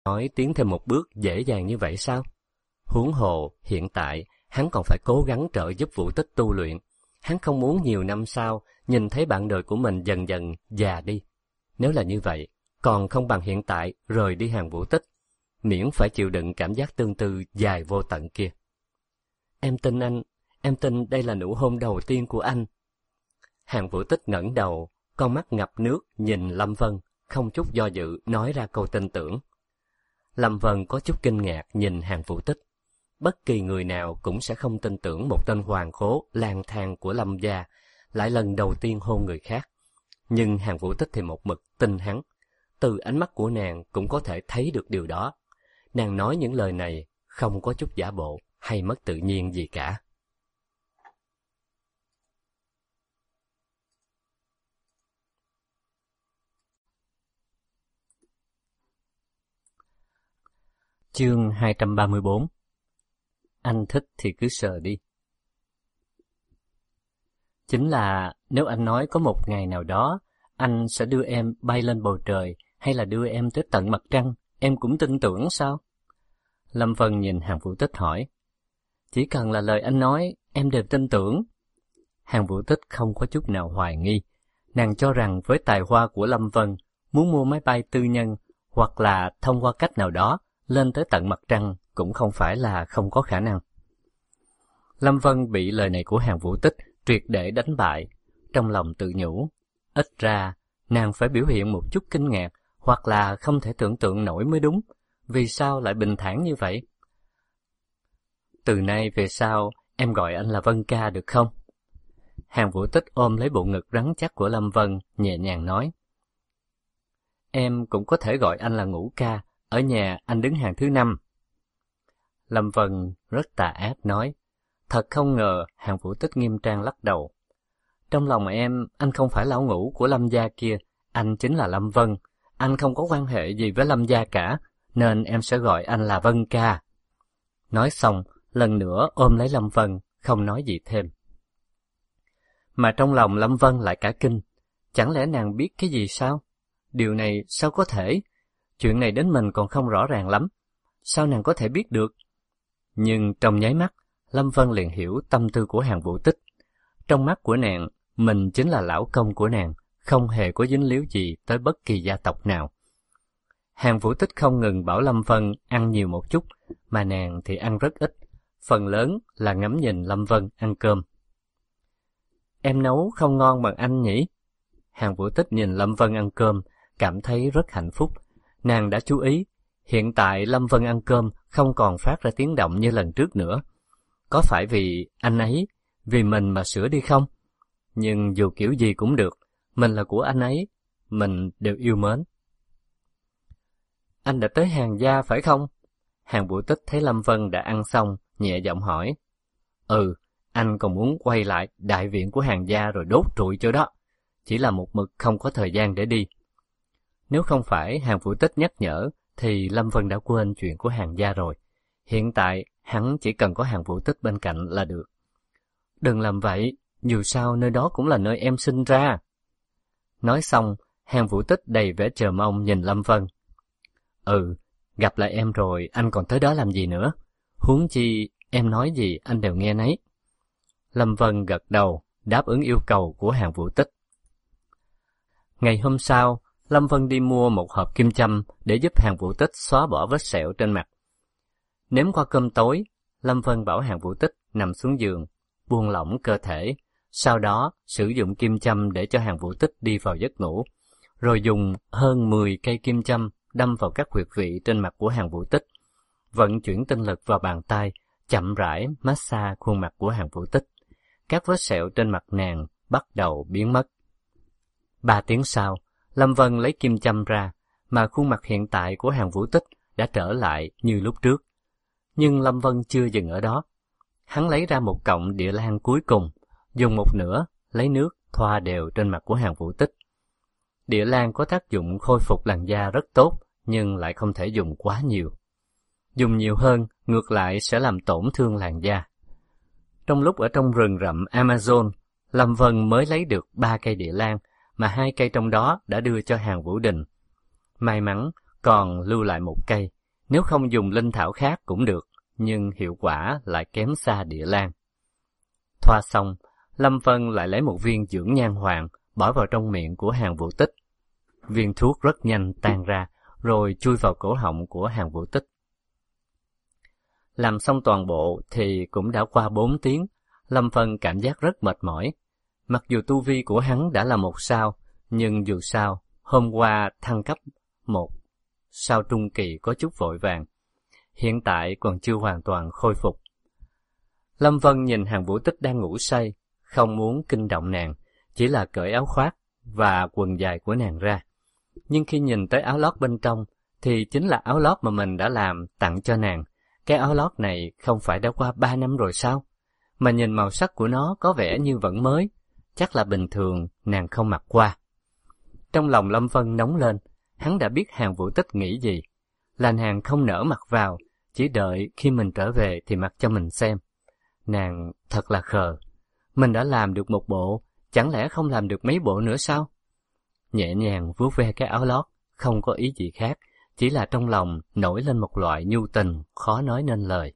nói tiến thêm một bước dễ dàng như vậy sao? Huống hồ, hiện tại, hắn còn phải cố gắng trợ giúp Vũ Tích tu luyện. Hắn không muốn nhiều năm sau, nhìn thấy bạn đời của mình dần dần già đi. Nếu là như vậy, còn không bằng hiện tại rời đi hàng Vũ Tích, miễn phải chịu đựng cảm giác tương tư dài vô tận kia. Em tin anh, em tin đây là nụ hôn đầu tiên của anh. Hàng Vũ Tích ngẩng đầu, con mắt ngập nước nhìn Lâm Vân, không chút do dự nói ra câu tin tưởng. Lâm Vân có chút kinh ngạc nhìn Hàng Vũ Tích. Bất kỳ người nào cũng sẽ không tin tưởng một tên hoàng khố lang thang của Lâm gia lại lần đầu tiên hôn người khác. Nhưng Hàng Vũ Tích thì một mực tin hắn. Từ ánh mắt của nàng cũng có thể thấy được điều đó. Nàng nói những lời này không có chút giả bộ hay mất tự nhiên gì cả. Chương 234. Anh thích thì cứ sờ đi. Chính là nếu anh nói có một ngày nào đó anh sẽ đưa em bay lên bầu trời hay là đưa em tới tận mặt trăng, em cũng tin tưởng sao? Lâm Vân nhìn Hàng Vũ Tích hỏi. Chỉ cần là lời anh nói, em đều tin tưởng. Hàng Vũ Tích không có chút nào hoài nghi. Nàng cho rằng với tài hoa của Lâm Vân, muốn mua máy bay tư nhân hoặc là thông qua cách nào đó lên tới tận mặt trăng cũng không phải là không có khả năng. Lâm Vân bị lời này của Hàng Vũ Tích triệt để đánh bại, trong lòng tự nhủ, ít ra nàng phải biểu hiện một chút kinh ngạc hoặc là không thể tưởng tượng nổi mới đúng, vì sao lại bình thản như vậy? Từ nay về sau em gọi anh là Vân ca được không? Hàng Vũ Tích ôm lấy bộ ngực rắn chắc của Lâm Vân, nhẹ nhàng nói. Em cũng có thể gọi anh là Ngũ ca, ở nhà anh đứng hàng thứ 5. Lâm Vân rất tà ác nói. Thật không ngờ Hàng Vũ Tích nghiêm trang lắc đầu. Trong lòng em, anh không phải lão Ngũ của Lâm gia kia, anh chính là Lâm Vân. Anh không có quan hệ gì với Lâm gia cả, nên em sẽ gọi anh là Vân ca. Nói xong, lần nữa ôm lấy Lâm Vân, không nói gì thêm. Mà trong lòng Lâm Vân lại cả kinh. Chẳng lẽ nàng biết cái gì sao? Điều này sao có thể? Chuyện này đến mình còn không rõ ràng lắm. Sao nàng có thể biết được? Nhưng trong nháy mắt, Lâm Vân liền hiểu tâm tư của Hàng Vũ Tích. Trong mắt của nàng, mình chính là lão công của nàng, không hề có dính líu gì tới bất kỳ gia tộc nào. Hàng Vũ Tích không ngừng bảo Lâm Vân ăn nhiều một chút, mà nàng thì ăn rất ít, phần lớn là ngắm nhìn Lâm Vân ăn cơm. Em nấu không ngon bằng anh nhỉ? Hàng Vũ Tích nhìn Lâm Vân ăn cơm, cảm thấy rất hạnh phúc. Nàng đã chú ý, hiện tại Lâm Vân ăn cơm không còn phát ra tiếng động như lần trước nữa. Có phải vì anh ấy, vì mình mà sửa đi không? Nhưng dù kiểu gì cũng được, mình là của anh ấy, mình đều yêu mến. Anh đã tới Hàng gia phải không? Hàng Vũ Tích thấy Lâm Vân đã ăn xong, nhẹ giọng hỏi. Ừ, anh còn muốn quay lại đại viện của Hàng gia rồi đốt trụi chỗ đó. Chỉ là một mực không có thời gian để đi. Nếu không phải Hàng Vũ Tích nhắc nhở, thì Lâm Vân đã quên chuyện của Hàng gia rồi. Hiện tại, hắn chỉ cần có Hàng Vũ Tích bên cạnh là được. Đừng làm vậy, dù sao nơi đó cũng là nơi em sinh ra. Nói xong, Hàng Vũ Tích đầy vẻ chờ mong nhìn Lâm Vân. Ừ, gặp lại em rồi, anh còn tới đó làm gì nữa? Huống chi, em nói gì anh đều nghe nấy. Lâm Vân gật đầu, đáp ứng yêu cầu của Hàng Vũ Tích. Ngày hôm sau, Lâm Vân đi mua một hộp kim châm để giúp Hàng Vũ Tích xóa bỏ vết sẹo trên mặt. Nếm qua cơm tối, Lâm Vân bảo Hàng Vũ Tích nằm xuống giường, buông lỏng cơ thể, sau đó sử dụng kim châm để cho Hàng Vũ Tích đi vào giấc ngủ, rồi dùng hơn 10 cây kim châm đâm vào các huyệt vị trên mặt của Hàng Vũ Tích, vận chuyển tinh lực vào bàn tay, chậm rãi massage khuôn mặt của Hàng Vũ Tích. Các vết sẹo trên mặt nàng bắt đầu biến mất. 3 tiếng sau, Lâm Vân lấy kim châm ra, mà khuôn mặt hiện tại của Hàng Vũ Tích đã trở lại như lúc trước. Nhưng Lâm Vân chưa dừng ở đó. Hắn lấy ra một cọng địa lan cuối cùng, dùng một nửa, lấy nước thoa đều trên mặt của Hàng Vũ Tích. Địa lan có tác dụng khôi phục làn da rất tốt, nhưng lại không thể dùng quá nhiều. Dùng nhiều hơn, ngược lại sẽ làm tổn thương làn da. Trong lúc ở trong rừng rậm Amazon, Lâm Vân mới lấy được 3 cây địa lan, mà 2 cây trong đó đã đưa cho Hàng Vũ Đình. May mắn, còn lưu lại một cây. Nếu không dùng linh thảo khác cũng được, nhưng hiệu quả lại kém xa địa lan. Thoa xong, Lâm Vân lại lấy một viên dưỡng nhan hoàng, bỏ vào trong miệng của Hàn Vũ Tích. Viên thuốc rất nhanh tan ra, rồi chui vào cổ họng của Hàn Vũ Tích. Làm xong toàn bộ thì cũng đã qua 4 tiếng, Lâm Vân cảm giác rất mệt mỏi. Mặc dù tu vi của hắn đã là 1 sao, nhưng dù sao, hôm qua thăng cấp 1 sao trung kỳ có chút vội vàng. Hiện tại còn chưa hoàn toàn khôi phục. Lâm Vân nhìn Hàn Vũ Tích đang ngủ say, không muốn kinh động nàng, chỉ là cởi áo khoác và quần dài của nàng ra. Nhưng khi nhìn tới áo lót bên trong, thì chính là áo lót mà mình đã làm tặng cho nàng. Cái áo lót này không phải đã qua 3 năm rồi sao? Mà nhìn màu sắc của nó có vẻ như vẫn mới, chắc là bình thường nàng không mặc qua. Trong lòng Lâm Vân nóng lên, hắn đã biết Hàn Vũ Tích nghĩ gì. Là nàng không nỡ mặc vào, chỉ đợi khi mình trở về thì mặc cho mình xem. Nàng thật là khờ. Mình đã làm được 1 bộ, chẳng lẽ không làm được mấy bộ nữa sao? Nhẹ nhàng vuốt ve cái áo lót, không có ý gì khác, chỉ là trong lòng nổi lên một loại nhu tình khó nói nên lời.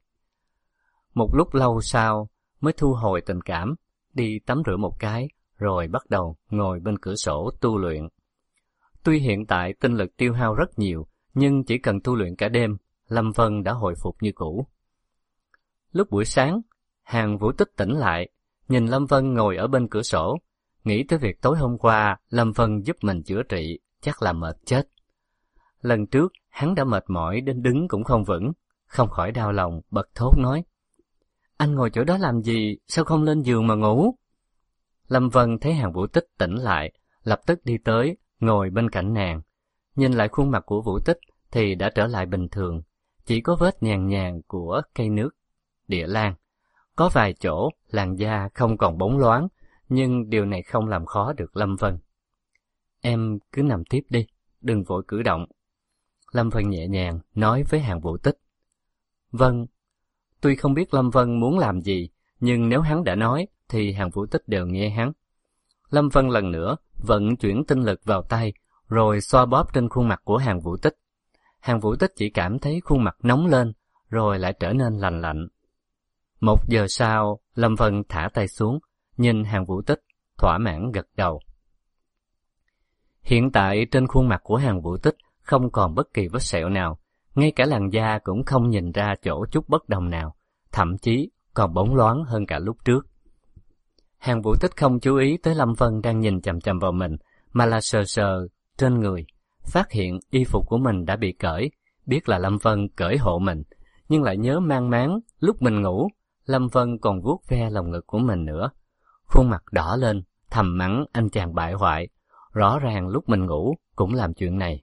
Một lúc lâu sau mới thu hồi tình cảm, đi tắm rửa một cái, rồi bắt đầu ngồi bên cửa sổ tu luyện. Tuy hiện tại tinh lực tiêu hao rất nhiều, nhưng chỉ cần tu luyện cả đêm, Lâm Vân đã hồi phục như cũ. Lúc buổi sáng, Hàn Vũ Tích tỉnh lại, nhìn Lâm Vân ngồi ở bên cửa sổ, nghĩ tới việc tối hôm qua Lâm Vân giúp mình chữa trị, chắc là mệt chết. Lần trước, hắn đã mệt mỏi đến đứng cũng không vững, không khỏi đau lòng, bật thốt nói: "Anh ngồi chỗ đó làm gì, sao không lên giường mà ngủ?" Lâm Vân thấy Hàn Vũ Tích tỉnh lại, lập tức đi tới, ngồi bên cạnh nàng. Nhìn lại khuôn mặt của Vũ Tích thì đã trở lại bình thường, chỉ có vết nhàn nhàn của cây nước địa lan. Có vài chỗ làn da không còn bóng loáng, nhưng điều này không làm khó được Lâm Vân. "Em cứ nằm tiếp đi, đừng vội cử động." Lâm Vân nhẹ nhàng nói với Hàn Vũ Tích. "Vâng." Tuy không biết Lâm Vân muốn làm gì, nhưng nếu hắn đã nói thì Hàn Vũ Tích đều nghe hắn. Lâm Vân lần nữa vận chuyển tinh lực vào tay, rồi xoa bóp trên khuôn mặt của Hàn Vũ Tích. Hàn Vũ Tích chỉ cảm thấy khuôn mặt nóng lên, rồi lại trở nên lạnh lạnh. 1 giờ sau, Lâm Vân thả tay xuống, nhìn Hàn Vũ Tích, thỏa mãn gật đầu. Hiện tại trên khuôn mặt của Hàn Vũ Tích không còn bất kỳ vết sẹo nào, ngay cả làn da cũng không nhìn ra chỗ chút bất đồng nào, thậm chí còn bóng loáng hơn cả lúc trước. Hàn Vũ Tích không chú ý tới Lâm Vân đang nhìn chằm chằm vào mình, mà là sờ sờ trên người, phát hiện y phục của mình đã bị cởi, biết là Lâm Vân cởi hộ mình, nhưng lại nhớ mang máng lúc mình ngủ, Lâm Vân còn vuốt ve lồng ngực của mình nữa. Khuôn mặt đỏ lên, thầm mắng anh chàng bại hoại, rõ ràng lúc mình ngủ cũng làm chuyện này.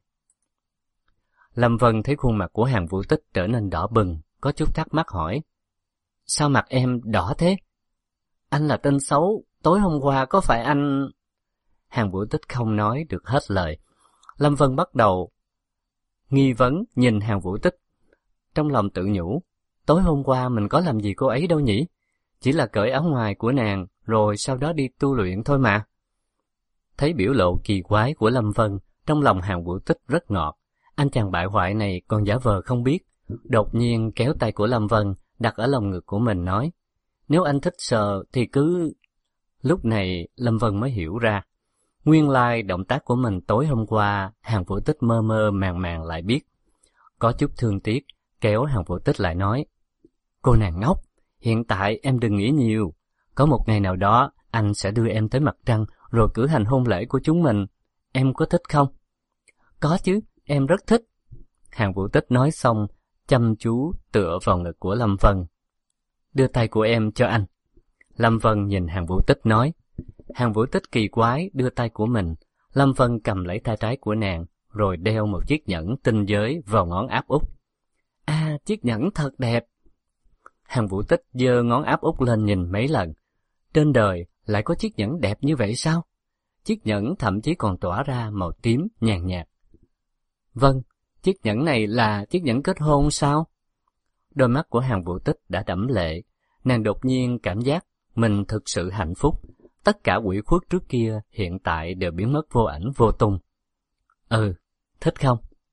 Lâm Vân thấy khuôn mặt của Hàn Vũ Tích trở nên đỏ bừng, có chút thắc mắc hỏi: "Sao mặt em đỏ thế? Anh là tên xấu, tối hôm qua có phải anh..." Hàn Vũ Tích không nói được hết lời. Lâm Vân bắt đầu nghi vấn nhìn Hàn Vũ Tích, trong lòng tự nhủ: tối hôm qua mình có làm gì cô ấy đâu nhỉ? Chỉ là cởi áo ngoài của nàng, rồi sau đó đi tu luyện thôi mà. Thấy biểu lộ kỳ quái của Lâm Vân, trong lòng Hàn Vũ Tích rất ngọt. Anh chàng bại hoại này còn giả vờ không biết, đột nhiên kéo tay của Lâm Vân đặt ở lồng ngực của mình nói: "Nếu anh thích sờ thì cứ..." Lúc này Lâm Vân mới hiểu ra, nguyên lai động tác của mình tối hôm qua Hàn Vũ Tích mơ mơ màng màng lại biết. Có chút thương tiếc, kéo Hàn Vũ Tích lại nói: "Cô nàng ngốc, hiện tại em đừng nghĩ nhiều. Có một ngày nào đó anh sẽ đưa em tới mặt trăng rồi cử hành hôn lễ của chúng mình. Em có thích không?" "Có chứ, em rất thích." Hàn Vũ Tích nói xong, chăm chú tựa vào ngực của Lâm Vân. "Đưa tay của em cho anh." Lâm Vân nhìn Hàn Vũ Tích nói. Hàn Vũ Tích kỳ quái đưa tay của mình, Lâm Vân cầm lấy tay trái của nàng, rồi đeo một chiếc nhẫn tinh giới vào ngón áp út. "À, chiếc nhẫn thật đẹp." Hàn Vũ Tích giơ ngón áp út lên nhìn mấy lần. Trên đời lại có chiếc nhẫn đẹp như vậy sao? Chiếc nhẫn thậm chí còn tỏa ra màu tím nhàn nhạt. "Vâng, chiếc nhẫn này là chiếc nhẫn kết hôn sao?" Đôi mắt của Hàn Vũ Tích đã đẫm lệ, nàng đột nhiên cảm giác mình thực sự hạnh phúc. Tất cả ủy khuất trước kia hiện tại đều biến mất vô ảnh vô tung. "Ừ, thích không?"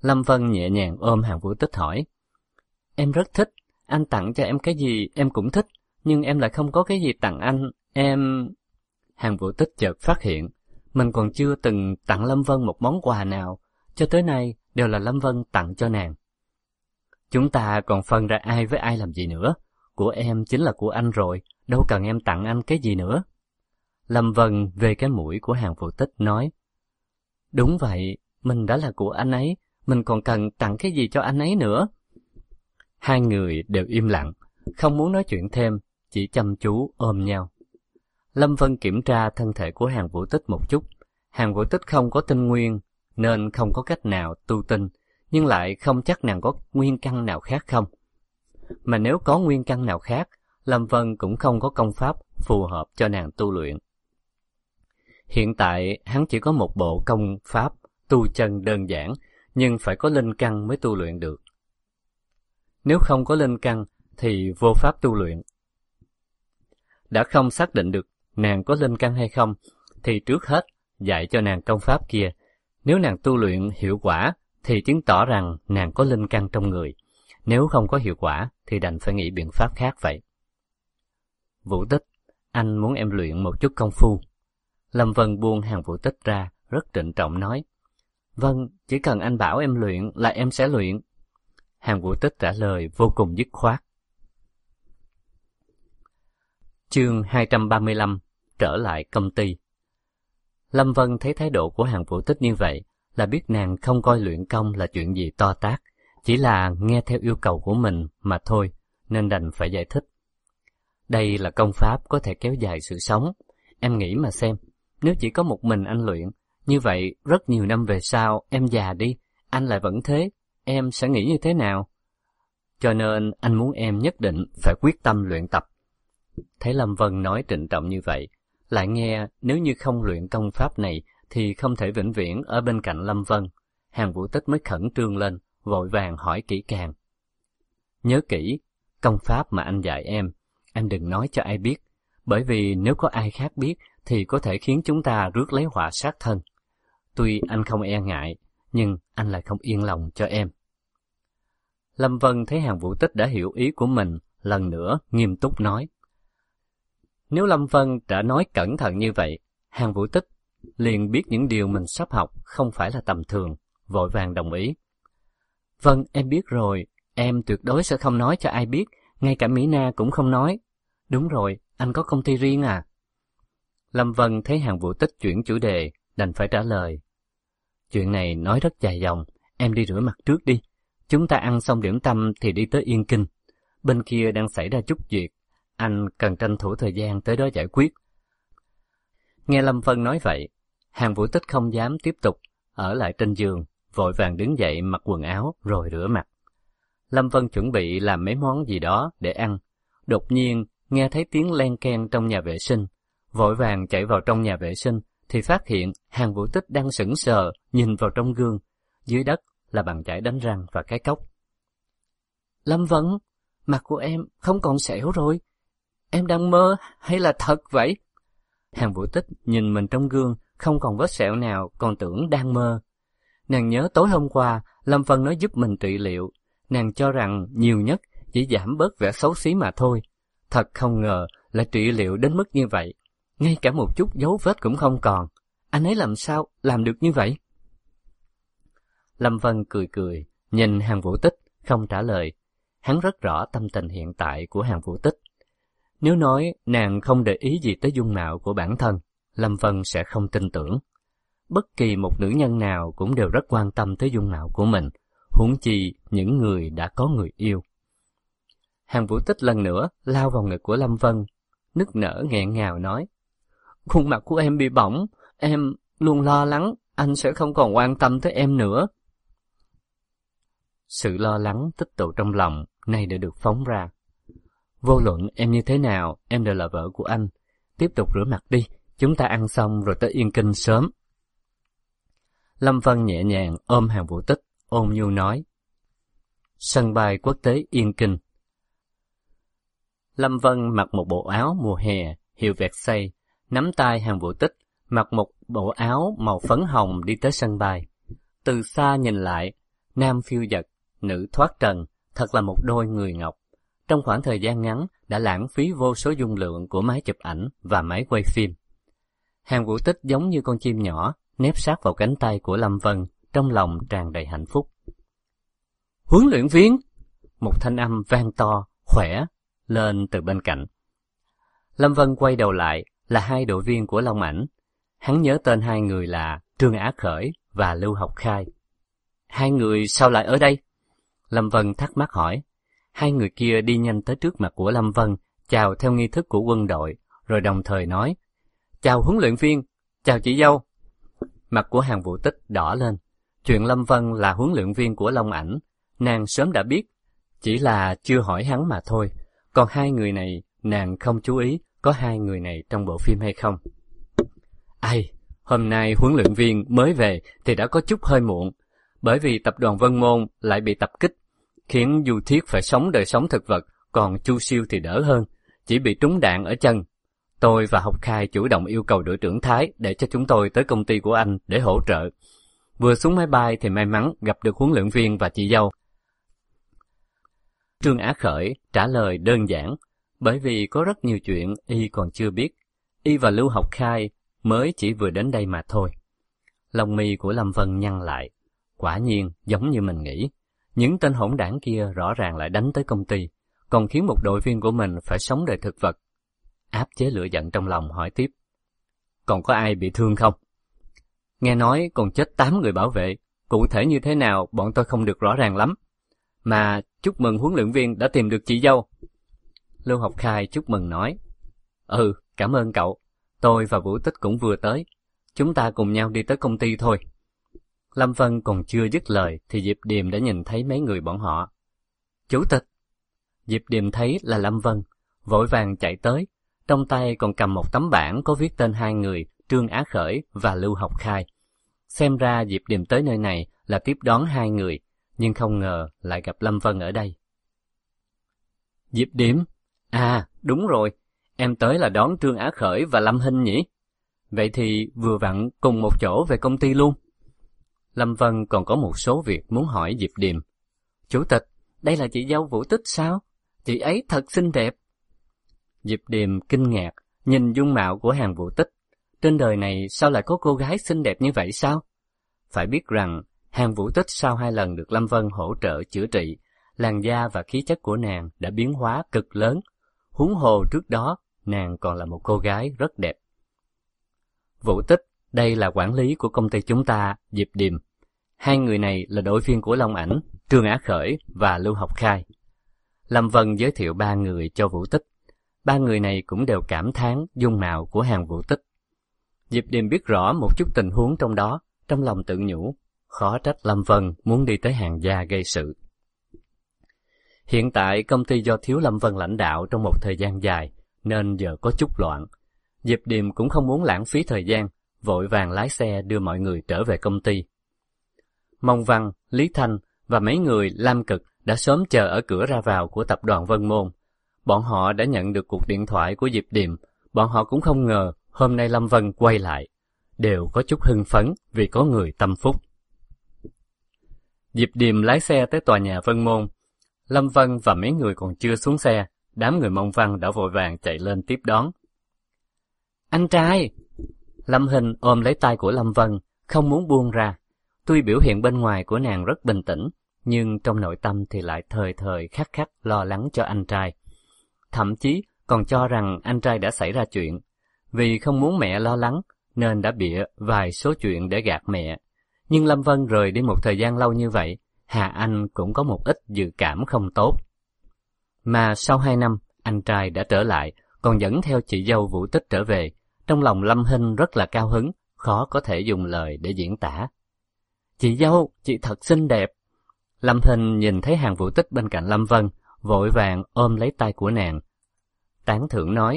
Lâm Vân nhẹ nhàng ôm Hàn Vũ Tích hỏi, em rất thích, anh tặng cho em cái gì em cũng thích, nhưng em lại không có cái gì tặng anh, em... Hàn Vũ Tích chợt phát hiện, mình còn chưa từng tặng Lâm Vân một món quà nào, cho tới nay đều là Lâm Vân tặng cho nàng. Chúng ta còn phân ra ai với ai làm gì nữa, của em chính là của anh rồi, đâu cần em tặng anh cái gì nữa. Lâm Vân về cái mũi của Hàn Vũ Tích nói, đúng vậy, mình đã là của anh ấy, mình còn cần tặng cái gì cho anh ấy nữa. Hai người đều im lặng, không muốn nói chuyện thêm, chỉ chăm chú ôm nhau. Lâm Vân kiểm tra thân thể của Hàn Vũ Tích một chút. Hàn Vũ Tích không có tinh nguyên, nên không có cách nào tu tinh, nhưng lại không chắc nàng có nguyên căn nào khác không. Mà nếu có nguyên căn nào khác, Lâm Vân cũng không có công pháp phù hợp cho nàng tu luyện. Hiện tại hắn chỉ có một bộ công pháp tu chân đơn giản, nhưng phải có linh căn mới tu luyện được. Nếu không có linh căn thì vô pháp tu luyện. Đã không xác định được nàng có linh căn hay không, thì trước hết dạy cho nàng công pháp kia. Nếu nàng tu luyện hiệu quả thì chứng tỏ rằng nàng có linh căn trong người. Nếu không có hiệu quả thì đành phải nghĩ biện pháp khác vậy. Vũ Tích, anh muốn em luyện một chút công phu. Lâm Vân buông Hàn Vũ Tích ra, rất trịnh trọng nói. Vâng, chỉ cần anh bảo em luyện là em sẽ luyện. Hàn Vũ Tích trả lời vô cùng dứt khoát. Chương 235, trở lại công ty. Lâm Vân thấy thái độ của Hàn Vũ Tích như vậy là biết nàng không coi luyện công là chuyện gì to tát, chỉ là nghe theo yêu cầu của mình mà thôi, nên đành phải giải thích. Đây là công pháp có thể kéo dài sự sống. Em nghĩ mà xem, nếu chỉ có một mình anh luyện, như vậy rất nhiều năm về sau em già đi, anh lại vẫn thế, em sẽ nghĩ như thế nào? Cho nên anh muốn em nhất định phải quyết tâm luyện tập. Thấy Lâm Vân nói trịnh trọng như vậy, lại nghe nếu như không luyện công pháp này thì không thể vĩnh viễn ở bên cạnh Lâm Vân. Hàn Vũ Tích mới khẩn trương lên, vội vàng hỏi kỹ càng. Nhớ kỹ, công pháp mà anh dạy em đừng nói cho ai biết, bởi vì nếu có ai khác biết thì có thể khiến chúng ta rước lấy họa sát thân. Tuy anh không e ngại, nhưng anh lại không yên lòng cho em. Lâm Vân thấy Hàn Vũ Tích đã hiểu ý của mình, lần nữa nghiêm túc nói. Nếu Lâm Vân đã nói cẩn thận như vậy, Hàn Vũ Tích liền biết những điều mình sắp học không phải là tầm thường, vội vàng đồng ý. Vâng, em biết rồi, em tuyệt đối sẽ không nói cho ai biết, ngay cả Mỹ Na cũng không nói. Đúng rồi, anh có công ty riêng à? Lâm Vân thấy Hàn Vũ Tích chuyển chủ đề, đành phải trả lời. Chuyện này nói rất dài dòng, em đi rửa mặt trước đi. Chúng ta ăn xong điểm tâm thì đi tới Yên Kinh. Bên kia đang xảy ra chút việc, anh cần tranh thủ thời gian tới đó giải quyết. Nghe Lâm Vân nói vậy, Hàn Vũ Tích không dám tiếp tục ở lại trên giường, vội vàng đứng dậy mặc quần áo rồi rửa mặt. Lâm Vân chuẩn bị làm mấy món gì đó để ăn. Đột nhiên nghe thấy tiếng len keng trong nhà vệ sinh, vội vàng chạy vào trong nhà vệ sinh thì phát hiện Hàn Vũ Tích đang sững sờ nhìn vào trong gương, dưới đất là bàn chải đánh răng và cái cốc. Lâm Vân, mặt của em không còn sẹo rồi, em đang mơ hay là thật vậy? Hàn Vũ Tích nhìn mình trong gương, không còn vết sẹo nào, còn tưởng đang mơ. Nàng nhớ tối hôm qua Lâm Vân nói giúp mình trị liệu, nàng cho rằng nhiều nhất chỉ giảm bớt vẻ xấu xí mà thôi. Thật không ngờ là trị liệu đến mức như vậy, ngay cả một chút dấu vết cũng không còn. Anh ấy làm sao làm được như vậy? Lâm Vân cười cười, nhìn Hàn Vũ Tích, không trả lời. Hắn rất rõ tâm tình hiện tại của Hàn Vũ Tích. Nếu nói nàng không để ý gì tới dung mạo của bản thân, Lâm Vân sẽ không tin tưởng. Bất kỳ một nữ nhân nào cũng đều rất quan tâm tới dung mạo của mình, huống chi những người đã có người yêu. Hàn Vũ Tích lần nữa lao vào ngực của Lâm Vân, nức nở nghẹn ngào nói. Khuôn mặt của em bị bỏng, em luôn lo lắng anh sẽ không còn quan tâm tới em nữa. Sự lo lắng tích tụ trong lòng nay đã được phóng ra. Vô luận em như thế nào, em đều là vợ của anh. Tiếp tục rửa mặt đi, chúng ta ăn xong rồi tới Yên Kinh sớm. Lâm Vân nhẹ nhàng ôm Hàn Vũ Tích, ôn nhu nói. Sân bay quốc tế Yên Kinh. Lâm Vân mặc một bộ áo mùa hè, hiệu Versace, nắm tay Hàn Vũ Tích, mặc một bộ áo màu phấn hồng đi tới sân bay. Từ xa nhìn lại, nam phiêu dật, nữ thoát trần, thật là một đôi người ngọc. Trong khoảng thời gian ngắn đã lãng phí vô số dung lượng của máy chụp ảnh và máy quay phim. Hàn Vũ Tích giống như con chim nhỏ, nép sát vào cánh tay của Lâm Vân, trong lòng tràn đầy hạnh phúc. Huấn luyện viên! Một thanh âm vang to, khỏe, lên từ bên cạnh. Lâm Vân quay đầu lại, là hai đội viên của Long Ảnh. Hắn nhớ tên hai người là Trương Á Khởi và Lưu Học Khai. Hai người sao lại ở đây? Lâm Vân thắc mắc hỏi. Hai người kia đi nhanh tới trước mặt của Lâm Vân, chào theo nghi thức của quân đội, rồi đồng thời nói, chào huấn luyện viên, chào chị dâu. Mặt của Hàn Vũ Tích đỏ lên. Chuyện Lâm Vân là huấn luyện viên của Long Ảnh, nàng sớm đã biết, chỉ là chưa hỏi hắn mà thôi. Còn hai người này, nàng không chú ý có hai người này trong bộ phim hay không. Ai, hôm nay huấn luyện viên mới về thì đã có chút hơi muộn, bởi vì tập đoàn Vân Môn lại bị tập kích, khiến Du Thiết phải sống đời sống thực vật, còn Chu Siêu thì đỡ hơn, chỉ bị trúng đạn ở chân. Tôi và Học Khai chủ động yêu cầu đội trưởng Thái để cho chúng tôi tới công ty của anh để hỗ trợ. Vừa xuống máy bay thì may mắn gặp được huấn luyện viên và chị dâu. Trương Á Khởi trả lời đơn giản, bởi vì có rất nhiều chuyện y còn chưa biết. Y và Lưu Học Khai mới chỉ vừa đến đây mà thôi. Lông mi của Lâm Vân nhăn lại. Quả nhiên, giống như mình nghĩ, những tên hỗn đảng kia rõ ràng lại đánh tới công ty, còn khiến một đội viên của mình phải sống đời thực vật. Áp chế lửa giận trong lòng hỏi tiếp. Còn có ai bị thương không? Nghe nói còn chết 8 người bảo vệ, cụ thể như thế nào bọn tôi không được rõ ràng lắm. Mà chúc mừng huấn luyện viên đã tìm được chị dâu. Lưu Học Khai chúc mừng nói. Cảm ơn cậu. Tôi và Vũ Tích cũng vừa tới. Chúng ta cùng nhau đi tới công ty thôi. Lâm Vân còn chưa dứt lời thì Diệp Điềm đã nhìn thấy mấy người bọn họ. Chủ tịch! Diệp Điềm thấy là Lâm Vân, vội vàng chạy tới, trong tay còn cầm một tấm bảng có viết tên hai người Trương Á Khởi và Lưu Học Khai. Xem ra Diệp Điềm tới nơi này là tiếp đón hai người, nhưng không ngờ lại gặp Lâm Vân ở đây. Diệp Điềm? À, đúng rồi, em tới là đón Trương Á Khởi và Lâm Hinh nhỉ? Vậy thì vừa vặn cùng một chỗ về công ty luôn. Lâm Vân còn có một số việc muốn hỏi Diệp Điềm. Chủ tịch, đây là chị dâu Vũ Tích sao? Chị ấy thật xinh đẹp. Diệp Điềm kinh ngạc, nhìn dung mạo của Hàn Vũ Tích. Trên đời này sao lại có cô gái xinh đẹp như vậy sao? Phải biết rằng, Hàn Vũ Tích sau 2 lần được Lâm Vân hỗ trợ chữa trị, làn da và khí chất của nàng đã biến hóa cực lớn. Huống hồ trước đó, nàng còn là một cô gái rất đẹp. Vũ Tích, đây là quản lý của công ty chúng ta, Diệp Điềm. Hai người này là đội viên của Long Ảnh, Trương Á Khởi và Lưu Học Khai. Lâm Vân giới thiệu 3 người cho Vũ Tích. 3 người này cũng đều cảm thán dung mạo của Hàn Vũ Tích. Diệp Điềm biết rõ một chút tình huống trong đó, trong lòng tự nhủ, khó trách Lâm Vân muốn đi tới Hàn gia gây sự. Hiện tại công ty do thiếu Lâm Vân lãnh đạo trong một thời gian dài, nên giờ có chút loạn. Diệp Điềm cũng không muốn lãng phí thời gian, vội vàng lái xe đưa mọi người trở về công ty. Mông Văn, Lý Thanh và mấy người Lam Cực đã sớm chờ ở cửa ra vào của tập đoàn Vân Môn. Bọn họ đã nhận được cuộc điện thoại của Diệp Điềm, bọn họ cũng không ngờ hôm nay Lâm Vân quay lại, đều có chút hưng phấn vì có người tâm phúc. Diệp Điềm lái xe tới tòa nhà Vân Môn. Lâm Vân và mấy người còn chưa xuống xe, đám người Mông Văn đã vội vàng chạy lên tiếp đón. Anh trai! Lâm Hinh ôm lấy tay của Lâm Vân, không muốn buông ra. Tuy biểu hiện bên ngoài của nàng rất bình tĩnh, nhưng trong nội tâm thì lại thời thời khắc khắc lo lắng cho anh trai. Thậm chí còn cho rằng anh trai đã xảy ra chuyện. Vì không muốn mẹ lo lắng, nên đã bịa vài số chuyện để gạt mẹ. Nhưng Lâm Vân rời đi một thời gian lâu như vậy, Hà Anh cũng có một ít dự cảm không tốt. Mà sau 2 năm, anh trai đã trở lại, còn dẫn theo chị dâu Vũ Tích trở về. Trong lòng Lâm Hinh rất là cao hứng, khó có thể dùng lời để diễn tả. Chị dâu, chị thật xinh đẹp. Lâm Hinh nhìn thấy Hàn Vũ Tích bên cạnh Lâm Vân, vội vàng ôm lấy tay của nàng. Tán thưởng nói.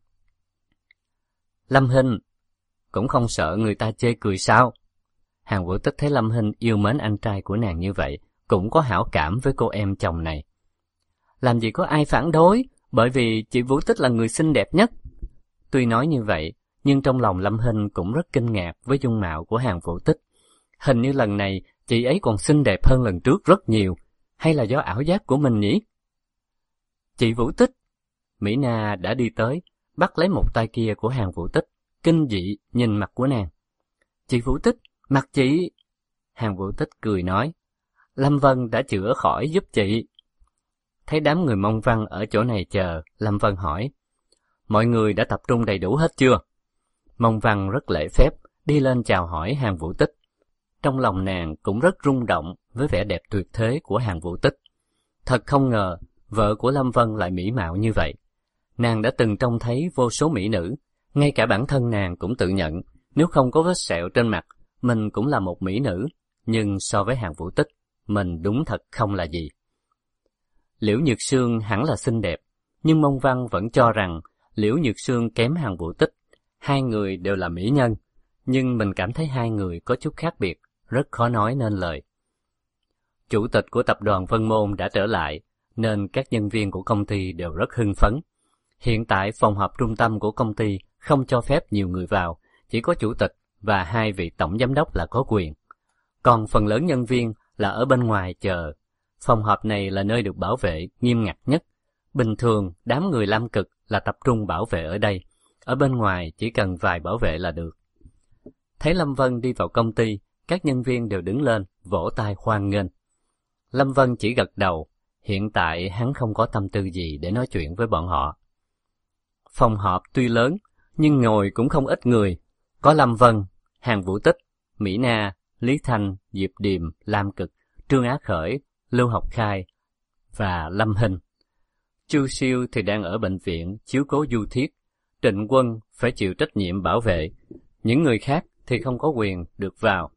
Lâm Hinh, cũng không sợ người ta chê cười sao? Hàn Vũ Tích thấy Lâm Hinh yêu mến anh trai của nàng như vậy, cũng có hảo cảm với cô em chồng này. Làm gì có ai phản đối, bởi vì chị Vũ Tích là người xinh đẹp nhất. Tuy nói như vậy, nhưng trong lòng Lâm Hinh cũng rất kinh ngạc với dung mạo của Hàn Vũ Tích. Hình như lần này chị ấy còn xinh đẹp hơn lần trước rất nhiều, hay là do ảo giác của mình nhỉ? Chị Vũ Tích! Mỹ Na đã đi tới, bắt lấy một tay kia của Hàn Vũ Tích, kinh dị nhìn mặt của nàng. Chị Vũ Tích, mặt chị... Hàn Vũ Tích cười nói, Lâm Vân đã chữa khỏi giúp chị. Thấy đám người Mông Văn ở chỗ này chờ, Lâm Vân hỏi, mọi người đã tập trung đầy đủ hết chưa? Mông Văn rất lễ phép, đi lên chào hỏi Hàn Vũ Tích. Trong lòng nàng cũng rất rung động với vẻ đẹp tuyệt thế của Hàn Vũ Tích. Thật không ngờ, vợ của Lâm Vân lại mỹ mạo như vậy. Nàng đã từng trông thấy vô số mỹ nữ, ngay cả bản thân nàng cũng tự nhận, nếu không có vết sẹo trên mặt, mình cũng là một mỹ nữ, nhưng so với Hàn Vũ Tích, mình đúng thật không là gì. Liễu Nhược Sương hẳn là xinh đẹp, nhưng Mông Văn vẫn cho rằng Liễu Nhược Sương kém Hàn Vũ Tích. Hai người đều là mỹ nhân, nhưng mình cảm thấy hai người có chút khác biệt, rất khó nói nên lời. Chủ tịch của tập đoàn Vân Môn đã trở lại, nên các nhân viên của công ty đều rất hưng phấn. Hiện tại phòng họp trung tâm của công ty không cho phép nhiều người vào, chỉ có chủ tịch và hai vị tổng giám đốc là có quyền. Còn phần lớn nhân viên là ở bên ngoài chờ. Phòng họp này là nơi được bảo vệ nghiêm ngặt nhất. Bình thường, đám người Lam Cực là tập trung bảo vệ ở đây. Ở bên ngoài chỉ cần vài bảo vệ là được. Thấy Lâm Vân đi vào công ty, các nhân viên đều đứng lên, vỗ tay hoan nghênh. Lâm Vân chỉ gật đầu, hiện tại hắn không có tâm tư gì để nói chuyện với bọn họ. Phòng họp tuy lớn, nhưng ngồi cũng không ít người. Có Lâm Vân, Hàn Vũ Tích, Mỹ Na, Lý Thanh, Diệp Điềm, Lam Cực, Trương Á Khởi, Lưu Học Khai và Lâm Hinh. Chu Siêu thì đang ở bệnh viện chiếu cố Du Thiết. Trịnh Quân phải chịu trách nhiệm bảo vệ. Những người khác thì không có quyền được vào.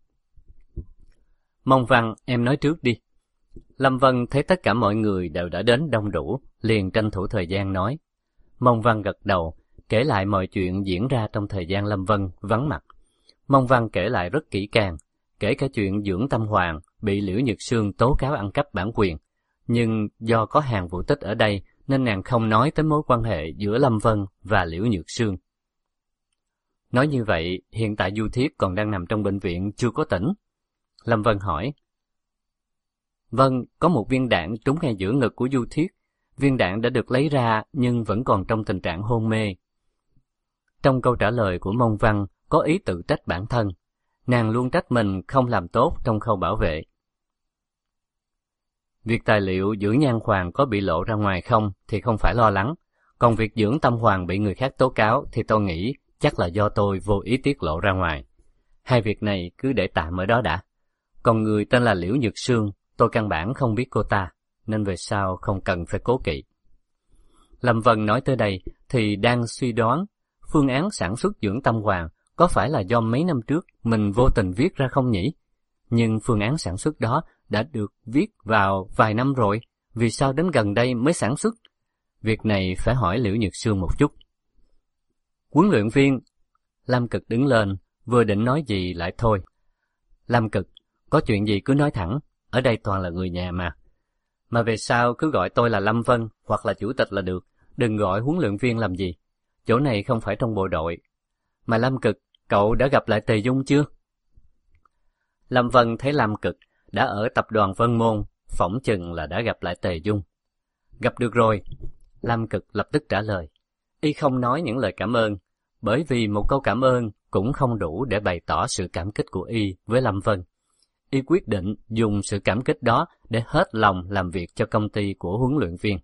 Mông Văn, em nói trước đi. Lâm Vân thấy tất cả mọi người đều đã đến đông đủ, liền tranh thủ thời gian nói. Mông Văn gật đầu, kể lại mọi chuyện diễn ra trong thời gian Lâm Vân vắng mặt. Mông Văn kể lại rất kỹ càng, kể cả chuyện Dưỡng Tâm Hoàng bị Liễu Nhược Sương tố cáo ăn cắp bản quyền. Nhưng do có Hàn Vũ Tích ở đây, nên nàng không nói tới mối quan hệ giữa Lâm Vân và Liễu Nhược Sương. Nói như vậy, hiện tại Du Thiết còn đang nằm trong bệnh viện chưa có tỉnh. Lâm Vân hỏi. Vâng, có một viên đạn trúng ngay giữa ngực của Du Thiết. Viên đạn đã được lấy ra nhưng vẫn còn trong tình trạng hôn mê. Trong câu trả lời của Mông Văn có ý tự trách bản thân. Nàng luôn trách mình không làm tốt trong khâu bảo vệ. Việc tài liệu Dưỡng Nhan Hoàng có bị lộ ra ngoài không thì không phải lo lắng. Còn việc Dưỡng Tâm Hoàng bị người khác tố cáo thì tôi nghĩ chắc là do tôi vô ý tiết lộ ra ngoài. Hai việc này cứ để tạm ở đó đã. Còn người tên là Liễu Nhược Sương, tôi căn bản không biết cô ta, nên về sau không cần phải cố kỵ. Lâm Vân nói tới đây thì đang suy đoán phương án sản xuất Dưỡng Tâm Hoàng có phải là do mấy năm trước mình vô tình viết ra không nhỉ? Nhưng phương án sản xuất đó đã được viết vào vài năm rồi, vì sao đến gần đây mới sản xuất? Việc này phải hỏi Liễu Nhược Sương một chút. Huấn luyện viên, Lam Cực đứng lên, vừa định nói gì lại thôi. Lam Cực, có chuyện gì cứ nói thẳng, ở đây toàn là người nhà mà. Mà về sau cứ gọi tôi là Lâm Vân hoặc là chủ tịch là được, đừng gọi huấn luyện viên làm gì. Chỗ này không phải trong bộ đội. Mà Lam Cực, cậu đã gặp lại Tề Dung chưa? Lâm Vân thấy Lam Cực đã ở tập đoàn Vân Môn, phỏng chừng là đã gặp lại Tề Dung. Gặp được rồi. Lam Cực lập tức trả lời. Y không nói những lời cảm ơn, bởi vì một câu cảm ơn cũng không đủ để bày tỏ sự cảm kích của Y với Lâm Vân. Y quyết định dùng sự cảm kích đó để hết lòng làm việc cho công ty của huấn luyện viên.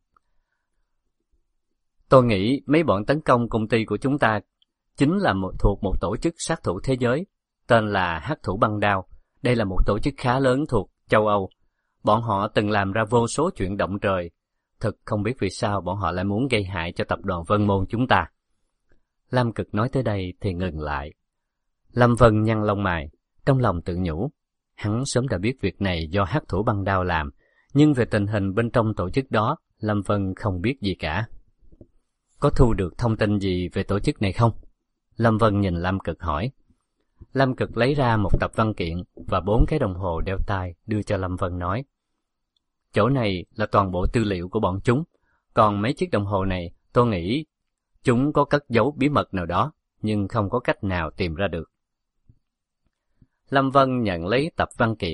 Tôi nghĩ mấy bọn tấn công công ty của chúng ta chính là thuộc một tổ chức sát thủ thế giới, tên là Hắc Thủ Băng Đao. Đây là một tổ chức khá lớn thuộc châu Âu. Bọn họ từng làm ra vô số chuyện động trời. Thực không biết vì sao bọn họ lại muốn gây hại cho tập đoàn Vân Môn chúng ta. Lam Cực nói tới đây thì ngừng lại. Lâm Vân nhăn lông mày, trong lòng tự nhủ. Hắn sớm đã biết việc này do Hắc Thủ Băng Đao làm, nhưng về tình hình bên trong tổ chức đó, Lâm Vân không biết gì cả. Có thu được thông tin gì về tổ chức này không? Lâm Vân nhìn Lam Cực hỏi. Lam Cực lấy ra một tập văn kiện và 4 cái đồng hồ đeo tai đưa cho Lâm Vân nói. Chỗ này là toàn bộ tư liệu của bọn chúng, còn mấy chiếc đồng hồ này tôi nghĩ chúng có cất giấu bí mật nào đó, nhưng không có cách nào tìm ra được. Lâm Vân nhận lấy tập văn kiện,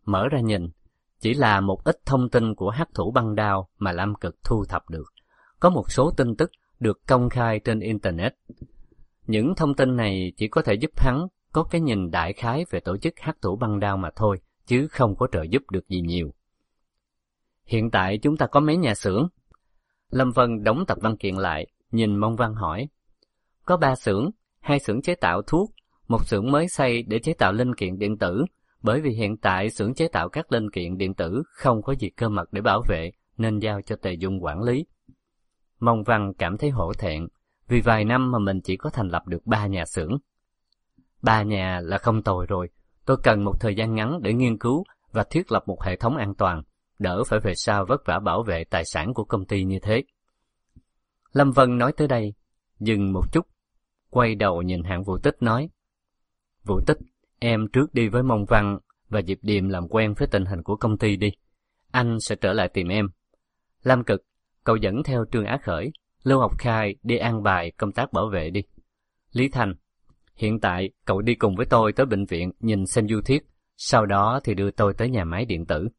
mở ra nhìn, chỉ là một ít thông tin của hắc thủ băng đao mà Lâm Cực thu thập được. Có một số tin tức được công khai trên Internet. Những thông tin này chỉ có thể giúp hắn có cái nhìn đại khái về tổ chức hắc thủ băng đao mà thôi, chứ không có trợ giúp được gì nhiều. Hiện tại chúng ta có mấy nhà xưởng? Lâm Vân đóng tập văn kiện lại, nhìn Mông Văn hỏi. Có 3 xưởng, 2 xưởng chế tạo thuốc, 1 xưởng mới xây để chế tạo linh kiện điện tử, bởi vì hiện tại xưởng chế tạo các linh kiện điện tử không có gì cơ mật để bảo vệ, nên giao cho Tề Dung quản lý. Mông Văn cảm thấy hổ thẹn, vì vài năm mà mình chỉ có thành lập được 3 nhà xưởng. 3 nhà là không tồi rồi, tôi cần một thời gian ngắn để nghiên cứu và thiết lập một hệ thống an toàn, đỡ phải về sau vất vả bảo vệ tài sản của công ty như thế. Lâm Vân nói tới đây, dừng một chút, quay đầu nhìn Hạng Vũ Tích nói. Vũ Tích, em trước đi với Mông Văn và Diệp Điềm làm quen với tình hình của công ty đi. Anh sẽ trở lại tìm em. Lam Cực, cậu dẫn theo Trương Á Khởi, Lưu Học Khai đi an bài công tác bảo vệ đi. Lý Thành, hiện tại cậu đi cùng với tôi tới bệnh viện nhìn xem du thiết, sau đó thì đưa tôi tới nhà máy điện tử.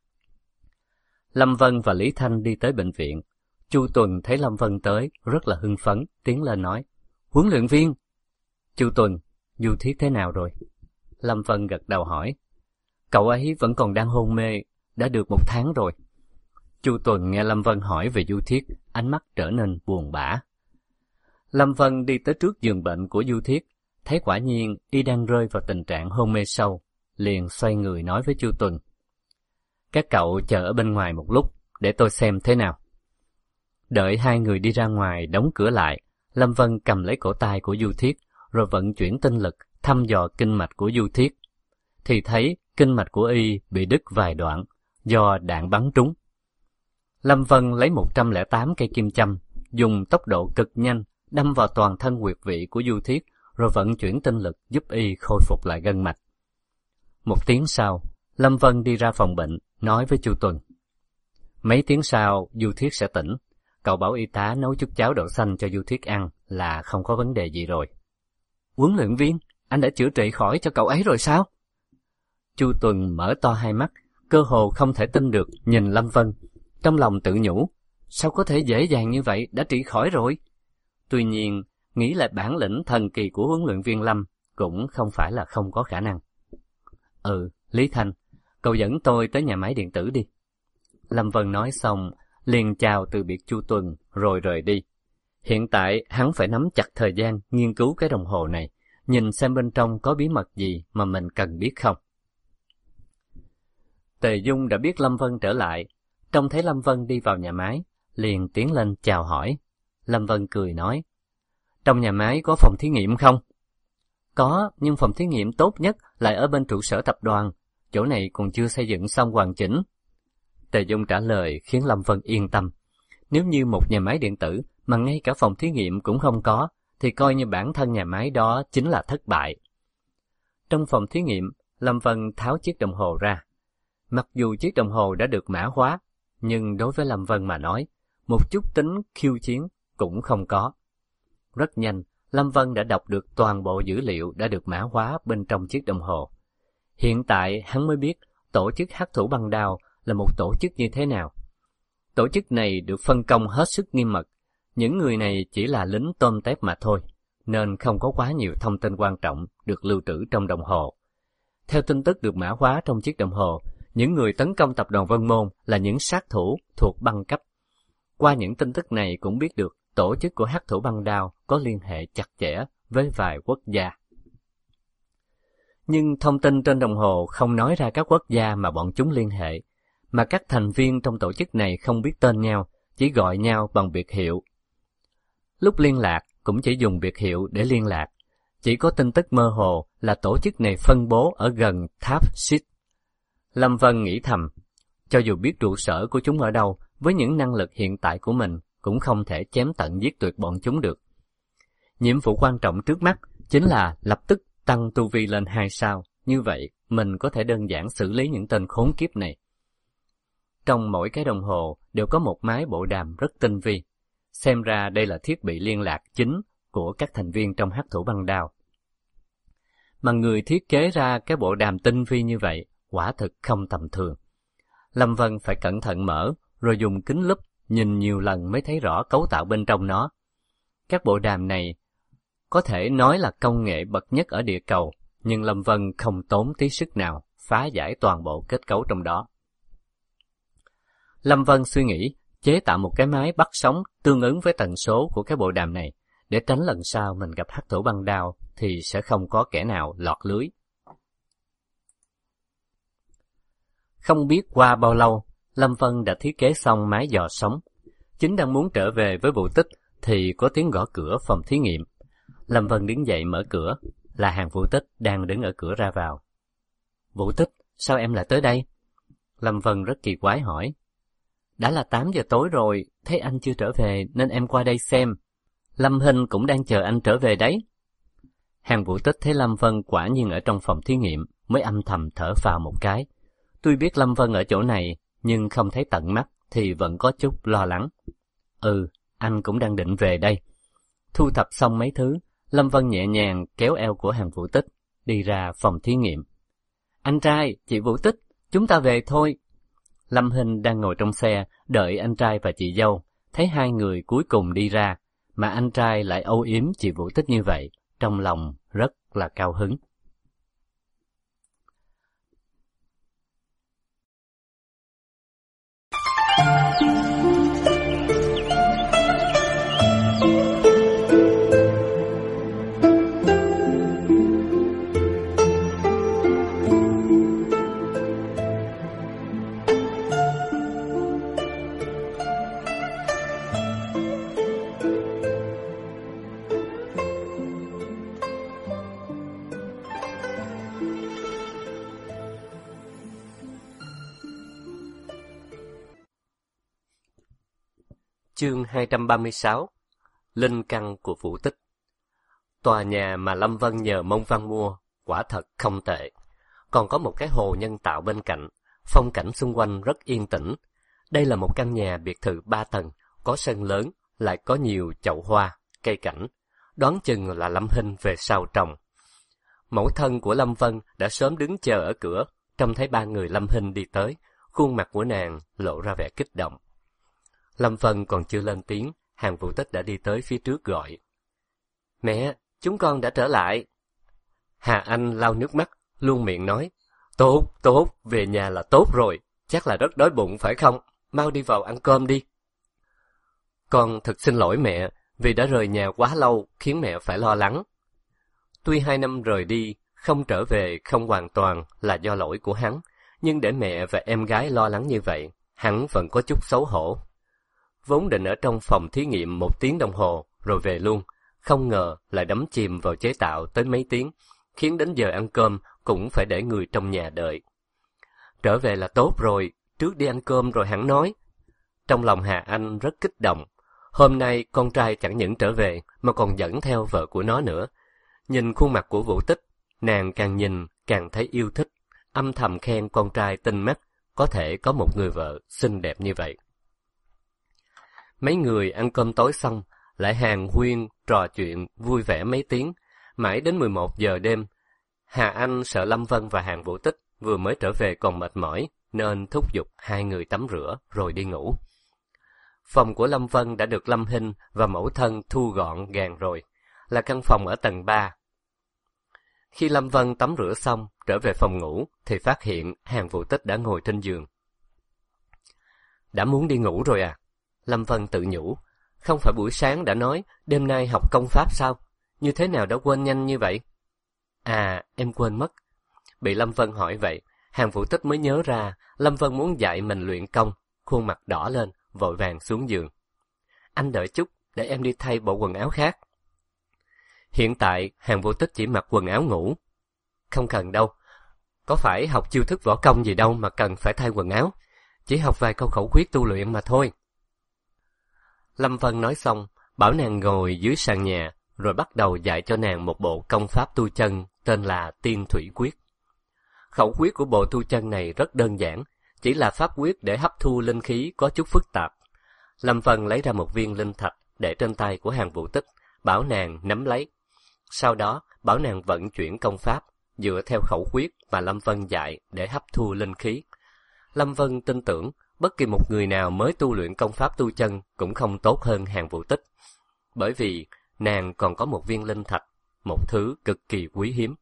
Lâm Vân và Lý Thanh đi tới bệnh viện. Chu Tuần thấy Lâm Vân tới, rất là hưng phấn, tiến lên nói, huấn luyện viên. Chu Tuần, du thiết thế nào rồi? Lâm Vân gật đầu hỏi, cậu ấy vẫn còn đang hôn mê, đã được 1 tháng rồi. Chu Tuần nghe Lâm Vân hỏi về du thiết, ánh mắt trở nên buồn bã. Lâm Vân đi tới trước giường bệnh của du thiết, thấy quả nhiên y đang rơi vào tình trạng hôn mê sâu, liền xoay người nói với Chu Tuần. Các cậu chờ ở bên ngoài một lúc, để tôi xem thế nào. Đợi 2 người đi ra ngoài đóng cửa lại, Lâm Vân cầm lấy cổ tay của du thiết, rồi vận chuyển tinh lực thăm dò kinh mạch của du thiết. Thì thấy kinh mạch của y bị đứt vài đoạn, do đạn bắn trúng. Lâm Vân lấy 108 cây kim châm, dùng tốc độ cực nhanh, đâm vào toàn thân huyệt vị của du thiết, rồi vận chuyển tinh lực giúp y khôi phục lại gân mạch. 1 tiếng sau, Lâm Vân đi ra phòng bệnh, nói với Chu Tuần. Mấy tiếng sau, du thiết sẽ tỉnh. Cậu bảo y tá nấu chút cháo đậu xanh cho du thiết ăn là không có vấn đề gì rồi. Huấn luyện viên, anh đã chữa trị khỏi cho cậu ấy rồi sao? Chu Tuần mở to hai mắt, cơ hồ không thể tin được nhìn Lâm Vân. Trong lòng tự nhủ, sao có thể dễ dàng như vậy đã trị khỏi rồi? Tuy nhiên, nghĩ lại bản lĩnh thần kỳ của huấn luyện viên Lâm cũng không phải là không có khả năng. Lý Thanh, cậu dẫn tôi tới nhà máy điện tử đi. Lâm Vân nói xong, liền chào từ biệt Chu Tuần rồi rời đi. Hiện tại hắn phải nắm chặt thời gian nghiên cứu cái đồng hồ này, nhìn xem bên trong có bí mật gì mà mình cần biết không. Tề Dung đã biết Lâm Vân trở lại, trông thấy Lâm Vân đi vào nhà máy, liền tiến lên chào hỏi. Lâm Vân cười nói, trong nhà máy có phòng thí nghiệm không? Có, nhưng phòng thí nghiệm tốt nhất lại ở bên trụ sở tập đoàn, chỗ này còn chưa xây dựng xong hoàn chỉnh. Tề Dung trả lời khiến Lâm Vân yên tâm. Nếu như một nhà máy điện tử mà ngay cả phòng thí nghiệm cũng không có, thì coi như bản thân nhà máy đó chính là thất bại. Trong phòng thí nghiệm, Lâm Vân tháo chiếc đồng hồ ra. Mặc dù chiếc đồng hồ đã được mã hóa, nhưng đối với Lâm Vân mà nói, một chút tính khiêu chiến cũng không có. Rất nhanh, Lâm Vân đã đọc được toàn bộ dữ liệu đã được mã hóa bên trong chiếc đồng hồ. Hiện tại hắn mới biết tổ chức hắc thủ băng đao là một tổ chức như thế nào. Tổ chức này được phân công hết sức nghiêm mật, những người này chỉ là lính tôm tép mà thôi, nên không có quá nhiều thông tin quan trọng được lưu trữ trong đồng hồ. Theo tin tức được mã hóa trong chiếc đồng hồ, những người tấn công tập đoàn Vân Môn là những sát thủ thuộc băng cấp. Qua những tin tức này cũng biết được tổ chức của hắc thủ băng đao có liên hệ chặt chẽ với vài quốc gia. Nhưng thông tin trên đồng hồ không nói ra các quốc gia mà bọn chúng liên hệ, mà các thành viên trong tổ chức này không biết tên nhau, chỉ gọi nhau bằng biệt hiệu. Lúc liên lạc cũng chỉ dùng biệt hiệu để liên lạc, chỉ có tin tức mơ hồ là tổ chức này phân bố ở gần tháp Xít. Lâm Vân nghĩ thầm, cho dù biết trụ sở của chúng ở đâu, với những năng lực hiện tại của mình cũng không thể chém tận giết tuyệt bọn chúng được. Nhiệm vụ quan trọng trước mắt chính là lập tức tăng tu vi lên 2 sao, như vậy mình có thể đơn giản xử lý những tên khốn kiếp này. Trong mỗi cái đồng hồ đều có một máy bộ đàm rất tinh vi, xem ra đây là thiết bị liên lạc chính của các thành viên trong hắc thủ băng đao. Mà người thiết kế ra cái bộ đàm tinh vi như vậy quả thực không tầm thường. Lâm Vân phải cẩn thận mở, rồi dùng kính lúp nhìn nhiều lần mới thấy rõ cấu tạo bên trong nó. Các bộ đàm này có thể nói là công nghệ bậc nhất ở địa cầu, nhưng Lâm Vân không tốn tí sức nào phá giải toàn bộ kết cấu trong đó. Lâm Vân suy nghĩ chế tạo một cái máy bắt sóng tương ứng với tần số của cái bộ đàm này, để tránh lần sau mình gặp hắc thủ băng đao thì sẽ không có kẻ nào lọt lưới. Không biết qua bao lâu, Lâm Vân đã thiết kế xong máy dò sóng. Chính đang muốn trở về với Vũ Tích thì có tiếng gõ cửa phòng thí nghiệm. Lâm Vân đứng dậy mở cửa, là Hàn Vũ Tích đang đứng ở cửa ra vào. Vũ Tích, sao em lại tới đây? Lâm Vân rất kỳ quái hỏi. Đã là 8 giờ tối rồi, thấy anh chưa trở về nên em qua đây xem. Lâm Hinh cũng đang chờ anh trở về đấy. Hàn Vũ Tích thấy Lâm Vân quả nhiên ở trong phòng thí nghiệm, mới âm thầm thở phào một cái. Tuy biết Lâm Vân ở chỗ này, nhưng không thấy tận mắt thì vẫn có chút lo lắng. Anh cũng đang định về đây. Thu thập xong mấy thứ, Lâm Vân nhẹ nhàng kéo eo của Hàn Vũ Tích, đi ra phòng thí nghiệm. Anh trai, chị Vũ Tích, chúng ta về thôi. Lâm Hinh đang ngồi trong xe, đợi anh trai và chị dâu, thấy hai người cuối cùng đi ra, mà anh trai lại âu yếm chị Vũ Tích như vậy, trong lòng rất là cao hứng. Chương 236. Linh căn của Vũ Tích. Tòa nhà mà Lâm Vân nhờ Mông Văn mua quả thật không tệ. Còn có một cái hồ nhân tạo bên cạnh, phong cảnh xung quanh rất yên tĩnh. Đây là một căn nhà biệt thự 3 tầng, có sân lớn, lại có nhiều chậu hoa, cây cảnh. Đoán chừng là Lâm Hinh về sau trồng. Mẫu thân của Lâm Vân đã sớm đứng chờ ở cửa, trông thấy ba người Lâm Hinh đi tới, khuôn mặt của nàng lộ ra vẻ kích động. Lâm Vân còn chưa lên tiếng, Hàn Vũ Tích đã đi tới phía trước gọi. Mẹ, chúng con đã trở lại. Hà Anh lau nước mắt, luôn miệng nói. Tốt, về nhà là tốt rồi, chắc là rất đói bụng phải không? Mau đi vào ăn cơm đi. Con thật xin lỗi mẹ, vì đã rời nhà quá lâu, khiến mẹ phải lo lắng. Tuy 2 năm rời đi, không trở về không hoàn toàn là do lỗi của hắn, nhưng để mẹ và em gái lo lắng như vậy, hắn vẫn có chút xấu hổ. Vốn định ở trong phòng thí nghiệm 1 tiếng đồng hồ, rồi về luôn, không ngờ lại đắm chìm vào chế tạo tới mấy tiếng, khiến đến giờ ăn cơm cũng phải để người trong nhà đợi. Trở về là tốt rồi, trước đi ăn cơm rồi hẳn nói. Trong lòng Hà Anh rất kích động, hôm nay con trai chẳng những trở về mà còn dẫn theo vợ của nó nữa. Nhìn khuôn mặt của Vũ Tích, nàng càng nhìn càng thấy yêu thích, âm thầm khen con trai tinh mắt, có thể có một người vợ xinh đẹp như vậy. Mấy người ăn cơm tối xong, lại hàn huyên, trò chuyện, vui vẻ mấy tiếng, mãi đến 11 giờ đêm. Hà Anh sợ Lâm Vân và Hàn Vũ Tích vừa mới trở về còn mệt mỏi, nên thúc giục hai người tắm rửa rồi đi ngủ. Phòng của Lâm Vân đã được Lâm Hinh và mẫu thân thu gọn gàng rồi, là căn phòng ở tầng 3. Khi Lâm Vân tắm rửa xong, trở về phòng ngủ, thì phát hiện Hàn Vũ Tích đã ngồi trên giường. Đã muốn đi ngủ rồi à? Lâm Vân tự nhủ, không phải buổi sáng đã nói đêm nay học công pháp sao? Như thế nào đã quên nhanh như vậy? À, em quên mất. Bị Lâm Vân hỏi vậy, Hàn Vũ Tích mới nhớ ra Lâm Vân muốn dạy mình luyện công, khuôn mặt đỏ lên, vội vàng xuống giường. Anh đợi chút, để em đi thay bộ quần áo khác. Hiện tại, Hàn Vũ Tích chỉ mặc quần áo ngủ. Không cần đâu, có phải học chiêu thức võ công gì đâu mà cần phải thay quần áo, chỉ học vài câu khẩu quyết tu luyện mà thôi. Lâm Vân nói xong, bảo nàng ngồi dưới sàn nhà, rồi bắt đầu dạy cho nàng một bộ công pháp tu chân tên là Tiên Thủy Quyết. Khẩu quyết của bộ tu chân này rất đơn giản, chỉ là pháp quyết để hấp thu linh khí có chút phức tạp. Lâm Vân lấy ra một viên linh thạch để trên tay của Hàn Vũ Tích, bảo nàng nắm lấy. Sau đó, bảo nàng vận chuyển công pháp, dựa theo khẩu quyết mà Lâm Vân dạy để hấp thu linh khí. Lâm Vân tin tưởng bất kỳ một người nào mới tu luyện công pháp tu chân cũng không tốt hơn Hàn Vũ Tích, bởi vì nàng còn có một viên linh thạch, một thứ cực kỳ quý hiếm.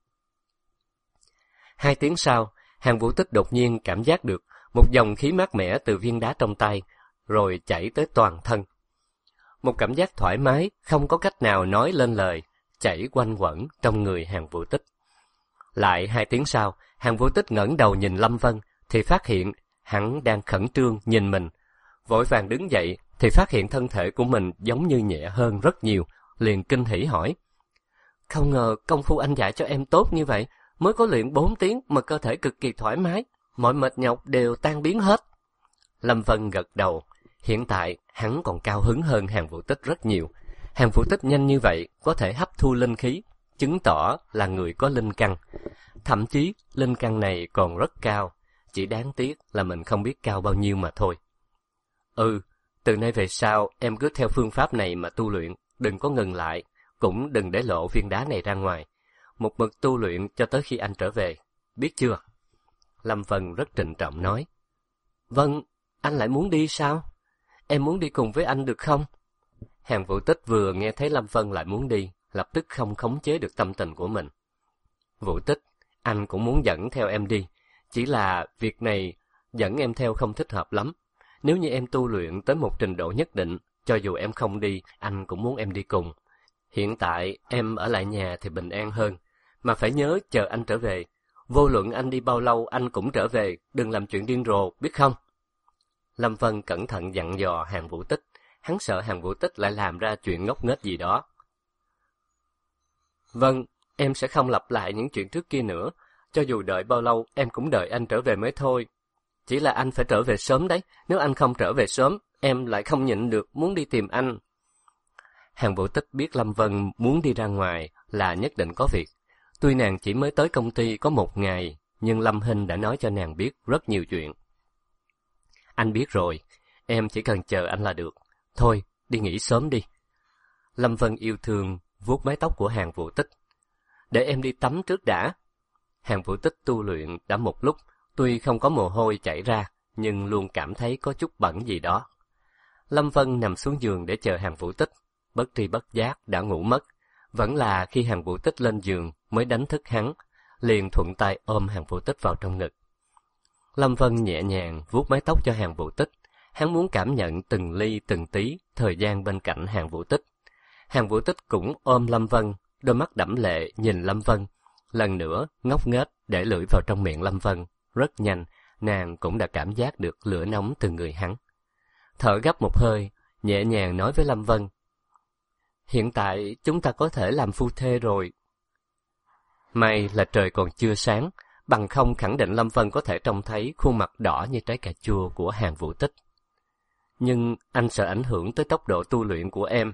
2 tiếng sau, Hàn Vũ Tích đột nhiên cảm giác được một dòng khí mát mẻ từ viên đá trong tay, rồi chảy tới toàn thân. Một cảm giác thoải mái, không có cách nào nói lên lời, chảy quanh quẩn trong người Hàn Vũ Tích. Lại 2 tiếng sau, Hàn Vũ Tích ngẩng đầu nhìn Lâm Vân, thì phát hiện hắn đang khẩn trương nhìn mình. Vội vàng đứng dậy, thì phát hiện thân thể của mình giống như nhẹ hơn rất nhiều, liền kinh hỉ hỏi. Không ngờ công phu anh dạy cho em tốt như vậy, mới có luyện 4 tiếng mà cơ thể cực kỳ thoải mái, mọi mệt nhọc đều tan biến hết. Lâm Vân gật đầu, hiện tại hắn còn cao hứng hơn Hàn Vũ Tích rất nhiều. Hàn Vũ Tích nhanh như vậy có thể hấp thu linh khí, chứng tỏ là người có linh căn. Thậm chí linh căn này còn rất cao, chỉ đáng tiếc là mình không biết cao bao nhiêu mà thôi. Từ nay về sau em cứ theo phương pháp này mà tu luyện, đừng có ngừng lại, cũng đừng để lộ viên đá này ra ngoài. Một mực tu luyện cho tới khi anh trở về, biết chưa? Lâm Vân rất trịnh trọng nói. Vâng, anh lại muốn đi sao? Em muốn đi cùng với anh được không? Hàn Vũ Tích vừa nghe thấy Lâm Vân lại muốn đi, lập tức không khống chế được tâm tình của mình. Vũ Tích, anh cũng muốn dẫn theo em đi, chỉ là việc này dẫn em theo không thích hợp lắm. Nếu như em tu luyện tới một trình độ nhất định, cho dù em không đi, anh cũng muốn em đi cùng. Hiện tại em ở lại nhà thì bình an hơn, mà phải nhớ chờ anh trở về. Vô luận anh đi bao lâu anh cũng trở về, đừng làm chuyện điên rồ, biết không? Lâm Vân cẩn thận dặn dò Hàn Vũ Tích, hắn sợ Hàn Vũ Tích lại làm ra chuyện ngốc nghếch gì đó. Vâng, em sẽ không lặp lại những chuyện trước kia nữa, cho dù đợi bao lâu em cũng đợi anh trở về mới thôi. Chỉ là anh phải trở về sớm đấy, nếu anh không trở về sớm, em lại không nhịn được muốn đi tìm anh. Hàn Vũ Tích biết Lâm Vân muốn đi ra ngoài là nhất định có việc. Tuy nàng chỉ mới tới công ty có 1 ngày, nhưng Lâm Hinh đã nói cho nàng biết rất nhiều chuyện. Anh biết rồi, em chỉ cần chờ anh là được. Thôi, đi nghỉ sớm đi. Lâm Vân yêu thương vuốt mái tóc của Hàn Vũ Tích. Để em đi tắm trước đã. Hàn Vũ Tích tu luyện đã một lúc, tuy không có mồ hôi chảy ra, nhưng luôn cảm thấy có chút bẩn gì đó. Lâm Vân nằm xuống giường để chờ Hàn Vũ Tích, bất tri bất giác đã ngủ mất. Vẫn là khi Hàn Vũ Tích lên giường mới đánh thức hắn, liền thuận tay ôm Hàn Vũ Tích vào trong ngực. Lâm Vân nhẹ nhàng vuốt mái tóc cho Hàn Vũ Tích, hắn muốn cảm nhận từng ly từng tí thời gian bên cạnh Hàn Vũ Tích. Hàn Vũ Tích cũng ôm Lâm Vân, đôi mắt đẫm lệ nhìn Lâm Vân, lần nữa ngốc nghếch để lưỡi vào trong miệng Lâm Vân. Rất nhanh, nàng cũng đã cảm giác được lửa nóng từ người hắn. Thở gấp một hơi, nhẹ nhàng nói với Lâm Vân. Hiện tại chúng ta có thể làm phu thê rồi. May là trời còn chưa sáng, bằng không khẳng định Lâm Vân có thể trông thấy khuôn mặt đỏ như trái cà chua của Hàn Vũ Tích. Nhưng anh sợ ảnh hưởng tới tốc độ tu luyện của em.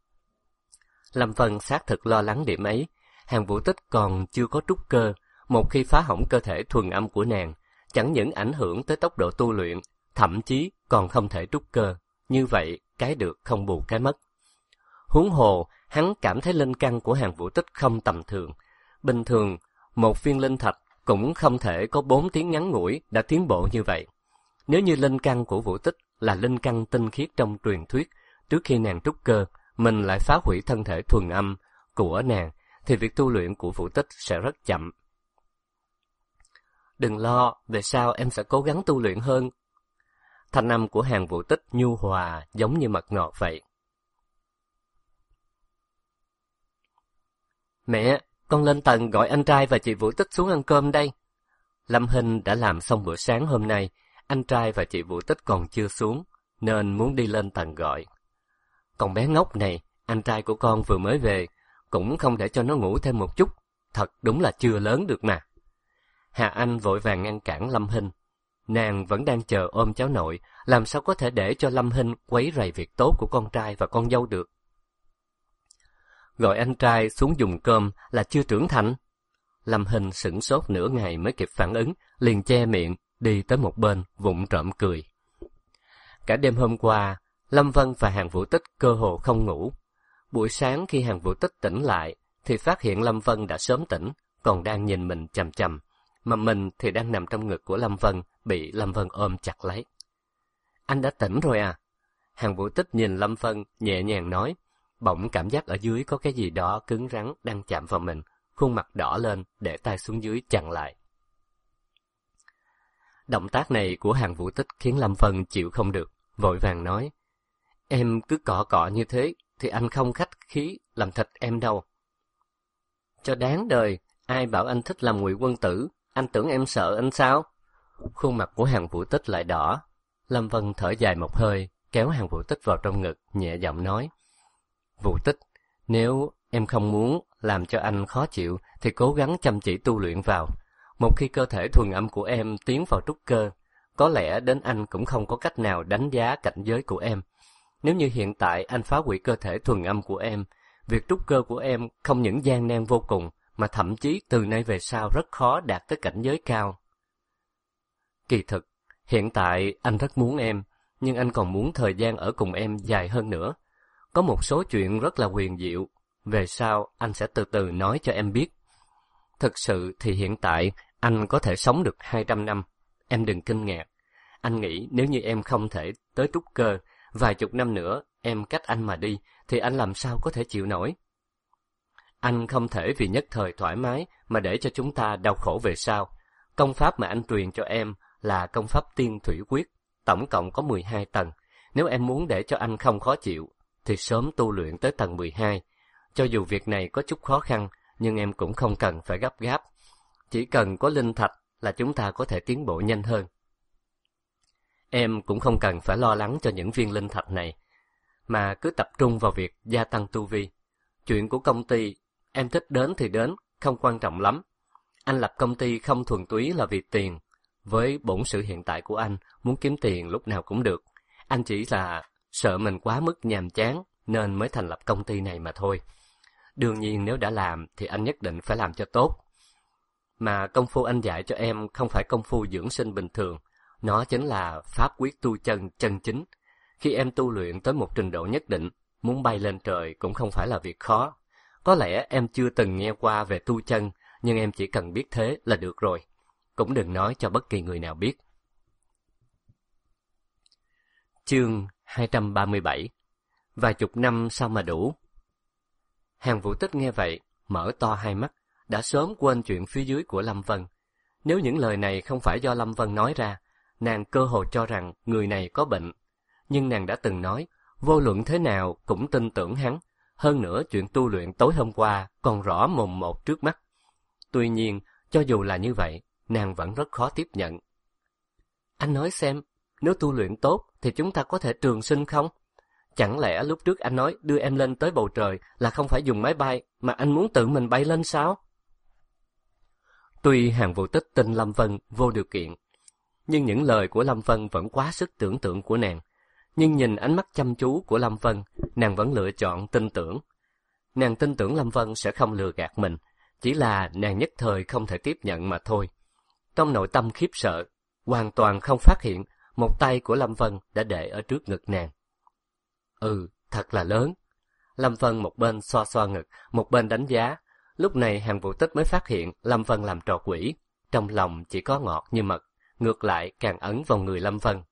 Lâm Vân xác thực lo lắng điểm ấy. Hàn Vũ Tích còn chưa có trúc cơ, một khi phá hỏng cơ thể thuần âm của nàng, chẳng những ảnh hưởng tới tốc độ tu luyện, thậm chí còn không thể trúc cơ. Như vậy, cái được không bù cái mất. Huống hồ, hắn cảm thấy linh căn của Hàn Vũ Tích không tầm thường. Bình thường, một viên linh thạch cũng không thể có 4 tiếng ngắn ngủi đã tiến bộ như vậy. Nếu như linh căn của Vũ Tích là linh căn tinh khiết trong truyền thuyết, trước khi nàng trúc cơ, mình lại phá hủy thân thể thuần âm của nàng, thì việc tu luyện của Vũ Tích sẽ rất chậm. Đừng lo, về sau em sẽ cố gắng tu luyện hơn. Thanh âm của Hàn Vũ Tích nhu hòa giống như mật ngọt vậy. Mẹ, con lên tầng gọi anh trai và chị Vũ Tích xuống ăn cơm đây. Lâm Hinh đã làm xong bữa sáng hôm nay, anh trai và chị Vũ Tích còn chưa xuống, nên muốn đi lên tầng gọi. Còn bé ngốc này, anh trai của con vừa mới về, cũng không để cho nó ngủ thêm một chút, thật đúng là chưa lớn được mà. Hà Anh vội vàng ngăn cản Lâm Hinh. Nàng vẫn đang chờ ôm cháu nội, làm sao có thể để cho Lâm Hinh quấy rầy việc tốt của con trai và con dâu được. Gọi anh trai xuống dùng cơm là chưa trưởng thành. Lâm Hinh sửng sốt nửa ngày mới kịp phản ứng, liền che miệng, đi tới một bên, vụng trộm cười. Cả đêm hôm qua, Lâm Vân và Hàn Vũ Tích cơ hồ không ngủ. Buổi sáng khi Hàn Vũ Tích tỉnh lại, thì phát hiện Lâm Vân đã sớm tỉnh, còn đang nhìn mình chằm chằm, mà mình thì đang nằm trong ngực của Lâm Vân, bị Lâm Vân ôm chặt lấy. Anh đã tỉnh rồi à? Hàn Vũ Tích nhìn Lâm Vân, nhẹ nhàng nói, bỗng cảm giác ở dưới có cái gì đó cứng rắn đang chạm vào mình, khuôn mặt đỏ lên, để tay xuống dưới chặn lại. Động tác này của Hàn Vũ Tích khiến Lâm Vân chịu không được, vội vàng nói, em cứ cọ cọ như thế, thì anh không khách khí làm thịt em đâu. Cho đáng đời, ai bảo anh thích làm ngụy quân tử, anh tưởng em sợ anh sao? Khuôn mặt của Hàn Vũ Tích lại đỏ. Lâm Vân thở dài một hơi, kéo Hàn Vũ Tích vào trong ngực, nhẹ giọng nói, Vũ Tích, nếu em không muốn làm cho anh khó chịu, thì cố gắng chăm chỉ tu luyện vào. Một khi cơ thể thuần âm của em tiến vào trúc cơ, có lẽ đến anh cũng không có cách nào đánh giá cảnh giới của em. Nếu như hiện tại anh phá hủy cơ thể thuần âm của em, việc trúc cơ của em không những gian nan vô cùng, mà thậm chí từ nay về sau rất khó đạt tới cảnh giới cao. Kỳ thực, hiện tại anh rất muốn em, nhưng anh còn muốn thời gian ở cùng em dài hơn nữa. Có một số chuyện rất là huyền diệu, về sau anh sẽ từ từ nói cho em biết. Thực sự thì hiện tại anh có thể sống được 200 năm, em đừng kinh ngạc. Anh nghĩ nếu như em không thể tới trúc cơ, vài chục năm nữa em cách anh mà đi, thì anh làm sao có thể chịu nổi. Anh không thể vì nhất thời thoải mái mà để cho chúng ta đau khổ về sau. Công pháp mà anh truyền cho em là công pháp tiên thủy quyết, tổng cộng có 12 tầng. Nếu em muốn để cho anh không khó chịu, thì sớm tu luyện tới tầng 12. Cho dù việc này có chút khó khăn, nhưng em cũng không cần phải gấp gáp. Chỉ cần có linh thạch là chúng ta có thể tiến bộ nhanh hơn. Em cũng không cần phải lo lắng cho những viên linh thạch này, mà cứ tập trung vào việc gia tăng tu vi. Chuyện của công ty, em thích đến thì đến, không quan trọng lắm. Anh lập công ty không thuần túy là vì tiền. Với bổn sự hiện tại của anh, muốn kiếm tiền lúc nào cũng được. Anh chỉ là sợ mình quá mức nhàm chán, nên mới thành lập công ty này mà thôi. Đương nhiên nếu đã làm thì anh nhất định phải làm cho tốt. Mà công phu anh dạy cho em không phải công phu dưỡng sinh bình thường, nó chính là pháp quyết tu chân chân chính. Khi em tu luyện tới một trình độ nhất định, muốn bay lên trời cũng không phải là việc khó. Có lẽ em chưa từng nghe qua về tu chân, nhưng em chỉ cần biết thế là được rồi. Cũng đừng nói cho bất kỳ người nào biết. Chương 237. Vài chục năm sao mà đủ? Hàn Vũ Tích nghe vậy, mở to hai mắt, đã sớm quên chuyện phía dưới của Lâm Vân. Nếu những lời này không phải do Lâm Vân nói ra, nàng cơ hồ cho rằng người này có bệnh. Nhưng nàng đã từng nói, vô luận thế nào cũng tin tưởng hắn. Hơn nữa chuyện tu luyện tối hôm qua còn rõ mồn một trước mắt. Tuy nhiên, cho dù là như vậy, nàng vẫn rất khó tiếp nhận. Anh nói xem, nếu tu luyện tốt thì chúng ta có thể trường sinh không? Chẳng lẽ lúc trước anh nói đưa em lên tới bầu trời là không phải dùng máy bay, mà anh muốn tự mình bay lên sao? Tuy Hàn Vũ Tích tin Lâm Vân vô điều kiện, nhưng những lời của Lâm Vân vẫn quá sức tưởng tượng của nàng. Nhưng nhìn ánh mắt chăm chú của Lâm Vân, nàng vẫn lựa chọn tin tưởng. Nàng tin tưởng Lâm Vân sẽ không lừa gạt mình, chỉ là nàng nhất thời không thể tiếp nhận mà thôi. Trong nội tâm khiếp sợ, hoàn toàn không phát hiện một tay của Lâm Vân đã để ở trước ngực nàng. Thật là lớn. Lâm Vân một bên xoa xoa ngực, một bên đánh giá. Lúc này Hàn Vũ Tích mới phát hiện Lâm Vân làm trò quỷ. Trong lòng chỉ có ngọt như mật, ngược lại càng ấn vào người Lâm Vân.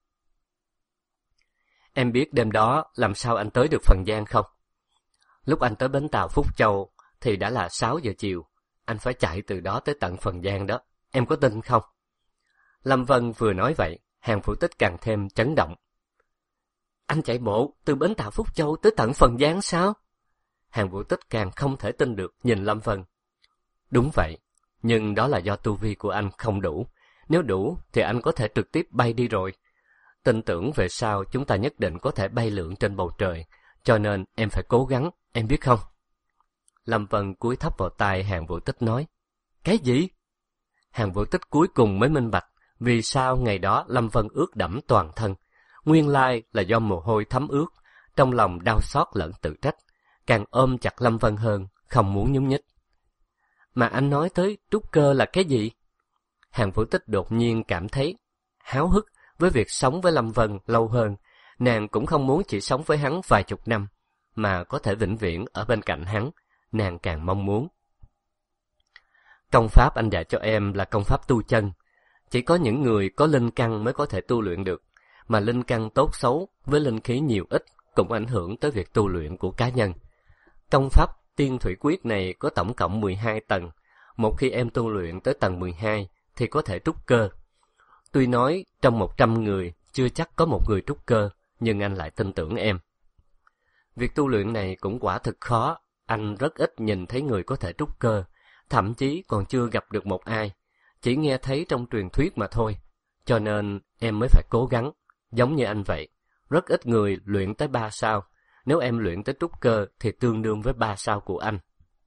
Em biết đêm đó làm sao anh tới được Phần Giang không? Lúc anh tới bến tàu Phúc Châu thì đã là 6 giờ chiều. Anh phải chạy từ đó tới tận Phần Giang đó. Em có tin không? Lâm Vân vừa nói vậy, Hàn Vũ Tích càng thêm chấn động. Anh chạy bộ từ bến tàu Phúc Châu tới tận Phần Giang sao? Hàn Vũ Tích càng không thể tin được nhìn Lâm Vân. Đúng vậy, nhưng đó là do tu vi của anh không đủ. Nếu đủ thì anh có thể trực tiếp bay đi rồi. Tin tưởng về sau chúng ta nhất định có thể bay lượn trên bầu trời, cho nên em phải cố gắng, em biết không? Lâm Vân cúi thấp vào tai Hàn Vũ Tích nói. Cái gì? Hàn Vũ Tích cuối cùng mới minh bạch vì sao ngày đó Lâm Vân ướt đẫm toàn thân. Nguyên lai là do mồ hôi thấm ướt, trong lòng đau xót lẫn tự trách, càng ôm chặt Lâm Vân hơn, không muốn nhúc nhích. Mà anh nói tới trúc cơ là cái gì? Hàn Vũ Tích đột nhiên cảm thấy háo hức với việc sống với Lâm Vân lâu hơn. Nàng cũng không muốn chỉ sống với hắn vài chục năm, mà có thể vĩnh viễn ở bên cạnh hắn, nàng càng mong muốn. Công pháp anh dạy cho em là công pháp tu chân. Chỉ có những người có linh căn mới có thể tu luyện được, mà linh căn tốt xấu với linh khí nhiều ít cũng ảnh hưởng tới việc tu luyện của cá nhân. Công pháp Tiên Thủy Quyết này có tổng cộng 12 tầng. Một khi em tu luyện tới tầng 12 thì có thể trúc cơ. Tuy nói trong 100 người chưa chắc có một người trúc cơ, nhưng anh lại tin tưởng em. Việc tu luyện này cũng quả thực khó, anh rất ít nhìn thấy người có thể trúc cơ, thậm chí còn chưa gặp được một ai, chỉ nghe thấy trong truyền thuyết mà thôi. Cho nên em mới phải cố gắng, giống như anh vậy. Rất ít người luyện tới 3 sao, nếu em luyện tới trúc cơ thì tương đương với 3 sao của anh.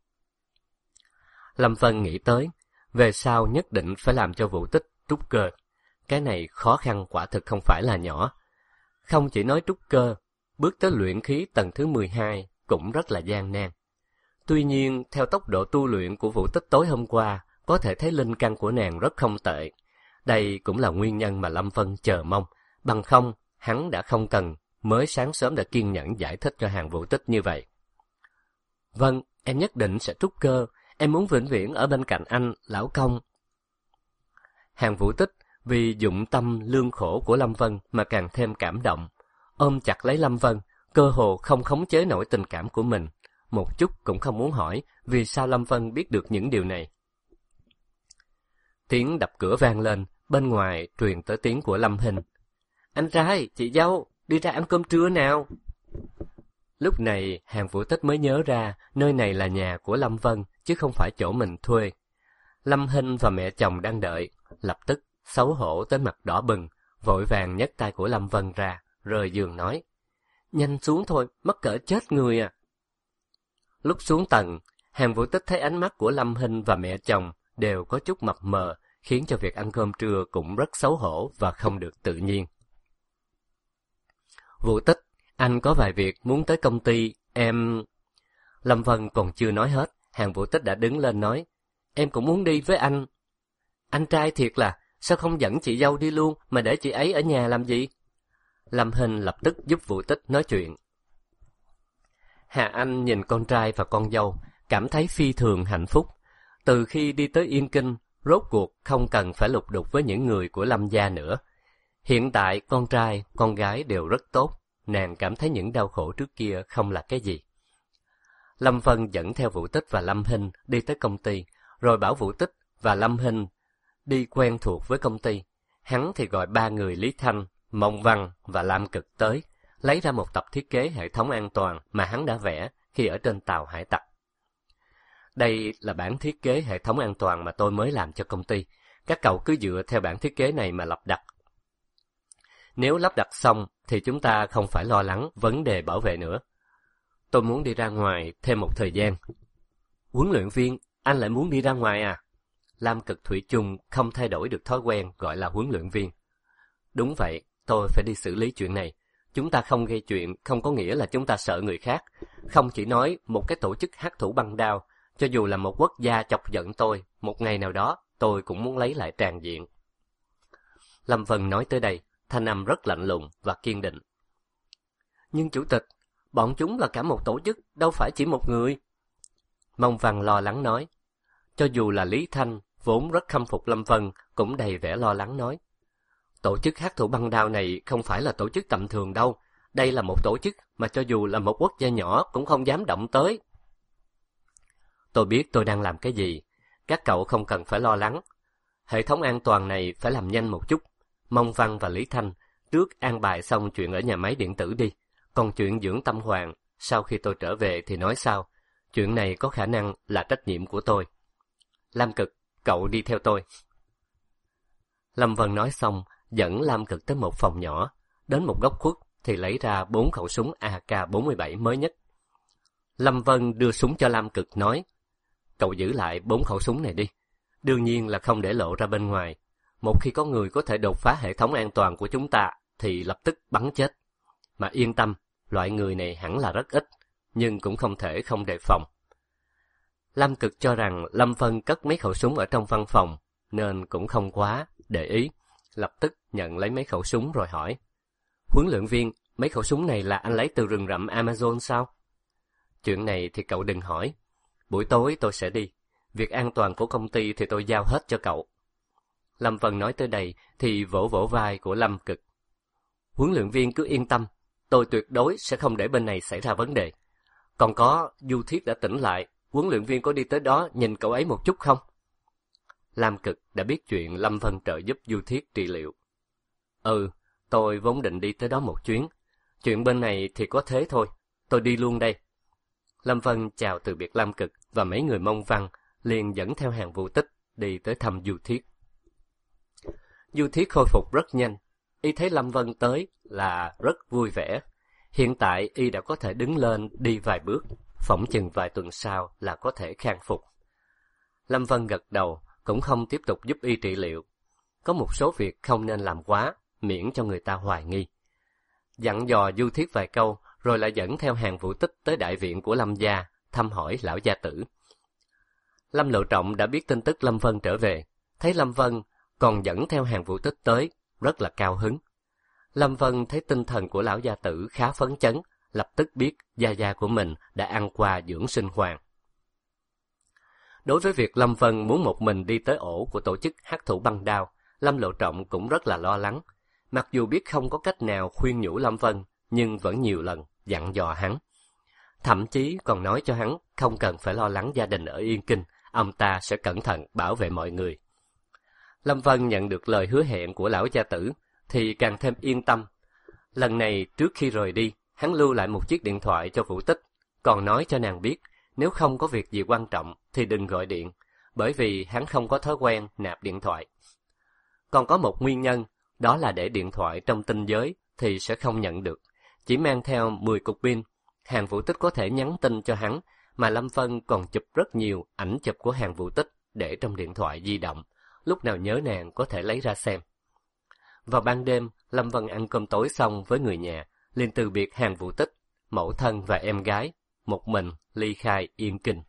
Lâm Vân nghĩ tới, về sau nhất định phải làm cho Vũ Tích trúc cơ. Cái này khó khăn quả thực không phải là nhỏ. Không chỉ nói trúc cơ, bước tới luyện khí tầng thứ 12 cũng rất là gian nan. Tuy nhiên, theo tốc độ tu luyện của Vũ Tích tối hôm qua, có thể thấy linh căn của nàng rất không tệ. Đây cũng là nguyên nhân mà Lâm Vân chờ mong, bằng không, hắn đã không cần, mới sáng sớm đã kiên nhẫn giải thích cho Hàn Vũ Tích như vậy. Vâng, em nhất định sẽ trúc cơ, em muốn vĩnh viễn ở bên cạnh anh, lão công. Hàn Vũ Tích vì dụng tâm lương khổ của Lâm Vân mà càng thêm cảm động, ôm chặt lấy Lâm Vân, cơ hồ không khống chế nổi tình cảm của mình, một chút cũng không muốn hỏi vì sao Lâm Vân biết được những điều này. Tiếng đập cửa vang lên, bên ngoài truyền tới tiếng của Lâm Hinh. Anh trai, chị dâu, đi ra ăn cơm trưa nào. Lúc này Hàn Vũ Tích mới nhớ ra nơi này là nhà của Lâm Vân chứ không phải chỗ mình thuê. Lâm Hinh và mẹ chồng đang đợi, lập tức xấu hổ tới mặt đỏ bừng, vội vàng nhấc tay của Lâm Vân ra, rời giường nói: Nhanh xuống thôi, mắc cỡ chết người à. Lúc xuống tầng, Hàn Vũ Tích thấy ánh mắt của Lâm Hinh và mẹ chồng đều có chút mập mờ, khiến cho việc ăn cơm trưa cũng rất xấu hổ và không được tự nhiên. Vũ Tích, anh có vài việc muốn tới công ty, em... Lâm Vân còn chưa nói hết, Hàn Vũ Tích đã đứng lên nói: Em cũng muốn đi với anh. Anh trai thiệt là, sao không dẫn chị dâu đi luôn mà để chị ấy ở nhà làm gì? Lâm Hinh lập tức giúp Vũ Tích nói chuyện. Hà Anh nhìn con trai và con dâu, cảm thấy phi thường hạnh phúc. Từ khi đi tới Yên Kinh, rốt cuộc không cần phải lục đục với những người của Lâm gia nữa. Hiện tại con trai, con gái đều rất tốt, nàng cảm thấy những đau khổ trước kia không là cái gì. Lâm Vân dẫn theo Vũ Tích và Lâm Hinh đi tới công ty, rồi bảo Vũ Tích và Lâm Hinh đi quen thuộc với công ty. Hắn thì gọi 3 người Lý Thanh, Mộng Văn và Lam Cực tới, lấy ra một tập thiết kế hệ thống an toàn mà hắn đã vẽ khi ở trên tàu hải tặc. Đây là bản thiết kế hệ thống an toàn mà tôi mới làm cho công ty. Các cậu cứ dựa theo bản thiết kế này mà lắp đặt. Nếu lắp đặt xong thì chúng ta không phải lo lắng vấn đề bảo vệ nữa. Tôi muốn đi ra ngoài thêm một thời gian. Huấn luyện viên, anh lại muốn đi ra ngoài à? Lam Cực thủy chung không thay đổi được thói quen gọi là huấn luyện viên. Đúng vậy, tôi phải đi xử lý chuyện này. Chúng ta không gây chuyện không có nghĩa là chúng ta sợ người khác. Không chỉ nói một cái tổ chức hắc thủ băng đao, cho dù là một quốc gia chọc giận tôi, một ngày nào đó tôi cũng muốn lấy lại tràng diện. Lâm Vân nói tới đây, thanh âm rất lạnh lùng và kiên định. Nhưng chủ tịch, bọn chúng là cả một tổ chức, đâu phải chỉ một người. Mông Văn lo lắng nói. Cho dù là Lý Thanh, vốn rất khâm phục Lâm Vân, cũng đầy vẻ lo lắng nói. Tổ chức hắc thủ băng đao này không phải là tổ chức tầm thường đâu. Đây là một tổ chức mà cho dù là một quốc gia nhỏ cũng không dám động tới. Tôi biết tôi đang làm cái gì. Các cậu không cần phải lo lắng. Hệ thống an toàn này phải làm nhanh một chút. Mông Văn và Lý Thanh, trước an bài xong chuyện ở nhà máy điện tử đi. Còn chuyện dưỡng tâm hoàng, sau khi tôi trở về thì nói sau. Chuyện này có khả năng là trách nhiệm của tôi. Lam Cực, cậu đi theo tôi. Lâm Vân nói xong, dẫn Lam Cực tới một phòng nhỏ. Đến một góc khuất thì lấy ra 4 khẩu súng AK-47 mới nhất. Lâm Vân đưa súng cho Lam Cực nói, cậu giữ lại 4 khẩu súng này đi. Đương nhiên là không để lộ ra bên ngoài. Một khi có người có thể đột phá hệ thống an toàn của chúng ta thì lập tức bắn chết. Mà yên tâm, loại người này hẳn là rất ít, nhưng cũng không thể không đề phòng. Lam Cực cho rằng Lâm Vân cất mấy khẩu súng ở trong văn phòng, nên cũng không quá để ý, lập tức nhận lấy mấy khẩu súng rồi hỏi. Huấn luyện viên, mấy khẩu súng này là anh lấy từ rừng rậm Amazon sao? Chuyện này thì cậu đừng hỏi. Buổi tối tôi sẽ đi. Việc an toàn của công ty thì tôi giao hết cho cậu. Lâm Vân nói tới đây thì vỗ vỗ vai của Lâm Cực. Huấn luyện viên cứ yên tâm, tôi tuyệt đối sẽ không để bên này xảy ra vấn đề. Còn có, Du Thiết đã tỉnh lại, huấn luyện viên có đi tới đó nhìn cậu ấy một chút không? Lâm Cực đã biết chuyện Lâm Vân trợ giúp Du Thiết trị liệu. Tôi vốn định đi tới đó một chuyến. Chuyện bên này thì có thế thôi, tôi đi luôn đây. Lâm Vân chào từ biệt Lâm Cực và mấy người Mông Văn, liền dẫn theo Hàn Vũ Tích đi tới thăm Du Thiết. Du Thiết khôi phục rất nhanh, y thấy Lâm Vân tới là rất vui vẻ. Hiện tại y đã có thể đứng lên đi vài bước, phỏng chừng vài tuần sau là có thể khang phục. Lâm Vân gật đầu, cũng không tiếp tục giúp y trị liệu. Có một số việc không nên làm quá, miễn cho người ta hoài nghi. Dặn dò Du Thiết vài câu, rồi lại dẫn theo Hàn Vũ Tích tới đại viện của Lâm gia, thăm hỏi lão gia tử. Lâm Lộ Trọng đã biết tin tức Lâm Vân trở về, thấy Lâm Vân còn dẫn theo Hàn Vũ Tích tới, rất là cao hứng. Lâm Vân thấy tinh thần của lão gia tử khá phấn chấn, lập tức biết gia gia của mình đã ăn qua dưỡng sinh hoàng. Đối với việc Lâm Vân muốn một mình đi tới ổ của tổ chức Hắc Thủ Băng Đao, Lâm Lộ Trọng cũng rất là lo lắng. Mặc dù biết không có cách nào khuyên nhủ Lâm Vân, nhưng vẫn nhiều lần dặn dò hắn. Thậm chí còn nói cho hắn không cần phải lo lắng gia đình ở Yên Kinh, ông ta sẽ cẩn thận bảo vệ mọi người. Lâm Vân nhận được lời hứa hẹn của lão gia tử thì càng thêm yên tâm. Lần này trước khi rời đi, hắn lưu lại một chiếc điện thoại cho Vũ Tích, còn nói cho nàng biết nếu không có việc gì quan trọng thì đừng gọi điện, bởi vì hắn không có thói quen nạp điện thoại. Còn có một nguyên nhân, đó là để điện thoại trong tinh giới thì sẽ không nhận được. Chỉ mang theo 10 cục pin, Hàn Vũ Tích có thể nhắn tin cho hắn, mà Lâm Vân còn chụp rất nhiều ảnh chụp của Hàn Vũ Tích để trong điện thoại di động, lúc nào nhớ nàng có thể lấy ra xem. Vào ban đêm, Lâm Vân ăn cơm tối xong với người nhà, liền từ biệt Hàn Vũ Tích, mẫu thân và em gái, một mình ly khai Yên Kinh.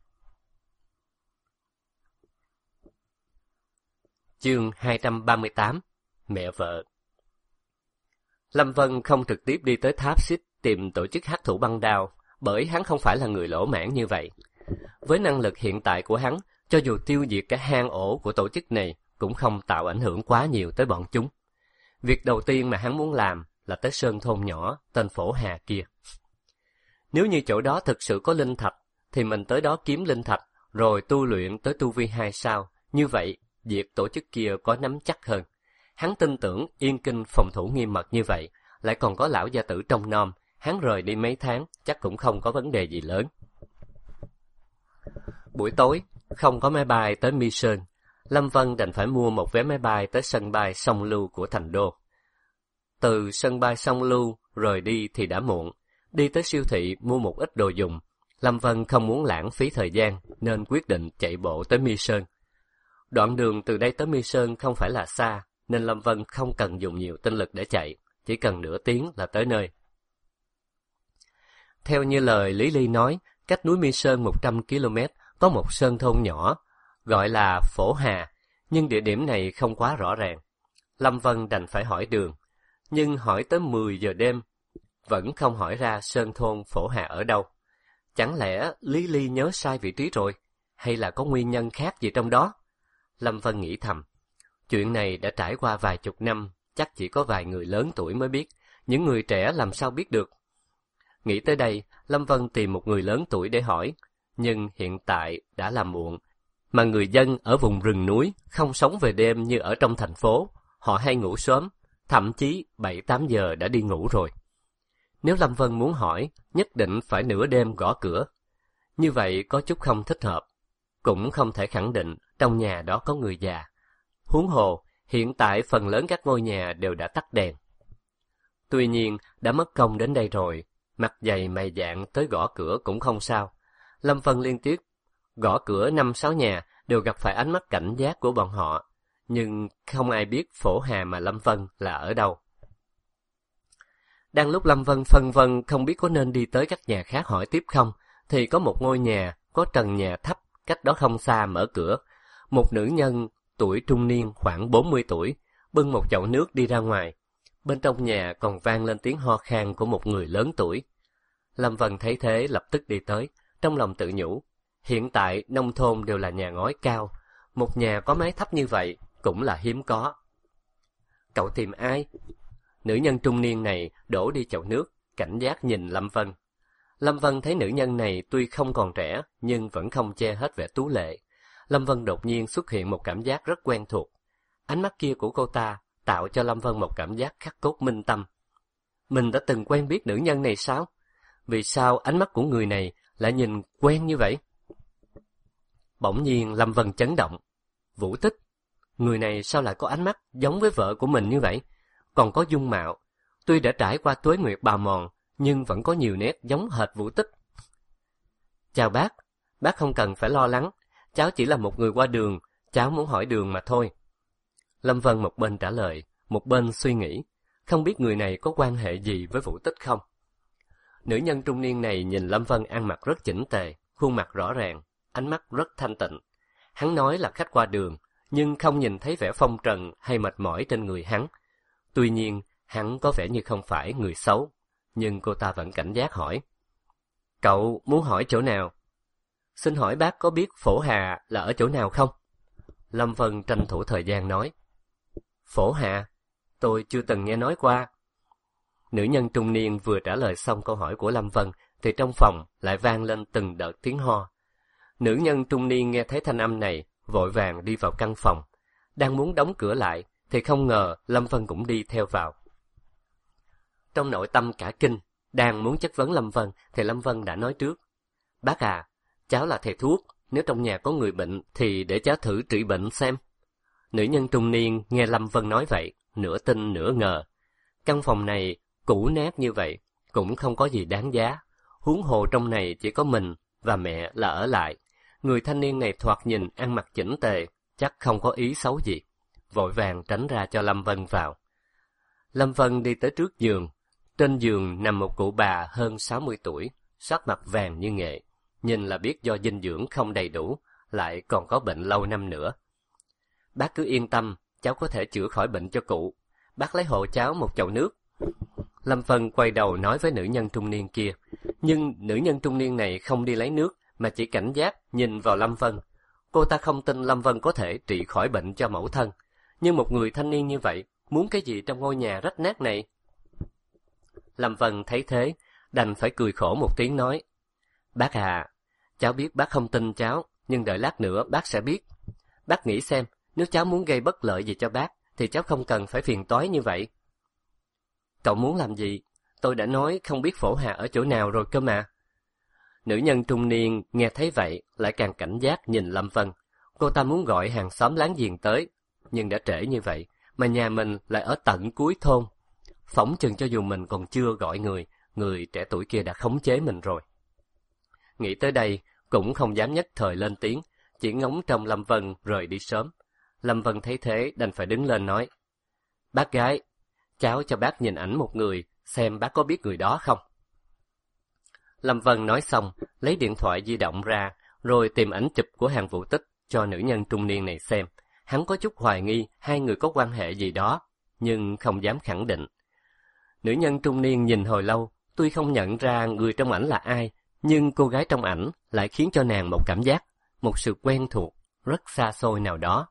Chương 238: Mẹ vợ. Lâm Vân không trực tiếp đi tới Tháp Xích tìm tổ chức Hắc Thủ Băng Đao, bởi hắn không phải là người lỗ mãn như vậy. Với năng lực hiện tại của hắn, cho dù tiêu diệt cả hang ổ của tổ chức này cũng không tạo ảnh hưởng quá nhiều tới bọn chúng. Việc đầu tiên mà hắn muốn làm là tới sơn thôn nhỏ tên Phổ Hà kia. Nếu như chỗ đó thực sự có linh thạch, thì mình tới đó kiếm linh thạch, rồi tu luyện tới tu vi 2 sao. Như vậy, việc tổ chức kia có nắm chắc hơn. Hắn tin tưởng Yên Kinh phòng thủ nghiêm mật như vậy, lại còn có lão gia tử trông nom, hắn rời đi mấy tháng chắc cũng không có vấn đề gì lớn. Buổi tối, không có máy bay tới Mi Sơn, Lâm Vân đành phải mua một vé máy bay tới sân bay Sông Lưu của thành đô. Từ sân bay Sông Lưu rời đi thì đã muộn, đi tới siêu thị mua một ít đồ dùng. Lâm Vân không muốn lãng phí thời gian nên quyết định chạy bộ tới Mi Sơn. Đoạn đường từ đây tới Mi Sơn không phải là xa, nên Lâm Vân không cần dùng nhiều tinh lực để chạy, chỉ cần nửa tiếng là tới nơi. Theo như lời Lý Ly nói, cách núi Mi Sơn 100 km có một sơn thôn nhỏ, gọi là Phổ Hà, nhưng địa điểm này không quá rõ ràng. Lâm Vân đành phải hỏi đường, nhưng hỏi tới 10 giờ đêm, vẫn không hỏi ra sơn thôn Phổ Hà ở đâu. Chẳng lẽ Lý Ly nhớ sai vị trí rồi, hay là có nguyên nhân khác gì trong đó? Lâm Vân nghĩ thầm, chuyện này đã trải qua vài chục năm, chắc chỉ có vài người lớn tuổi mới biết, những người trẻ làm sao biết được. Nghĩ tới đây, Lâm Vân tìm một người lớn tuổi để hỏi, nhưng hiện tại đã là muộn, mà người dân ở vùng rừng núi không sống về đêm như ở trong thành phố, họ hay ngủ sớm, thậm chí 7-8 giờ đã đi ngủ rồi. Nếu Lâm Vân muốn hỏi, nhất định phải nửa đêm gõ cửa. Như vậy có chút không thích hợp, cũng không thể khẳng định trong nhà đó có người già. Huống hồ, hiện tại phần lớn các ngôi nhà đều đã tắt đèn. Tuy nhiên, đã mất công đến đây rồi, mặt dày mày dạn tới gõ cửa cũng không sao. Lâm Vân liên tiếp gõ cửa 5-6 nhà đều gặp phải ánh mắt cảnh giác của bọn họ, nhưng không ai biết Phổ Hà mà Lâm Vân là ở đâu. Đang lúc Lâm Vân phân vân không biết có nên đi tới các nhà khác hỏi tiếp không, thì có một ngôi nhà có trần nhà thấp cách đó không xa mở cửa. Một nữ nhân tuổi trung niên khoảng 40 tuổi bưng một chậu nước đi ra ngoài. Bên trong nhà còn vang lên tiếng ho khan của một người lớn tuổi. Lâm Vân thấy thế lập tức đi tới, trong lòng tự nhủ, Hiện tại nông thôn đều là nhà ngói cao, một nhà có mái thấp như vậy cũng là hiếm có. Cậu tìm ai? Nữ nhân trung niên này đổ đi chậu nước, cảnh giác nhìn Lâm Vân. Lâm Vân thấy nữ nhân này tuy không còn trẻ, nhưng vẫn không che hết vẻ tú lệ. Lâm Vân đột nhiên xuất hiện một cảm giác rất quen thuộc. Ánh mắt kia của cô ta tạo cho Lâm Vân một cảm giác khắc cốt minh tâm. Mình đã từng quen biết nữ nhân này sao? Vì sao ánh mắt của người này lại nhìn quen như vậy? Bỗng nhiên Lâm Vân chấn động. Vũ Tích, người này sao lại có ánh mắt giống với vợ của mình như vậy? Còn có dung mạo, tuy đã trải qua tuế nguyệt bào mòn, nhưng vẫn có nhiều nét giống hệt Vũ Tích. Chào bác không cần phải lo lắng, cháu chỉ là một người qua đường, cháu muốn hỏi đường mà thôi. Lâm Vân một bên trả lời, một bên suy nghĩ, không biết người này có quan hệ gì với Vũ Tích không? Nữ nhân trung niên này nhìn Lâm Vân ăn mặc rất chỉnh tề, khuôn mặt rõ ràng, ánh mắt rất thanh tịnh. Hắn nói là khách qua đường, nhưng không nhìn thấy vẻ phong trần hay mệt mỏi trên người hắn. Tuy nhiên, hắn có vẻ như không phải người xấu, nhưng cô ta vẫn cảnh giác hỏi. Cậu muốn hỏi chỗ nào? Xin hỏi bác có biết Phổ Hà là ở chỗ nào không? Lâm Vân tranh thủ thời gian nói. Phổ Hà? Tôi chưa từng nghe nói qua. Nữ nhân trung niên vừa trả lời xong câu hỏi của Lâm Vân, thì trong phòng lại vang lên từng đợt tiếng ho. Nữ nhân trung niên nghe thấy thanh âm này, vội vàng đi vào căn phòng. Đang muốn đóng cửa lại, thì không ngờ Lâm Vân cũng đi theo vào. Trong nội tâm cả kinh, đang muốn chất vấn Lâm Vân, thì Lâm Vân đã nói trước. Bác à, cháu là thầy thuốc, nếu trong nhà có người bệnh thì để cháu thử trị bệnh xem. Nữ nhân trung niên nghe Lâm Vân nói vậy, nửa tin nửa ngờ. Căn phòng này cũ nát như vậy, cũng không có gì đáng giá. Huống hồ trong này chỉ có mình và mẹ là ở lại. Người thanh niên này thoạt nhìn ăn mặc chỉnh tề, chắc không có ý xấu gì. Vội vàng tránh ra cho Lâm Vân vào. Lâm Vân đi tới trước giường. Trên giường nằm một cụ bà hơn 60 tuổi, sắc mặt vàng như nghệ. Nhìn là biết do dinh dưỡng không đầy đủ, lại còn có bệnh lâu năm nữa. Bác cứ yên tâm, cháu có thể chữa khỏi bệnh cho cụ. Bác lấy hộ cháu một chậu nước. Lâm Vân quay đầu nói với nữ nhân trung niên kia. Nhưng nữ nhân trung niên này không đi lấy nước, mà chỉ cảnh giác nhìn vào Lâm Vân. Cô ta không tin Lâm Vân có thể trị khỏi bệnh cho mẫu thân. Nhưng một người thanh niên như vậy, muốn cái gì trong ngôi nhà rách nát này? Lâm Vân thấy thế, đành phải cười khổ một tiếng nói. Bác à, cháu biết bác không tin cháu, nhưng đợi lát nữa bác sẽ biết. Bác nghĩ xem, nếu cháu muốn gây bất lợi gì cho bác, thì cháu không cần phải phiền toái như vậy. Cậu muốn làm gì? Tôi đã nói không biết Phổ Hà ở chỗ nào rồi cơ mà. Nữ nhân trung niên nghe thấy vậy, lại càng cảnh giác nhìn Lâm Vân. Cô ta muốn gọi hàng xóm láng giềng tới, nhưng đã trễ như vậy, mà nhà mình lại ở tận cuối thôn. Phỏng chừng cho dù mình còn chưa gọi người trẻ tuổi kia đã khống chế mình rồi. Nghĩ tới đây, cũng không dám nhất thời lên tiếng, chỉ ngóng trông Lâm Vân rời đi sớm. Lâm Vân thấy thế đành phải đứng lên nói. Bác gái, cháu cho bác nhìn ảnh một người, xem bác có biết người đó không? Lâm Vân nói xong, lấy điện thoại di động ra, rồi tìm ảnh chụp của Hàng Vũ Tích cho nữ nhân trung niên này xem. Hắn có chút hoài nghi hai người có quan hệ gì đó, nhưng không dám khẳng định. Nữ nhân trung niên nhìn hồi lâu, tuy không nhận ra người trong ảnh là ai, nhưng cô gái trong ảnh lại khiến cho nàng một cảm giác, một sự quen thuộc, rất xa xôi nào đó.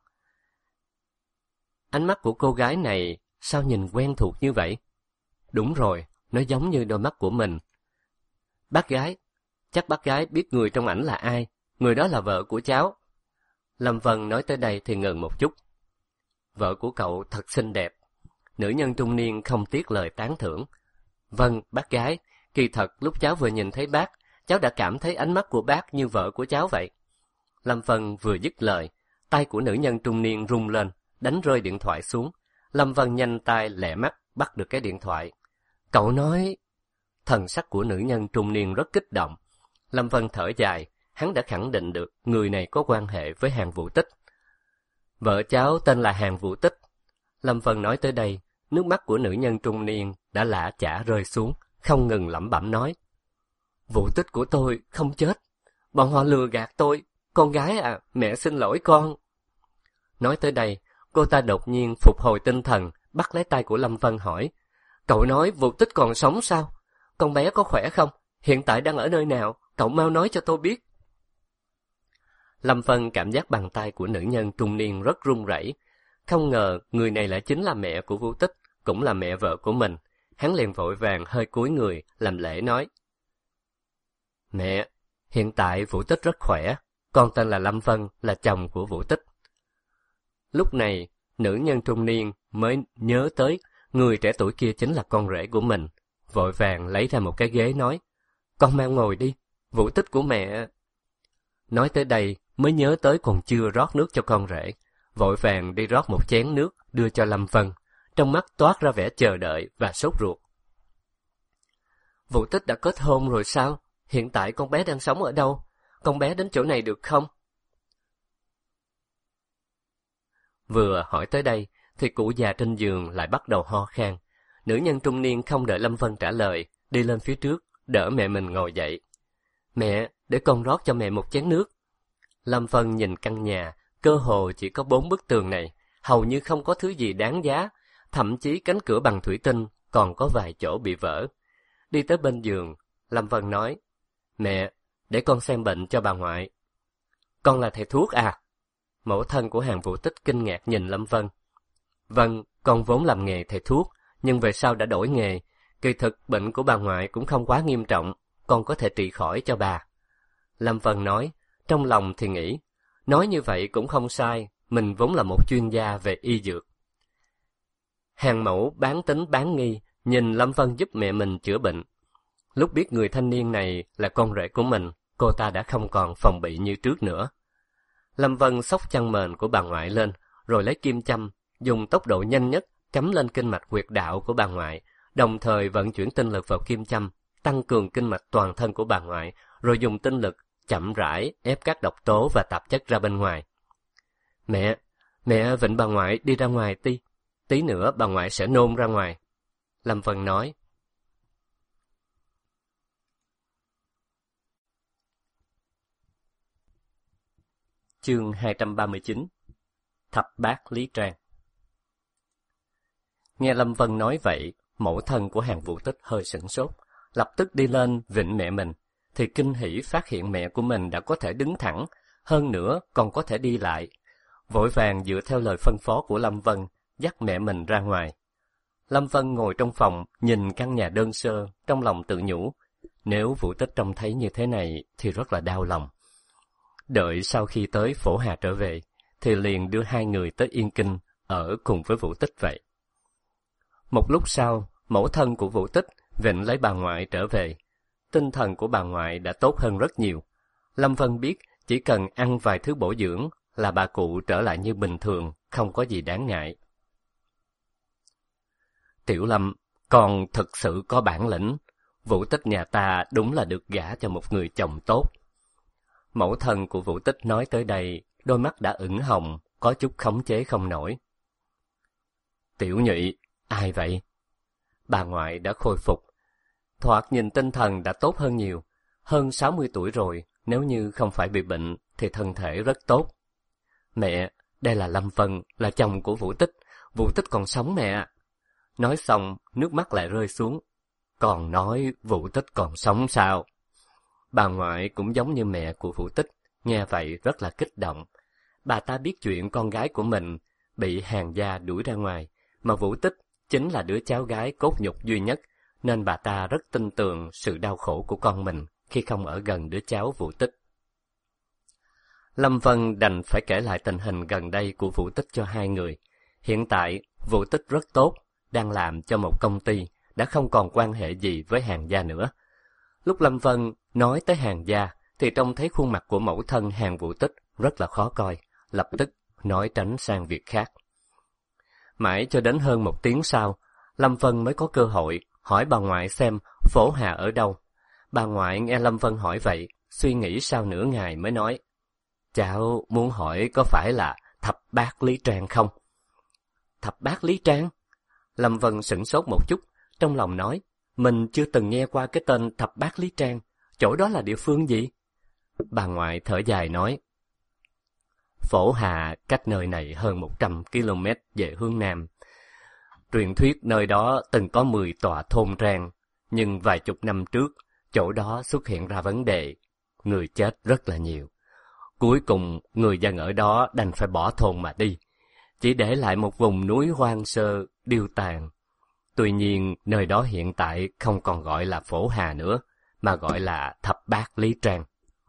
Ánh mắt của cô gái này sao nhìn quen thuộc như vậy? Đúng rồi, nó giống như đôi mắt của mình. Bác gái, chắc bác gái biết người trong ảnh là ai, người đó là vợ của cháu. Lâm Vân nói tới đây thì ngừng một chút. Vợ của cậu thật xinh đẹp. Nữ nhân trung niên không tiếc lời tán thưởng. Vâng, bác gái, kỳ thật lúc cháu vừa nhìn thấy bác, cháu đã cảm thấy ánh mắt của bác như vợ của cháu vậy. Lâm Vân vừa dứt lời, tay của nữ nhân trung niên rung lên, đánh rơi điện thoại xuống. Lâm Vân nhanh tay lẹ mắt bắt được cái điện thoại. Cậu nói... Thần sắc của nữ nhân trung niên rất kích động. Lâm Vân thở dài, hắn đã khẳng định được người này có quan hệ với Hàng Vũ Tích. Vợ cháu tên là Hàng Vũ Tích. Lâm Vân nói tới đây, nước mắt của nữ nhân trung niên đã lã chả rơi xuống, không ngừng lẩm bẩm nói. Vũ Tích của tôi không chết. Bọn họ lừa gạt tôi. Con gái à, mẹ xin lỗi con. Nói tới đây, cô ta đột nhiên phục hồi tinh thần, bắt lấy tay của Lâm Vân hỏi. Cậu nói Vũ Tích còn sống sao? Con bé có khỏe không? Hiện tại đang ở nơi nào? Cậu mau nói cho tôi biết. Lâm Vân cảm giác bàn tay của nữ nhân trung niên rất run rẩy. Không ngờ người này lại chính là mẹ của Vũ Tích, cũng là mẹ vợ của mình. Hắn liền vội vàng hơi cúi người, làm lễ nói. Mẹ, hiện tại Vũ Tích rất khỏe, con tên là Lâm Vân, là chồng của Vũ Tích. Lúc này, nữ nhân trung niên mới nhớ tới người trẻ tuổi kia chính là con rể của mình. Vội vàng lấy ra một cái ghế nói, con mau ngồi đi, Vũ Tích của mẹ. Nói tới đây mới nhớ tới còn chưa rót nước cho con rể. Vội vàng đi rót một chén nước đưa cho Lâm Vân, trong mắt toát ra vẻ chờ đợi và sốt ruột. Vũ Tích đã kết hôn rồi sao? Hiện tại con bé đang sống ở đâu? Con bé đến chỗ này được không? Vừa hỏi tới đây thì cụ già trên giường lại bắt đầu ho khan. Nữ nhân trung niên không đợi Lâm Vân trả lời, đi lên phía trước, đỡ mẹ mình ngồi dậy. Mẹ, để con rót cho mẹ một chén nước. Lâm Vân nhìn căn nhà, cơ hồ chỉ có 4 bức tường này, hầu như không có thứ gì đáng giá, thậm chí cánh cửa bằng thủy tinh còn có vài chỗ bị vỡ. Đi tới bên giường, Lâm Vân nói, mẹ, để con xem bệnh cho bà ngoại. Con là thầy thuốc à? Mẫu thân của Hàn Vũ Tích kinh ngạc nhìn Lâm Vân. Vâng, con vốn làm nghề thầy thuốc, nhưng về sau đã đổi nghề. Kỳ thực bệnh của bà ngoại cũng không quá nghiêm trọng, con có thể trị khỏi cho bà. Lâm Vân nói, trong lòng thì nghĩ, nói như vậy cũng không sai, mình vốn là một chuyên gia về y dược. Hàn mẫu bán tín bán nghi, nhìn Lâm Vân giúp mẹ mình chữa bệnh. Lúc biết người thanh niên này là con rể của mình, cô ta đã không còn phòng bị như trước nữa. Lâm Vân xốc chăn mền của bà ngoại lên, rồi lấy kim châm, dùng tốc độ nhanh nhất cắm lên kinh mạch huyệt đạo của bà ngoại, đồng thời vận chuyển tinh lực vào kim châm, tăng cường kinh mạch toàn thân của bà ngoại, rồi dùng tinh lực chậm rãi ép các độc tố và tạp chất ra bên ngoài. Mẹ vịnh bà ngoại đi ra ngoài tí nữa bà ngoại sẽ nôn ra ngoài. Lâm Vân nói. Chương 239. Thập bát Lý Trang. Nghe Lâm Vân nói vậy, mẫu thân của Hàn Vũ Tích hơi sửng sốt, lập tức đi lên vịnh mẹ mình, thì kinh hỉ phát hiện mẹ của mình đã có thể đứng thẳng, hơn nữa còn có thể đi lại. Vội vàng dựa theo lời phân phó của Lâm Vân, dắt mẹ mình ra ngoài. Lâm Vân ngồi trong phòng, nhìn căn nhà đơn sơ, trong lòng tự nhủ, nếu Vũ Tích trông thấy như thế này thì rất là đau lòng. Đợi sau khi tới Phổ Hà trở về, thì liền đưa hai người tới Yên Kinh, ở cùng với Vũ Tích vậy. Một lúc sau, mẫu thân của Vũ Tích vịnh lấy bà ngoại trở về. Tinh thần của bà ngoại đã tốt hơn rất nhiều. Lâm Vân biết chỉ cần ăn vài thứ bổ dưỡng là bà cụ trở lại như bình thường, không có gì đáng ngại. Tiểu Lâm, con thực sự có bản lĩnh. Vũ Tích nhà ta đúng là được gả cho một người chồng tốt. Mẫu thân của Vũ Tích nói tới đây, đôi mắt đã ửng hồng, có chút khống chế không nổi. Tiểu Nhụy, ai vậy? Bà ngoại đã khôi phục. Thoạt nhìn tinh thần đã tốt hơn nhiều. Hơn 60 tuổi rồi, nếu như không phải bị bệnh thì thân thể rất tốt. Mẹ, đây là Lâm Vân, là chồng của Vũ Tích. Vũ Tích còn sống mẹ. Nói xong, nước mắt lại rơi xuống. Còn nói Vũ Tích còn sống sao? Bà ngoại cũng giống như mẹ của Vũ Tích, nghe vậy rất là kích động. Bà ta biết chuyện con gái của mình bị Hàn gia đuổi ra ngoài, mà Vũ Tích chính là đứa cháu gái cốt nhục duy nhất, nên bà ta rất tin tưởng sự đau khổ của con mình khi không ở gần đứa cháu Vũ Tích. Lâm Vân đành phải kể lại tình hình gần đây của Vũ Tích cho hai người. Hiện tại, Vũ Tích rất tốt, đang làm cho một công ty, đã không còn quan hệ gì với Hàn gia nữa. Lúc Lâm Vân nói tới Hàn gia, thì trông thấy khuôn mặt của mẫu thân Hàn Vũ Tích rất là khó coi, lập tức nói tránh sang việc khác. Mãi cho đến hơn 1 tiếng sau, Lâm Vân mới có cơ hội hỏi bà ngoại xem Phổ Hà ở đâu. Bà ngoại nghe Lâm Vân hỏi vậy, suy nghĩ sau nửa ngày mới nói, cháu muốn hỏi có phải là Thập Bát Lý Trang không? Thập Bát Lý Trang? Lâm Vân sửng sốt một chút, trong lòng nói, mình chưa từng nghe qua cái tên Thập Bát Lý Trang, chỗ đó là địa phương gì? Bà ngoại thở dài nói, Phổ Hà cách nơi này hơn 100 km về hướng Nam. Truyền thuyết nơi đó từng có 10 tòa thôn trang, nhưng vài chục năm trước, chỗ đó xuất hiện ra vấn đề, người chết rất là nhiều. Cuối cùng, người dân ở đó đành phải bỏ thôn mà đi, chỉ để lại một vùng núi hoang sơ, điêu tàn. Tuy nhiên, nơi đó hiện tại không còn gọi là Phổ Hà nữa, mà gọi là Thập Bát Lý Trang.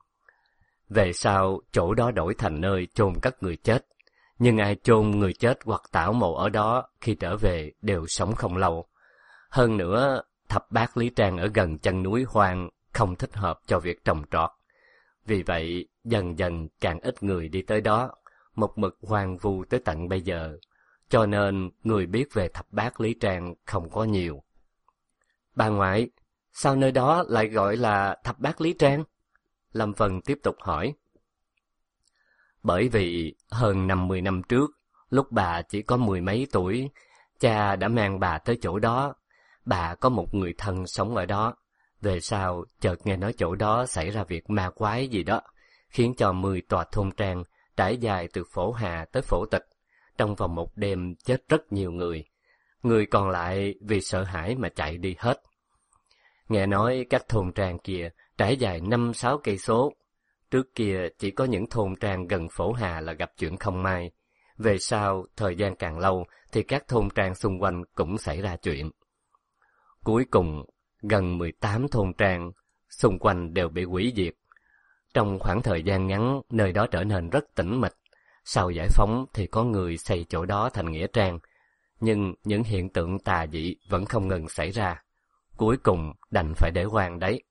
Về sau, chỗ đó đổi thành nơi chôn cất người chết. Nhưng ai chôn người chết hoặc tảo mộ ở đó khi trở về đều sống không lâu. Hơn nữa, Thập Bát Lý Trang ở gần chân núi hoang không thích hợp cho việc trồng trọt. Vì vậy, dần dần càng ít người đi tới đó, một mực hoang vu tới tận bây giờ. Cho nên, người biết về Thập Bát Lý Trang không có nhiều. Bà ngoại, sao nơi đó lại gọi là Thập Bát Lý Trang? Lâm Vân tiếp tục hỏi. Bởi vì hơn 50 năm trước, lúc bà chỉ có mười mấy tuổi, cha đã mang bà tới chỗ đó. Bà có một người thân sống ở đó. Về sau, chợt nghe nói chỗ đó xảy ra việc ma quái gì đó, khiến cho 10 tòa thôn trang trải dài từ Phổ Hà tới Phổ Tịch. Trong vòng một đêm chết rất nhiều người. Người còn lại vì sợ hãi mà chạy đi hết. Nghe nói các thôn trang kia trải dài 5-6 cây số. Trước kia chỉ có những thôn trang gần Phổ Hà là gặp chuyện không may. Về sau, thời gian càng lâu thì các thôn trang xung quanh cũng xảy ra chuyện. Cuối cùng, gần 18 thôn trang xung quanh đều bị hủy diệt. Trong khoảng thời gian ngắn, nơi đó trở nên rất tĩnh mịch. Sau giải phóng thì có người xây chỗ đó thành nghĩa trang. Nhưng những hiện tượng tà dị vẫn không ngừng xảy ra. Cuối cùng đành phải để hoang đấy.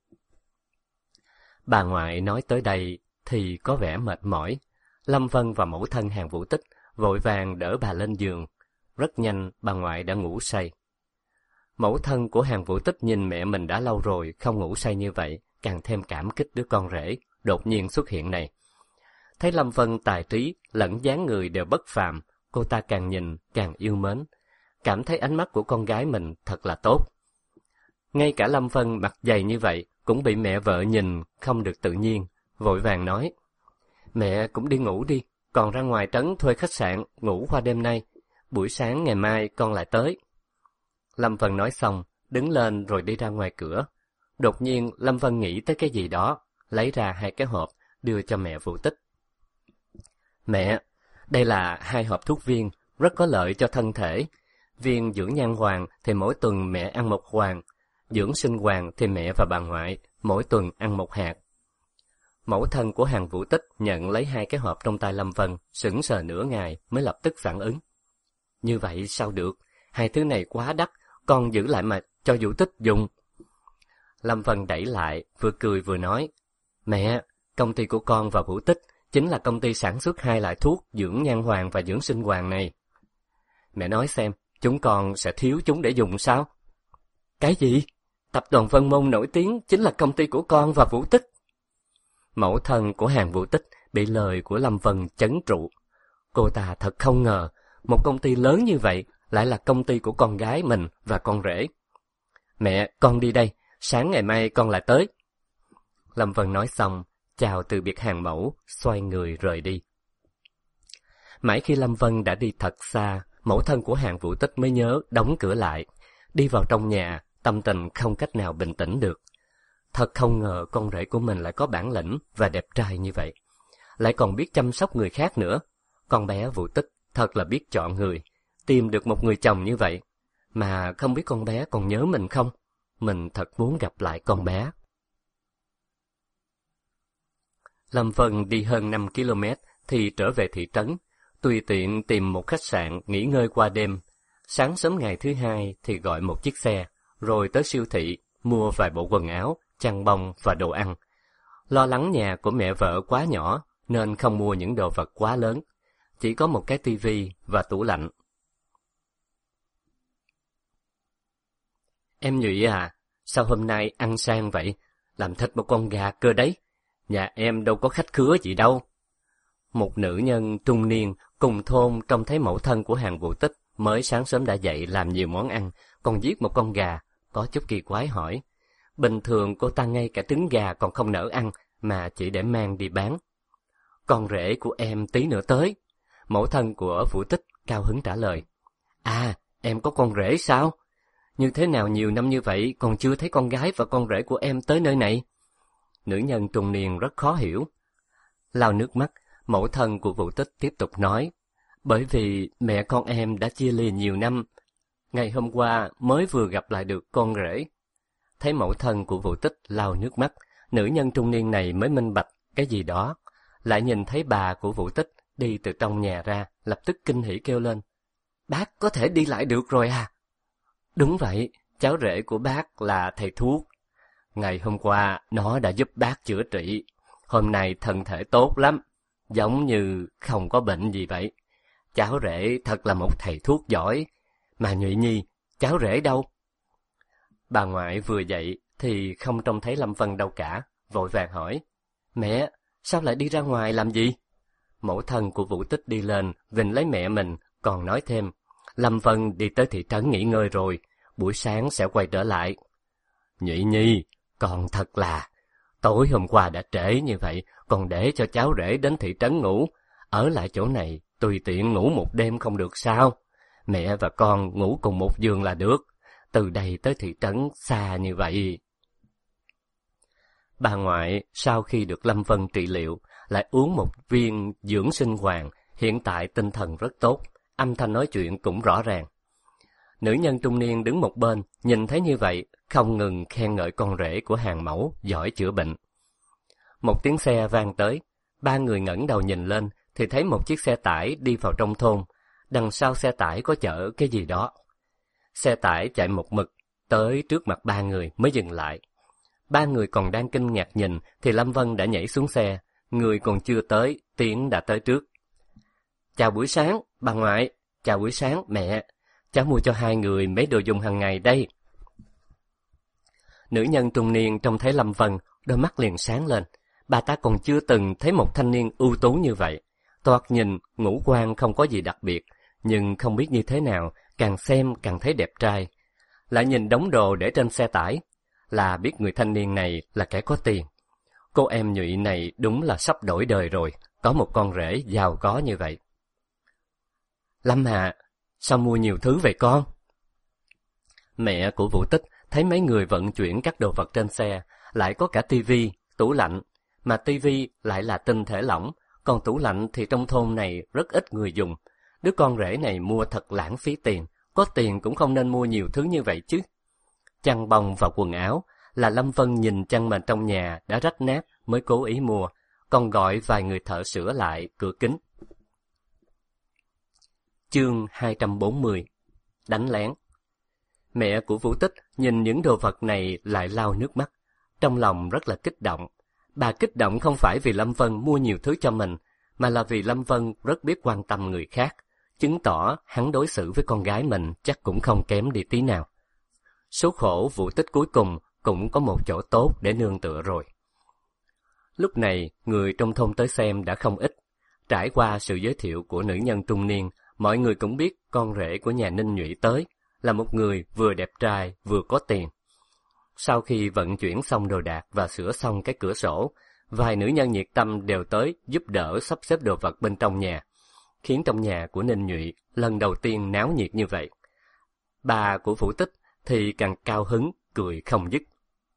Bà ngoại nói tới đây thì có vẻ mệt mỏi. Lâm Vân và mẫu thân Hàn Vũ Tích vội vàng đỡ bà lên giường. Rất nhanh bà ngoại đã ngủ say. Mẫu thân của Hàn Vũ Tích nhìn mẹ mình đã lâu rồi không ngủ say như vậy, càng thêm cảm kích đứa con rể đột nhiên xuất hiện này. Thấy Lâm Vân tài trí lẫn dáng người đều bất phàm, cô ta càng nhìn càng yêu mến, cảm thấy ánh mắt của con gái mình thật là tốt. Ngay cả Lâm Vân mặt dày như vậy cũng bị mẹ vợ nhìn không được tự nhiên, vội vàng nói: Mẹ cũng đi ngủ đi, còn ra ngoài trấn thuê khách sạn ngủ qua đêm nay, buổi sáng ngày mai con lại tới. Lâm Vân nói xong, đứng lên rồi đi ra ngoài cửa. Đột nhiên Lâm Vân nghĩ tới cái gì đó, lấy ra 2 cái hộp đưa cho mẹ Vũ Tích. Mẹ, đây là 2 hộp thuốc viên, rất có lợi cho thân thể. Viên dưỡng nhan hoàng thì mỗi tuần mẹ ăn 1 hoàng, dưỡng sinh hoàng thì mẹ và bà ngoại mỗi tuần ăn 1 hạt. Mẫu thân của Hàn Vũ Tích nhận lấy 2 cái hộp trong tay Lâm Vân, sững sờ nửa ngày mới lập tức phản ứng. Như vậy sao được, 2 thứ này quá đắt, con giữ lại mà cho Vũ Tích dùng. Lâm Vân đẩy lại, vừa cười vừa nói: Mẹ, công ty của con và Vũ Tích chính là công ty sản xuất 2 loại thuốc dưỡng nhan hoàng và dưỡng sinh hoàng này. Mẹ nói xem, chúng con sẽ thiếu chúng để dùng sao? Cái gì? Tập đoàn Vân Môn nổi tiếng chính là công ty của con và Vũ Tích. Mẫu thân của Hàn Vũ Tích bị lời của Lâm Vân chấn trụ. Cô ta thật không ngờ, một công ty lớn như vậy lại là công ty của con gái mình và con rể. Mẹ, con đi đây, sáng ngày mai con lại tới. Lâm Vân nói xong, chào từ biệt Hàn mẫu, xoay người rời đi. Mãi khi Lâm Vân đã đi thật xa, mẫu thân của Hàn Vũ Tích mới nhớ đóng cửa lại. Đi vào trong nhà, tâm tình không cách nào bình tĩnh được. Thật không ngờ con rể của mình lại có bản lĩnh và đẹp trai như vậy. Lại còn biết chăm sóc người khác nữa. Con bé Vũ Tích thật là biết chọn người, tìm được một người chồng như vậy. Mà không biết con bé còn nhớ mình không? Mình thật muốn gặp lại con bé. Lâm Vân đi hơn 5 km thì trở về thị trấn, tùy tiện tìm một khách sạn nghỉ ngơi qua đêm. Sáng sớm ngày thứ 2 thì gọi một chiếc xe, rồi tới siêu thị, mua vài bộ quần áo, chăn bông và đồ ăn. Lo lắng nhà của mẹ vợ quá nhỏ, nên không mua những đồ vật quá lớn. Chỉ có một cái tivi và tủ lạnh. Em Nhụy à, sao hôm nay ăn sang vậy? Làm thịt một con gà cơ đấy. Nhà em đâu có khách khứa gì đâu. Một nữ nhân trung niên cùng thôn trông thấy mẫu thân của Hàn Vũ Tích mới sáng sớm đã dậy làm nhiều món ăn, còn giết một con gà, có chút kỳ quái hỏi. Bình thường cô ta ngay cả trứng gà còn không nỡ ăn, mà chỉ để mang đi bán. Con rể của em tí nữa tới. Mẫu thân của Vũ Tích cao hứng trả lời. À, em có con rể sao? Như thế nào nhiều năm như vậy còn chưa thấy con gái và con rể của em tới nơi này? Nữ nhân trung niên rất khó hiểu. Lau nước mắt, Mẫu thân của Vũ Tích tiếp tục nói, bởi vì mẹ con em đã chia lìa nhiều năm, ngày hôm qua mới vừa gặp lại được con rể. Thấy mẫu thân của Vũ Tích lau nước mắt, nữ nhân trung niên này mới minh bạch cái gì đó. Lại nhìn thấy bà của Vũ Tích đi từ trong nhà ra, lập tức kinh hỉ kêu lên, bác có thể đi lại được rồi à? Đúng vậy, cháu rể của bác là thầy thuốc. Ngày hôm qua nó đã giúp bác chữa trị, hôm nay thân thể tốt lắm, giống như không có bệnh gì vậy. Cháu rể thật là một thầy thuốc giỏi. Mà Nhụy Nhi, cháu rể đâu? Bà ngoại vừa dậy thì không trông thấy Lâm Vân đâu cả, vội vàng hỏi, mẹ, sao lại đi ra ngoài làm gì? Mẫu thân của Vũ Tích đi lên, vịnh lấy mẹ mình, còn nói thêm, Lâm Vân đi tới thị trấn nghỉ ngơi rồi, buổi sáng sẽ quay trở lại. Nhụy Nhi, con thật là, tối hôm qua đã trễ như vậy, còn để cho cháu rể đến thị trấn ngủ, ở lại chỗ này tùy tiện ngủ một đêm không được sao? Mẹ và con ngủ cùng một giường là được, từ đây tới thị trấn xa như vậy. Bà ngoại sau khi được Lâm Vân trị liệu, lại uống một viên dưỡng sinh hoàng, hiện tại tinh thần rất tốt, âm thanh nói chuyện cũng rõ ràng. Nữ nhân trung niên đứng một bên, nhìn thấy như vậy, không ngừng khen ngợi con rể của hàng mẫu giỏi chữa bệnh. Một tiếng xe vang tới, ba người ngẩng đầu nhìn lên, thì thấy một chiếc xe tải đi vào trong thôn, đằng sau xe tải có chở cái gì đó. Xe tải chạy một mực, tới trước mặt ba người mới dừng lại. Ba người còn đang kinh ngạc nhìn, thì Lâm Vân đã nhảy xuống xe, người còn chưa tới, tiếng đã tới trước. Chào buổi sáng, bà ngoại, chào buổi sáng, mẹ, cháu mua cho hai người mấy đồ dùng hàng ngày đây. Nữ nhân trung niên trông thấy Lâm Vân, đôi mắt liền sáng lên, bà ta còn chưa từng thấy một thanh niên ưu tú như vậy. Toạt nhìn, ngũ quan không có gì đặc biệt, nhưng không biết như thế nào, càng xem càng thấy đẹp trai. Lại nhìn đống đồ để trên xe tải, là biết người thanh niên này là kẻ có tiền. Cô em Nhụy này đúng là sắp đổi đời rồi, có một con rể giàu có như vậy. Lâm Hạ, sao mua nhiều thứ vậy con? Mẹ của Vũ Tích thấy mấy người vận chuyển các đồ vật trên xe, lại có cả tivi, tủ lạnh, mà tivi lại là tinh thể lỏng, còn tủ lạnh thì trong thôn này rất ít người dùng. Đứa con rể này mua thật lãng phí tiền, có tiền cũng không nên mua nhiều thứ như vậy chứ. Chăn bông và quần áo là Lâm Vân nhìn chăn mền trong nhà đã rách nát mới cố ý mua, còn gọi vài người thợ sửa lại cửa kính. Chương 240 Đánh lén. Mẹ của Vũ Tích nhìn những đồ vật này lại lau nước mắt, trong lòng rất là kích động. Bà kích động không phải vì Lâm Vân mua nhiều thứ cho mình, mà là vì Lâm Vân rất biết quan tâm người khác, chứng tỏ hắn đối xử với con gái mình chắc cũng không kém đi tí nào. Số khổ Vũ Tích cuối cùng cũng có một chỗ tốt để nương tựa rồi. Lúc này, người trong thôn tới xem đã không ít. Trải qua sự giới thiệu của nữ nhân trung niên, mọi người cũng biết con rể của nhà Ninh Nhụy tới là một người vừa đẹp trai vừa có tiền. Sau khi vận chuyển xong đồ đạc và sửa xong cái cửa sổ, vài nữ nhân nhiệt tâm đều tới giúp đỡ sắp xếp đồ vật bên trong nhà, khiến trong nhà của Ninh Nhụy lần đầu tiên náo nhiệt như vậy. Bà của Vũ Tích thì càng cao hứng, cười không dứt.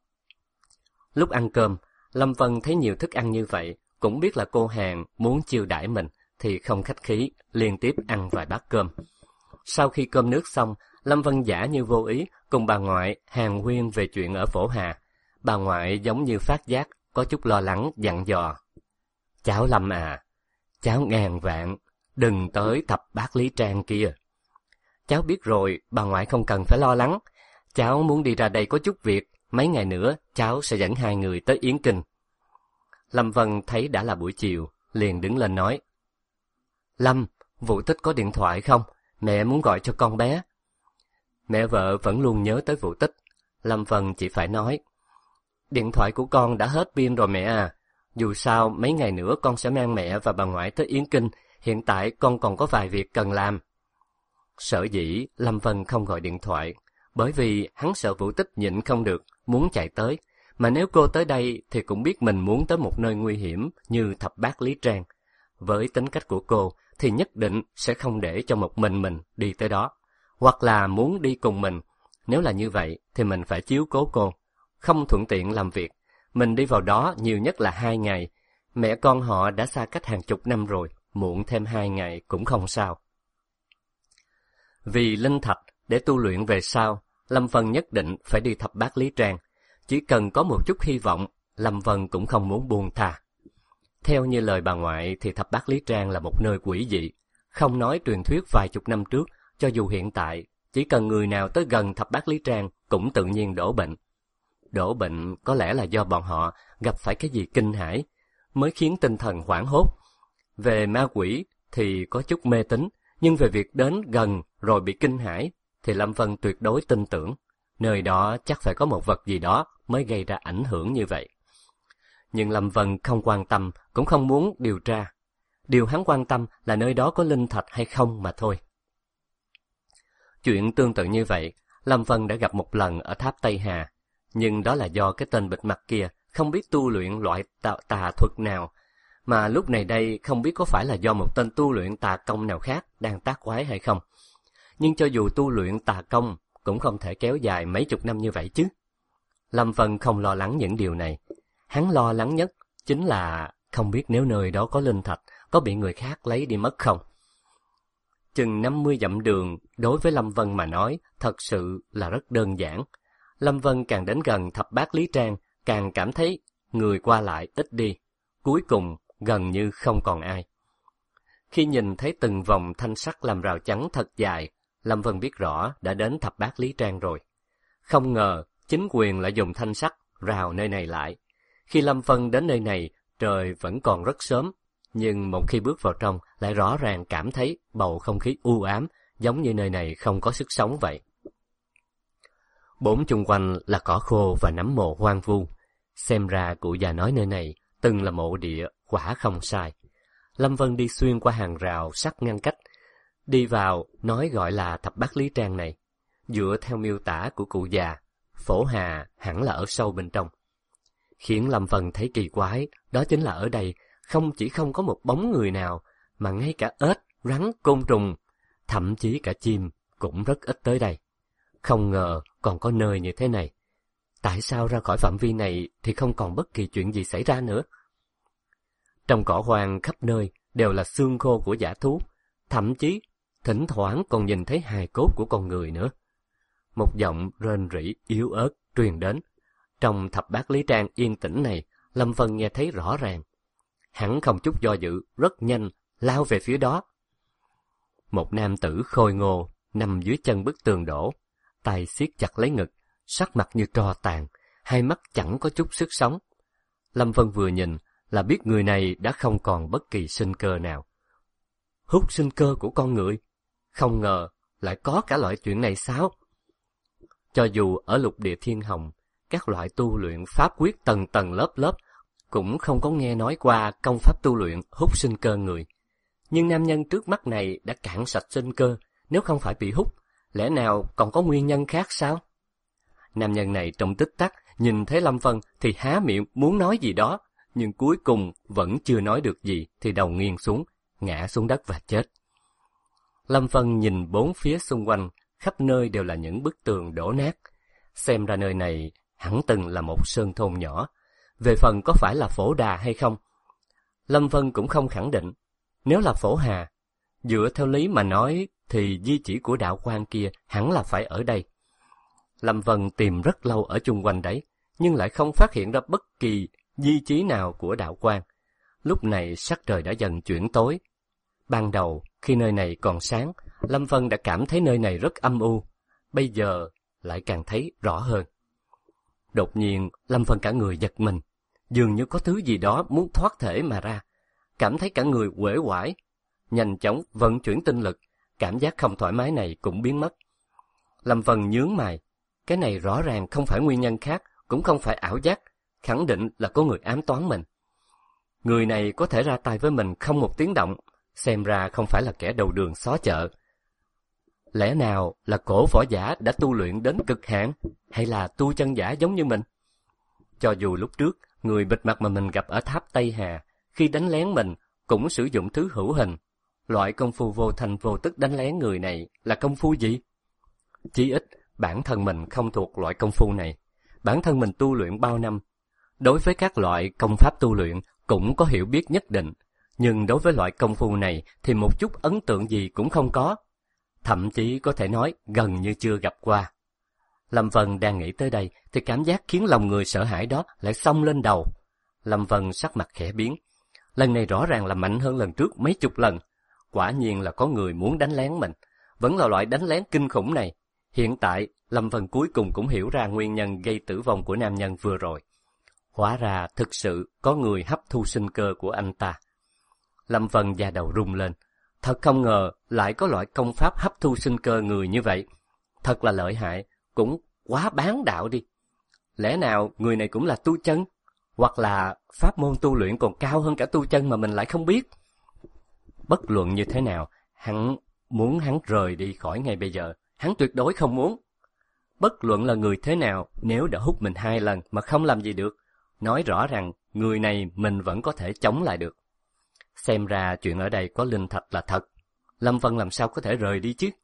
Lúc ăn cơm, Lâm Vân thấy nhiều thức ăn như vậy, cũng biết là cô hàng muốn chiêu đãi mình, thì không khách khí, liên tiếp ăn vài bát cơm. Sau khi cơm nước xong, Lâm Vân giả như vô ý cùng bà ngoại hàn huyên về chuyện ở Phổ Hà. Bà ngoại giống như phát giác, có chút lo lắng dặn dò. Cháu Lâm à, cháu ngàn vạn, đừng tới thập bát Lý Trang kia. Cháu biết rồi, bà ngoại không cần phải lo lắng. Cháu muốn đi ra đây có chút việc, mấy ngày nữa cháu sẽ dẫn hai người tới Yến Kinh. Lâm Vân thấy đã là buổi chiều, liền đứng lên nói. Lâm, Vũ Tích có điện thoại không? Mẹ muốn gọi cho con bé. Mẹ vợ vẫn luôn nhớ tới Vũ Tích. Lâm Vân chỉ phải nói. Điện thoại của con đã hết pin rồi mẹ à. Dù sao mấy ngày nữa con sẽ mang mẹ và bà ngoại tới Yến Kinh. Hiện tại con còn có vài việc cần làm. Sở dĩ Lâm Vân không gọi điện thoại, bởi vì hắn sợ Vũ Tích nhịn không được, muốn chạy tới. Mà nếu cô tới đây thì cũng biết mình muốn tới một nơi nguy hiểm như thập bát Lý Trang. Với tính cách của cô thì nhất định sẽ không để cho một mình đi tới đó. Hoặc là muốn đi cùng mình. Nếu là như vậy thì mình phải chiếu cố cô, không thuận tiện làm việc. Mình đi vào đó nhiều nhất là 2 ngày. Mẹ con họ đã xa cách hàng chục năm rồi, muộn thêm 2 ngày cũng không sao. Vì linh thạch để tu luyện về sau, Lâm Vân nhất định phải đi thập bát Lý Trang. Chỉ cần có một chút hy vọng, Lâm Vân cũng không muốn buông tha. Theo như lời bà ngoại thì thập bát Lý Trang là một nơi quỷ dị. Không nói truyền thuyết vài chục năm trước, cho dù hiện tại, chỉ cần người nào tới gần thập bát Lý Trang cũng tự nhiên đổ bệnh. Đổ bệnh có lẽ là do bọn họ gặp phải cái gì kinh hãi, mới khiến tinh thần hoảng hốt. Về ma quỷ thì có chút mê tín, nhưng về việc đến gần rồi bị kinh hãi thì Lâm Vân tuyệt đối tin tưởng. Nơi đó chắc phải có một vật gì đó mới gây ra ảnh hưởng như vậy. Nhưng Lâm Vân không quan tâm, cũng không muốn điều tra. Điều hắn quan tâm là nơi đó có linh thạch hay không mà thôi. Chuyện tương tự như vậy, Lâm Vân đã gặp một lần ở tháp Tây Hà. Nhưng đó là do cái tên bịt mặt kia không biết tu luyện loại tà thuật nào, mà lúc này đây không biết có phải là do một tên tu luyện tà công nào khác đang tác quái hay không. Nhưng cho dù tu luyện tà công cũng không thể kéo dài mấy chục năm như vậy chứ. Lâm Vân không lo lắng những điều này. Hắn lo lắng nhất chính là không biết nếu nơi đó có linh thạch có bị người khác lấy đi mất không. Chừng 50 dặm đường đối với Lâm Vân mà nói thật sự là rất đơn giản. Lâm Vân càng đến gần thập bát Lý Trang càng cảm thấy người qua lại ít đi, cuối cùng gần như không còn ai. Khi nhìn thấy từng vòng thanh sắt làm rào chắn thật dài, Lâm Vân biết rõ đã đến thập bát Lý Trang rồi. Không ngờ chính quyền lại dùng thanh sắt rào nơi này lại. Khi Lâm Vân đến nơi này, trời vẫn còn rất sớm, nhưng một khi bước vào trong lại rõ ràng cảm thấy bầu không khí u ám, giống như nơi này không có sức sống vậy. Bốn chung quanh là cỏ khô và nấm mồ hoang vu. Xem ra cụ già nói nơi này từng là mộ địa, quả không sai. Lâm Vân đi xuyên qua hàng rào sắt ngăn cách, đi vào nói gọi là thập bát Lý Trang này. Dựa theo miêu tả của cụ già, phổ hà hẳn là ở sâu bên trong. Khiến Lâm Vân thấy kỳ quái, đó chính là ở đây không chỉ không có một bóng người nào, mà ngay cả ếch, rắn, côn trùng, thậm chí cả chim cũng rất ít tới đây. Không ngờ còn có nơi như thế này. Tại sao ra khỏi phạm vi này thì không còn bất kỳ chuyện gì xảy ra nữa? Trong cỏ hoang khắp nơi đều là xương khô của dã thú, thậm chí thỉnh thoảng còn nhìn thấy hài cốt của con người nữa. Một giọng rên rỉ yếu ớt truyền đến. Trong thập bát Lý Trang yên tĩnh này, Lâm Vân nghe thấy rõ ràng. Hắn không chút do dự, rất nhanh lao về phía đó. Một nam tử khôi ngô nằm dưới chân bức tường đổ, tay siết chặt lấy ngực, sắc mặt như tro tàn, hai mắt chẳng có chút sức sống. Lâm Vân vừa nhìn là biết người này đã không còn bất kỳ sinh cơ nào. Hút sinh cơ của con người? Không ngờ lại có cả loại chuyện này sao? Cho dù ở lục địa thiên hồng, các loại tu luyện pháp quyết tầng tầng lớp lớp cũng không có nghe nói qua công pháp tu luyện hút sinh cơ người. Nhưng nam nhân trước mắt này đã cạn sạch sinh cơ, nếu không phải bị hút, lẽ nào còn có nguyên nhân khác sao? Nam nhân này trong tích tắc nhìn thấy Lâm Vân thì há miệng muốn nói gì đó, nhưng cuối cùng vẫn chưa nói được gì thì đầu nghiêng xuống, ngã xuống đất và chết. Lâm Vân nhìn bốn phía xung quanh, khắp nơi đều là những bức tường đổ nát. Xem ra nơi này hẳn từng là một sơn thôn nhỏ. Về phần có phải là Phổ Đà hay không, Lâm Vân cũng không khẳng định. Nếu là Phổ Hà, dựa theo lý mà nói thì di chỉ của đạo quan kia hẳn là phải ở đây. Lâm Vân tìm rất lâu ở chung quanh đấy, nhưng lại không phát hiện ra bất kỳ di chí nào của đạo quan. Lúc này sắc trời đã dần chuyển tối. Ban đầu, khi nơi này còn sáng, Lâm Vân đã cảm thấy nơi này rất âm u. Bây giờ lại càng thấy rõ hơn. Đột nhiên, Lâm Vân cả người giật mình, dường như có thứ gì đó muốn thoát thể mà ra. Cảm thấy cả người uể oải, nhanh chóng vận chuyển tinh lực, cảm giác không thoải mái này cũng biến mất. Lâm Vân nhướng mày, cái này rõ ràng không phải nguyên nhân khác, cũng không phải ảo giác, khẳng định là có người ám toán mình. Người này có thể ra tay với mình không một tiếng động, xem ra không phải là kẻ đầu đường xó chợ. Lẽ nào là cổ võ giả đã tu luyện đến cực hạn, hay là tu chân giả giống như mình? Cho dù lúc trước, người bịt mặt mà mình gặp ở tháp Tây Hà, khi đánh lén mình, cũng sử dụng thứ hữu hình. Loại công phu vô thành vô tức đánh lén người này là công phu gì? Chí ít, bản thân mình không thuộc loại công phu này. Bản thân mình tu luyện bao năm. Đối với các loại công pháp tu luyện, cũng có hiểu biết nhất định, nhưng đối với loại công phu này thì một chút ấn tượng gì cũng không có. Thậm chí có thể nói gần như chưa gặp qua. Lâm Vân đang nghĩ tới đây thì cảm giác khiến lòng người sợ hãi đó lại xông lên đầu. Lâm Vân sắc mặt khẽ biến. Lần này rõ ràng là mạnh hơn lần trước mấy chục lần. Quả nhiên là có người muốn đánh lén mình. Vẫn là loại đánh lén kinh khủng này. Hiện tại, Lâm Vân cuối cùng cũng hiểu ra nguyên nhân gây tử vong của nam nhân vừa rồi. Hóa ra thực sự có người hấp thu sinh cơ của anh ta. Lâm Vân da đầu rung lên. Thật không ngờ lại có loại công pháp hấp thu sinh cơ người như vậy. Thật là lợi hại, cũng quá bán đạo đi. Lẽ nào người này cũng là tu chân? Hoặc là pháp môn tu luyện còn cao hơn cả tu chân mà mình lại không biết? Bất luận như thế nào, hắn muốn hắn rời đi khỏi ngay bây giờ. Hắn tuyệt đối không muốn. Bất luận là người thế nào, nếu đã hút mình 2 lần mà không làm gì được, nói rõ rằng người này mình vẫn có thể chống lại được. Xem ra chuyện ở đây có linh thạch là thật. Lâm Vân làm sao có thể rời đi chứ?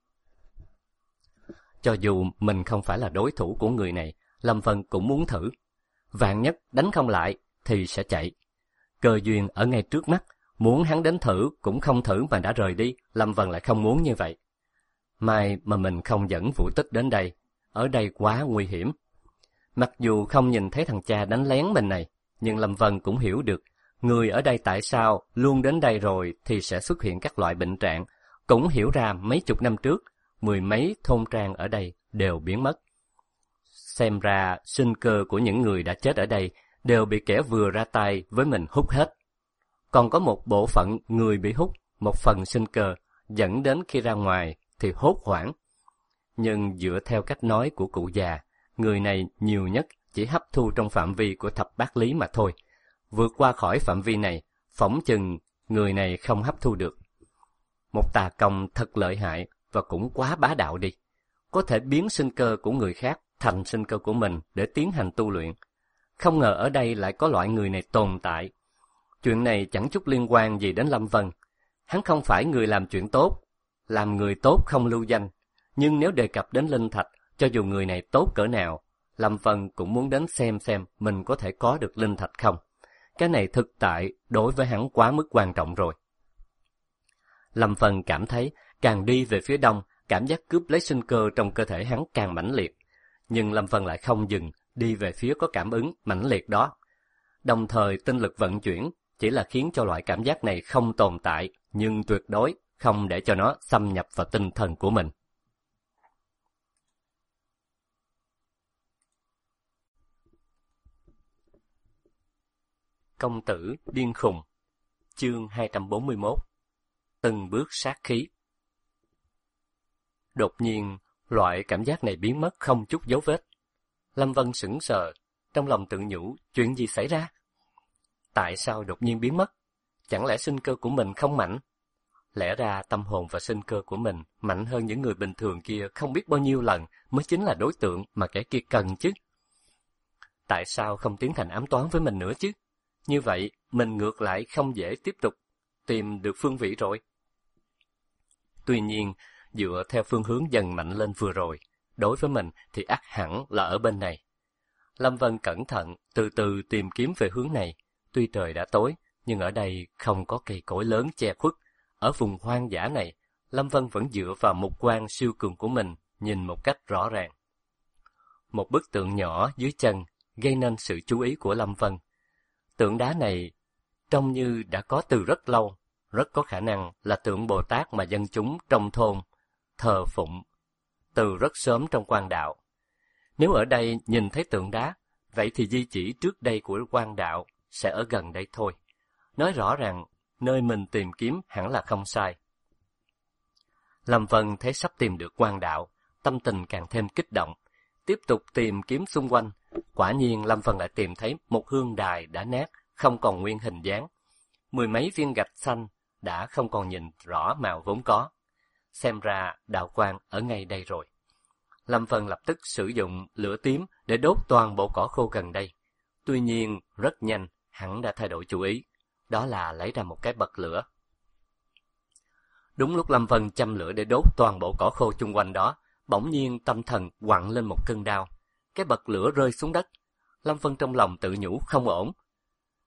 Cho dù mình không phải là đối thủ của người này, Lâm Vân cũng muốn thử. Vạn nhất đánh không lại thì sẽ chạy. Cơ duyên ở ngay trước mắt, muốn hắn đến thử cũng không thử mà đã rời đi, Lâm Vân lại không muốn như vậy. May mà mình không dẫn Vũ Tích đến đây, ở đây quá nguy hiểm. Mặc dù không nhìn thấy thằng cha đánh lén mình này, nhưng Lâm Vân cũng hiểu được, người ở đây tại sao luôn đến đây rồi thì sẽ xuất hiện các loại bệnh trạng, cũng hiểu ra mấy chục năm trước, 10 mấy thôn trang ở đây đều biến mất. Xem ra sinh cơ của những người đã chết ở đây đều bị kẻ vừa ra tay với mình hút hết. Còn có một bộ phận người bị hút, một phần sinh cơ, dẫn đến khi ra ngoài thì hốt hoảng. Nhưng dựa theo cách nói của cụ già, người này nhiều nhất chỉ hấp thu trong phạm vi của thập bát lý mà thôi. Vượt qua khỏi phạm vi này, phỏng chừng người này không hấp thu được. Một tà công thật lợi hại và cũng quá bá đạo đi. Có thể biến sinh cơ của người khác thành sinh cơ của mình để tiến hành tu luyện. Không ngờ ở đây lại có loại người này tồn tại. Chuyện này chẳng chút liên quan gì đến Lâm Vân. Hắn không phải người làm chuyện tốt, làm người tốt không lưu danh. Nhưng nếu đề cập đến linh thạch, cho dù người này tốt cỡ nào, Lâm Vân cũng muốn đến xem mình có thể có được linh thạch không. Cái này thực tại đối với hắn quá mức quan trọng rồi. Lâm Vân cảm thấy càng đi về phía đông, cảm giác cướp lấy sinh cơ trong cơ thể hắn càng mãnh liệt. Nhưng Lâm Vân lại không dừng, đi về phía có cảm ứng mãnh liệt đó. Đồng thời tinh lực vận chuyển chỉ là khiến cho loại cảm giác này không tồn tại, nhưng tuyệt đối không để cho nó xâm nhập vào tinh thần của mình. Công tử điên khùng. Chương 241. Từng bước sát khí. Đột nhiên, loại cảm giác này biến mất không chút dấu vết. Lâm Vân sững sờ, trong lòng tự nhủ, chuyện gì xảy ra? Tại sao đột nhiên biến mất? Chẳng lẽ sinh cơ của mình không mạnh? Lẽ ra tâm hồn và sinh cơ của mình mạnh hơn những người bình thường kia không biết bao nhiêu lần mới chính là đối tượng mà kẻ kia cần chứ. Tại sao không tiến hành ám toán với mình nữa chứ? Như vậy, mình ngược lại không dễ tiếp tục tìm được phương vị rồi. Tuy nhiên, dựa theo phương hướng dần mạnh lên vừa rồi, đối với mình thì ắt hẳn là ở bên này. Lâm Vân cẩn thận, từ từ tìm kiếm về hướng này. Tuy trời đã tối, nhưng ở đây không có cây cối lớn che khuất. Ở vùng hoang dã này, Lâm Vân vẫn dựa vào mục quang siêu cường của mình, nhìn một cách rõ ràng. Một bức tượng nhỏ dưới chân gây nên sự chú ý của Lâm Vân. Tượng đá này trông như đã có từ rất lâu, rất có khả năng là tượng Bồ Tát mà dân chúng trong thôn thờ phụng từ rất sớm trong quan đạo. Nếu ở đây nhìn thấy tượng đá, vậy thì di chỉ trước đây của quan đạo sẽ ở gần đây thôi. Nói rõ rằng nơi mình tìm kiếm hẳn là không sai. Lâm Vân thấy sắp tìm được quan đạo, tâm tình càng thêm kích động. Tiếp tục tìm kiếm xung quanh, quả nhiên Lâm Vân lại tìm thấy một hương đài đã nát, không còn nguyên hình dáng. 10 mấy viên gạch xanh đã không còn nhìn rõ màu vốn có. Xem ra đạo quang ở ngay đây rồi. Lâm Vân lập tức sử dụng lửa tím để đốt toàn bộ cỏ khô gần đây. Tuy nhiên, rất nhanh, hắn đã thay đổi chủ ý. Đó là lấy ra một cái bật lửa. Đúng lúc Lâm Vân châm lửa để đốt toàn bộ cỏ khô chung quanh đó, bỗng nhiên tâm thần quặn lên một cơn đau. Cái bật lửa rơi xuống đất. Lâm Vân trong lòng tự nhủ không ổn.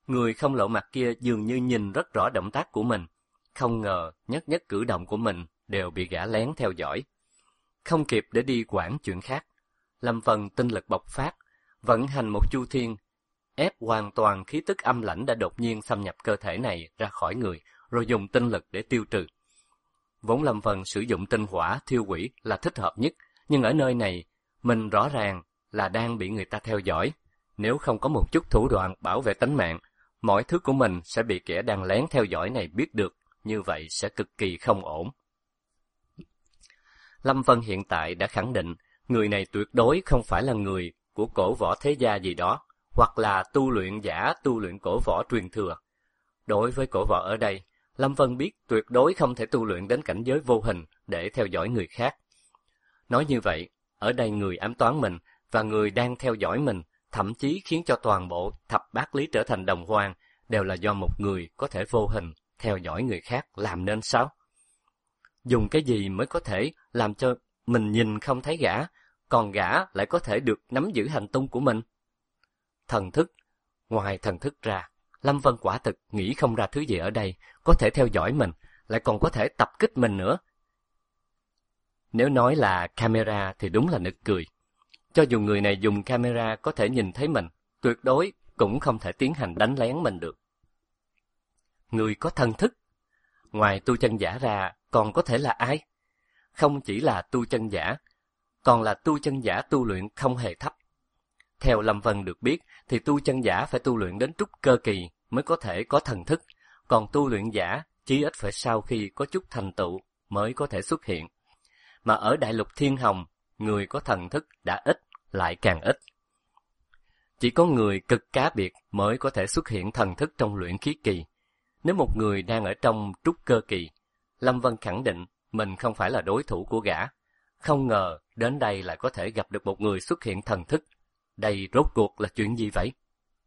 Người không lộ mặt kia dường như nhìn rất rõ động tác của mình. Không ngờ nhất nhất cử động của mình đều bị gã lén theo dõi. Không kịp để đi quản chuyện khác, Lâm Vân tinh lực bộc phát, vận hành một chu thiên, ép hoàn toàn khí tức âm lãnh đã đột nhiên xâm nhập cơ thể này ra khỏi người, rồi dùng tinh lực để tiêu trừ. Vốn Lâm Vân sử dụng tinh hỏa thiêu quỷ là thích hợp nhất, nhưng ở nơi này, mình rõ ràng là đang bị người ta theo dõi. Nếu không có một chút thủ đoạn bảo vệ tính mạng, mọi thứ của mình sẽ bị kẻ đang lén theo dõi này biết được, như vậy sẽ cực kỳ không ổn. Lâm Vân hiện tại đã khẳng định, người này tuyệt đối không phải là người của cổ võ thế gia gì đó, hoặc là tu luyện giả tu luyện cổ võ truyền thừa. Đối với cổ võ ở đây, Lâm Vân biết tuyệt đối không thể tu luyện đến cảnh giới vô hình để theo dõi người khác. Nói như vậy, ở đây người ám toán mình và người đang theo dõi mình, thậm chí khiến cho toàn bộ thập bát lý trở thành đồng hoang, đều là do một người có thể vô hình theo dõi người khác làm nên sao? Dùng cái gì mới có thể làm cho mình nhìn không thấy gã, còn gã lại có thể được nắm giữ hành tung của mình? Thần thức. Ngoài thần thức ra, Lâm Vân quả thực nghĩ không ra thứ gì ở đây có thể theo dõi mình, lại còn có thể tập kích mình nữa. Nếu nói là camera thì đúng là nực cười. Cho dù người này dùng camera có thể nhìn thấy mình, tuyệt đối cũng không thể tiến hành đánh lén mình được. Người có thần thức. Ngoài tu chân giả ra, còn có thể là ai? Không chỉ là tu chân giả, còn là tu chân giả tu luyện không hề thấp. Theo Lâm Vân được biết, thì tu chân giả phải tu luyện đến trúc cơ kỳ mới có thể có thần thức, còn tu luyện giả chí ít phải sau khi có chút thành tựu mới có thể xuất hiện. Mà ở Đại Lục Thiên Hồng, người có thần thức đã ít, lại càng ít. Chỉ có người cực cá biệt mới có thể xuất hiện thần thức trong luyện khí kỳ. Nếu một người đang ở trong trúc cơ kỳ, Lâm Vân khẳng định mình không phải là đối thủ của gã. Không ngờ đến đây lại có thể gặp được một người xuất hiện thần thức. Đây rốt cuộc là chuyện gì vậy?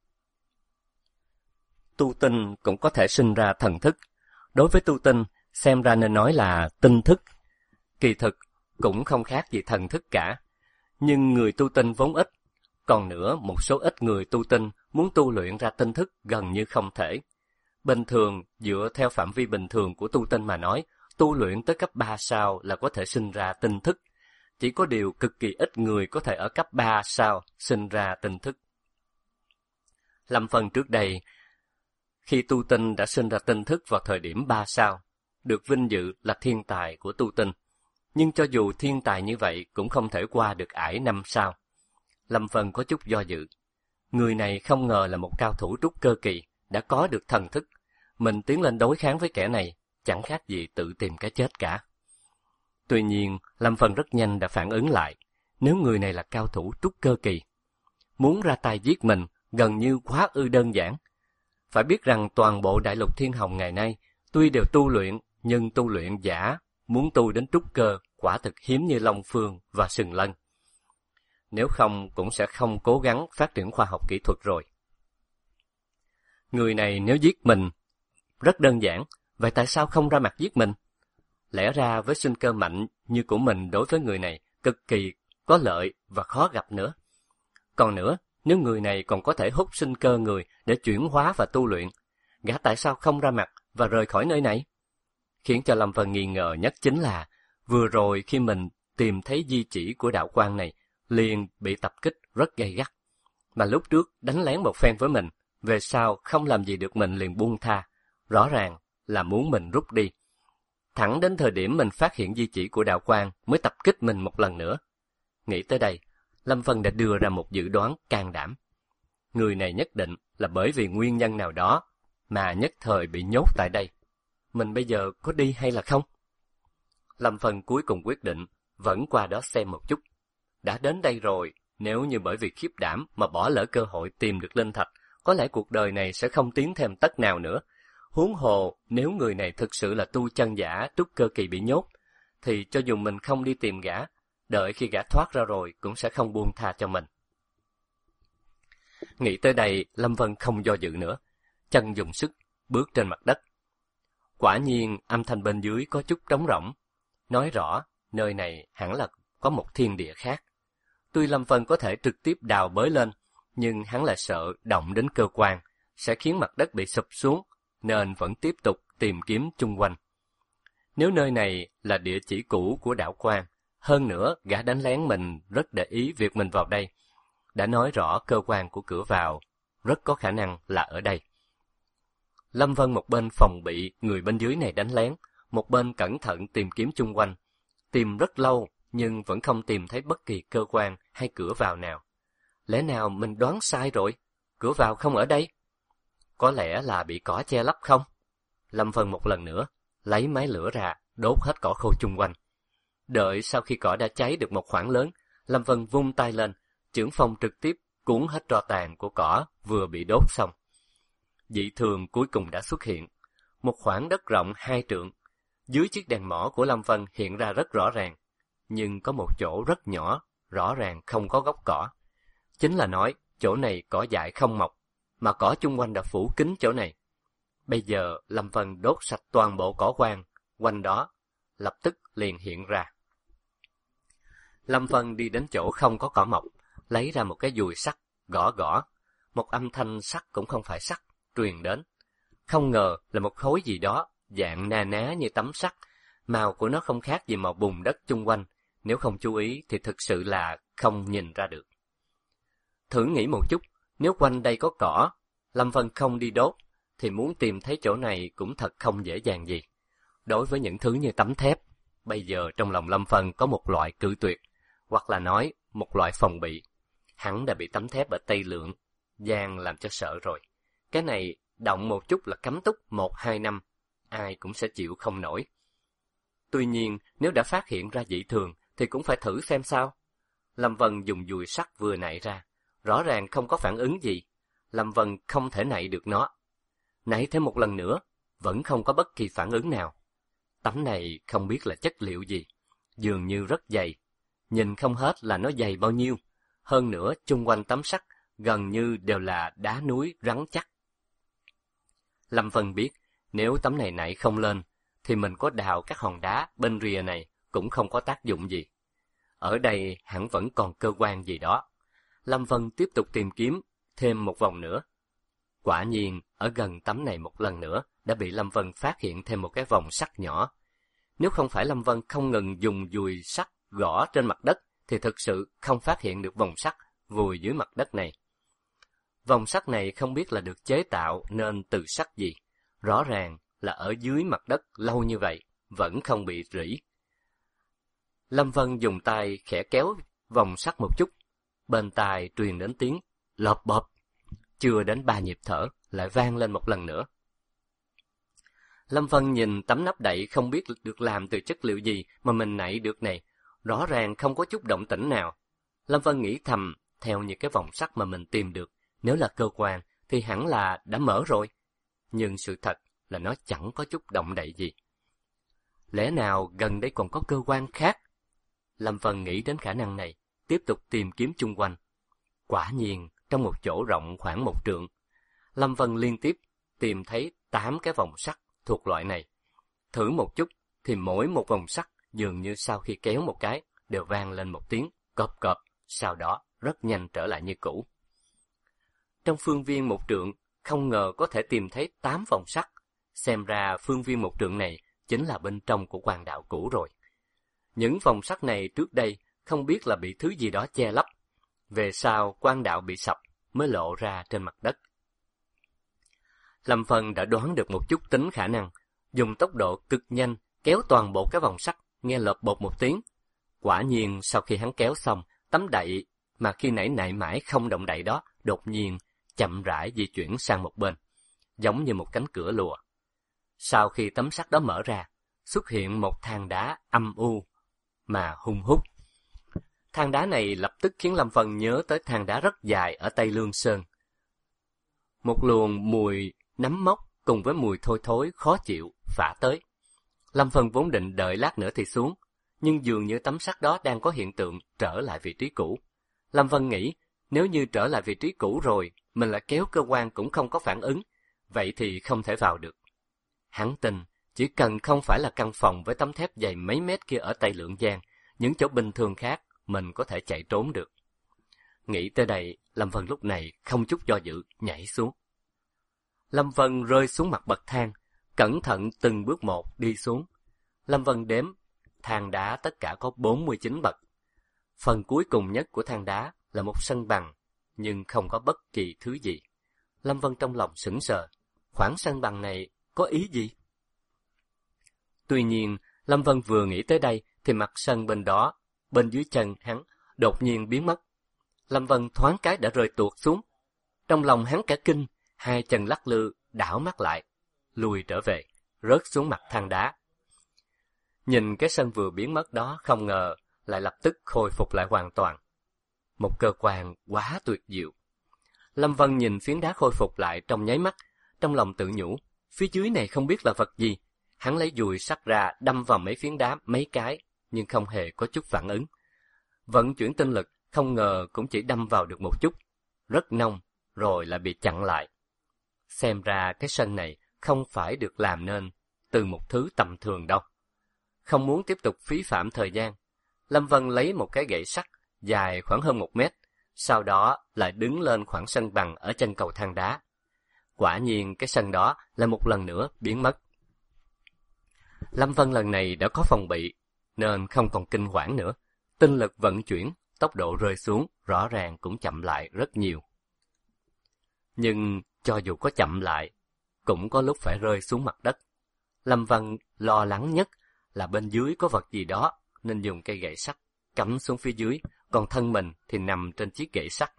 Tu tinh cũng có thể sinh ra thần thức. Đối với tu tinh, xem ra nên nói là tinh thức. Kỳ thực cũng không khác gì thần thức cả. Nhưng người tu tinh vốn ít. Còn nữa, một số ít người tu tinh muốn tu luyện ra tinh thức gần như không thể. Bình thường, dựa theo phạm vi bình thường của tu tinh mà nói, tu luyện tới cấp 3 sao là có thể sinh ra tinh thức. Chỉ có điều cực kỳ ít người có thể ở cấp 3 sao sinh ra tinh thức. Lâm Vân trước đây, khi tu tinh đã sinh ra tinh thức vào thời điểm 3 sao, được vinh dự là thiên tài của tu tinh. Nhưng cho dù thiên tài như vậy cũng không thể qua được ải 5 sao. Lâm Vân có chút do dự. Người này không ngờ là một cao thủ trúc cơ kỳ, đã có được thần thức. Mình tiến lên đối kháng với kẻ này, chẳng khác gì tự tìm cái chết cả. Tuy nhiên, Lâm Vân rất nhanh đã phản ứng lại. Nếu người này là cao thủ trúc cơ kỳ, muốn ra tay giết mình gần như quá ư đơn giản. Phải biết rằng toàn bộ Đại Lục Thiên Hồng ngày nay, tuy đều tu luyện, nhưng tu luyện giả muốn tu đến trúc cơ quả thực hiếm như Long Phương và Sừng Lân. Nếu không cũng sẽ không cố gắng phát triển khoa học kỹ thuật rồi. Người này nếu giết mình rất đơn giản, vậy tại sao không ra mặt giết mình? Lẽ ra với sinh cơ mạnh như của mình đối với người này cực kỳ có lợi và khó gặp nữa. Còn nữa, nếu người này còn có thể hút sinh cơ người để chuyển hóa và tu luyện, gã tại sao không ra mặt và rời khỏi nơi này? Khiến cho Lâm Vân nghi ngờ nhất chính là vừa rồi khi mình tìm thấy di chỉ của đạo quan này liền bị tập kích rất gay gắt. Mà lúc trước đánh lén một phen với mình, về sau không làm gì được mình liền buông tha, rõ ràng là muốn mình rút đi. Thẳng đến thời điểm mình phát hiện di chỉ của đạo quan mới tập kích mình một lần nữa. Nghĩ tới đây, Lâm Vân đã đưa ra một dự đoán can đảm. Người này nhất định là bởi vì nguyên nhân nào đó mà nhất thời bị nhốt tại đây. Mình bây giờ có đi hay là không? Lâm Vân cuối cùng quyết định vẫn qua đó xem một chút. Đã đến đây rồi, nếu như bởi vì khiếp đảm mà bỏ lỡ cơ hội tìm được linh thạch, có lẽ cuộc đời này sẽ không tiến thêm tấc nào nữa. Huống hồ, nếu người này thực sự là tu chân giả trúc cơ kỳ bị nhốt, thì cho dù mình không đi tìm gã, đợi khi gã thoát ra rồi cũng sẽ không buông tha cho mình. Nghĩ tới đây, Lâm Vân không do dự nữa, chân dùng sức, bước trên mặt đất. Quả nhiên, âm thanh bên dưới có chút trống rỗng, nói rõ nơi này hẳn là có một thiên địa khác. Tuy Lâm Vân có thể trực tiếp đào bới lên, nhưng hắn lại sợ động đến cơ quan, sẽ khiến mặt đất bị sụp xuống, nên vẫn tiếp tục tìm kiếm chung quanh. Nếu nơi này là địa chỉ cũ của đảo quan, hơn nữa gã đánh lén mình rất để ý việc mình vào đây, đã nói rõ cơ quan của cửa vào rất có khả năng là ở đây. Lâm Vân một bên phòng bị người bên dưới này đánh lén, một bên cẩn thận tìm kiếm chung quanh. Tìm rất lâu nhưng vẫn không tìm thấy bất kỳ cơ quan hay cửa vào nào. Lẽ nào mình đoán sai rồi? Cửa vào không ở đây? Có lẽ là bị cỏ che lấp không? Lâm Vân một lần nữa lấy máy lửa ra, đốt hết cỏ khô chung quanh. Đợi sau khi cỏ đã cháy được một khoảng lớn, Lâm Vân vung tay lên, chưởng phong trực tiếp cuốn hết tro tàn của cỏ vừa bị đốt xong. Dị thường cuối cùng đã xuất hiện. Một khoảng đất rộng 2 trượng. Dưới chiếc đèn mỏ của Lâm Vân hiện ra rất rõ ràng. Nhưng có một chỗ rất nhỏ, rõ ràng không có gốc cỏ. Chính là nói, chỗ này cỏ dại không mọc, mà cỏ chung quanh đã phủ kín chỗ này. Bây giờ Lâm Vân đốt sạch toàn bộ cỏ quang quanh đó, lập tức liền hiện ra. Lâm Vân đi đến chỗ không có cỏ mọc, lấy ra một cái dùi sắt, gõ gõ. Một âm thanh sắt cũng không phải sắt truyền đến. Không ngờ là một khối gì đó, dạng na ná như tấm sắt, màu của nó không khác gì màu bùn đất chung quanh, nếu không chú ý thì thực sự là không nhìn ra được. Thử nghĩ một chút, nếu quanh đây có cỏ, Lâm Vân không đi đốt, thì muốn tìm thấy chỗ này cũng thật không dễ dàng gì. Đối với những thứ như tấm thép, bây giờ trong lòng Lâm Vân có một loại cự tuyệt, hoặc là nói một loại phòng bị. Hắn đã bị tấm thép ở Tây Lượng, Giang làm cho sợ rồi. Cái này động một chút là cấm túc 1-2 năm, ai cũng sẽ chịu không nổi. Tuy nhiên, nếu đã phát hiện ra dị thường thì cũng phải thử xem sao. Lâm Vân dùng dùi sắt vừa nạy ra, rõ ràng không có phản ứng gì. Lâm Vân không thể nạy được nó. Nạy thêm một lần nữa, vẫn không có bất kỳ phản ứng nào. Tấm này không biết là chất liệu gì, dường như rất dày. Nhìn không hết là nó dày bao nhiêu. Hơn nữa, chung quanh tấm sắt gần như đều là đá núi rắn chắc. Lâm Vân biết, nếu tấm này nạy không lên, thì mình có đào các hòn đá bên rìa này cũng không có tác dụng gì. Ở đây hẳn vẫn còn cơ quan gì đó. Lâm Vân tiếp tục tìm kiếm thêm một vòng nữa. Quả nhiên, ở gần tấm này một lần nữa đã bị Lâm Vân phát hiện thêm một cái vòng sắt nhỏ. Nếu không phải Lâm Vân không ngừng dùng dùi sắt gõ trên mặt đất, thì thực sự không phát hiện được vòng sắt vùi dưới mặt đất này. Vòng sắt này không biết là được chế tạo nên từ sắt gì. Rõ ràng là ở dưới mặt đất lâu như vậy, vẫn không bị rỉ. Lâm Vân dùng tay khẽ kéo vòng sắt một chút. Bên tai truyền đến tiếng lộp bộp. Chưa đến 3 nhịp thở, lại vang lên một lần nữa. Lâm Vân nhìn tấm nắp đậy không biết được làm từ chất liệu gì mà mình nạy được này. Rõ ràng không có chút động tĩnh nào. Lâm Vân nghĩ thầm, theo những cái vòng sắt mà mình tìm được, nếu là cơ quan thì hẳn là đã mở rồi. Nhưng sự thật là nó chẳng có chút động đậy gì. Lẽ nào gần đây còn có cơ quan khác? Lâm Vân nghĩ đến khả năng này, tiếp tục tìm kiếm chung quanh. Quả nhiên, trong một chỗ rộng khoảng 1 trượng, Lâm Vân liên tiếp tìm thấy 8 cái vòng sắt thuộc loại này. Thử một chút thì mỗi một vòng sắt dường như sau khi kéo một cái đều vang lên một tiếng cộp cộp, sau đó rất nhanh trở lại như cũ. Trong phương viên 1 trượng, không ngờ có thể tìm thấy 8 vòng sắt. Xem ra phương viên 1 trượng này chính là bên trong của quan đạo cũ rồi. Những vòng sắt này trước đây không biết là bị thứ gì đó che lấp. Về sau quan đạo bị sập mới lộ ra trên mặt đất. Lâm Vân đã đoán được một chút tính khả năng, dùng tốc độ cực nhanh kéo toàn bộ cái vòng sắt, nghe lộp bột một tiếng. Quả nhiên sau khi hắn kéo xong, tấm đậy mà khi nãy nạy mãi không động đậy đó đột nhiên chậm rãi di chuyển sang một bên, giống như một cánh cửa lùa. Sau khi tấm sắt đó mở ra, xuất hiện một thang đá âm u mà hung hút. Thang đá này lập tức khiến Lâm Vân nhớ tới thang đá rất dài ở Tây Lương Sơn. Một luồng mùi nấm mốc cùng với mùi thối thối khó chịu phả tới. Lâm Vân vốn định đợi lát nữa thì xuống, nhưng dường như tấm sắt đó đang có hiện tượng trở lại vị trí cũ. Lâm Vân nghĩ, nếu như trở lại vị trí cũ rồi, mình lại kéo cơ quan cũng không có phản ứng, vậy thì không thể vào được. Hắn tin, chỉ cần không phải là căn phòng với tấm thép dày mấy mét kia ở Tây Lượng Giang, những chỗ bình thường khác mình có thể chạy trốn được. Nghĩ tới đây, Lâm Vân lúc này không chút do dự nhảy xuống. Lâm Vân rơi xuống mặt bậc thang, cẩn thận từng bước một đi xuống. Lâm Vân đếm, thang đá tất cả có 49 bậc. Phần cuối cùng nhất của thang đá là một sân bằng, nhưng không có bất kỳ thứ gì. Lâm Vân trong lòng sững sờ, khoảng sân bằng này có ý gì? Tuy nhiên, Lâm Vân vừa nghĩ tới đây thì mặt sân bên đó, bên dưới chân hắn, đột nhiên biến mất. Lâm Vân thoáng cái đã rơi tuột xuống. Trong lòng hắn cả kinh, hai chân lắc lư, đảo mắt lại, lùi trở về, rớt xuống mặt thang đá. Nhìn cái sân vừa biến mất đó, không ngờ lại lập tức khôi phục lại hoàn toàn. Một cơ quan quá tuyệt diệu. Lâm Vân nhìn phiến đá khôi phục lại trong nháy mắt, trong lòng tự nhủ, phía dưới này không biết là vật gì. Hắn lấy dùi sắt ra đâm vào mấy phiến đá mấy cái, nhưng không hề có chút phản ứng. Vận chuyển tinh lực, không ngờ cũng chỉ đâm vào được một chút, rất nông, rồi lại bị chặn lại. Xem ra cái sân này không phải được làm nên từ một thứ tầm thường đâu. Không muốn tiếp tục phí phạm thời gian, Lâm Vân lấy một cái gậy sắt dài khoảng hơn 1 mét, sau đó lại đứng lên khoảng sân bằng ở chân cầu thang đá. Quả nhiên cái sân đó là một lần nữa biến mất. Lâm Vân lần này đã có phòng bị, nên không còn kinh hoảng nữa. Tinh lực vận chuyển, tốc độ rơi xuống rõ ràng cũng chậm lại rất nhiều. Nhưng cho dù có chậm lại, cũng có lúc phải rơi xuống mặt đất. Lâm Vân lo lắng nhất là bên dưới có vật gì đó, nên dùng cây gậy sắt cắm xuống phía dưới, còn thân mình thì nằm trên chiếc gậy sắt.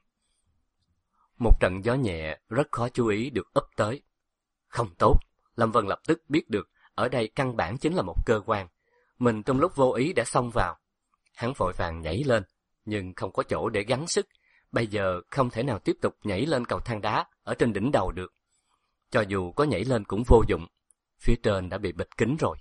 Một trận gió nhẹ rất khó chú ý được ấp tới. Không tốt, Lâm Vân lập tức biết được ở đây căn bản chính là một cơ quan. Mình trong lúc vô ý đã xông vào. Hắn vội vàng nhảy lên, nhưng không có chỗ để gắng sức. Bây giờ không thể nào tiếp tục nhảy lên cầu thang đá ở trên đỉnh đầu được. Cho dù có nhảy lên cũng vô dụng, phía trên đã bị bịt kín rồi.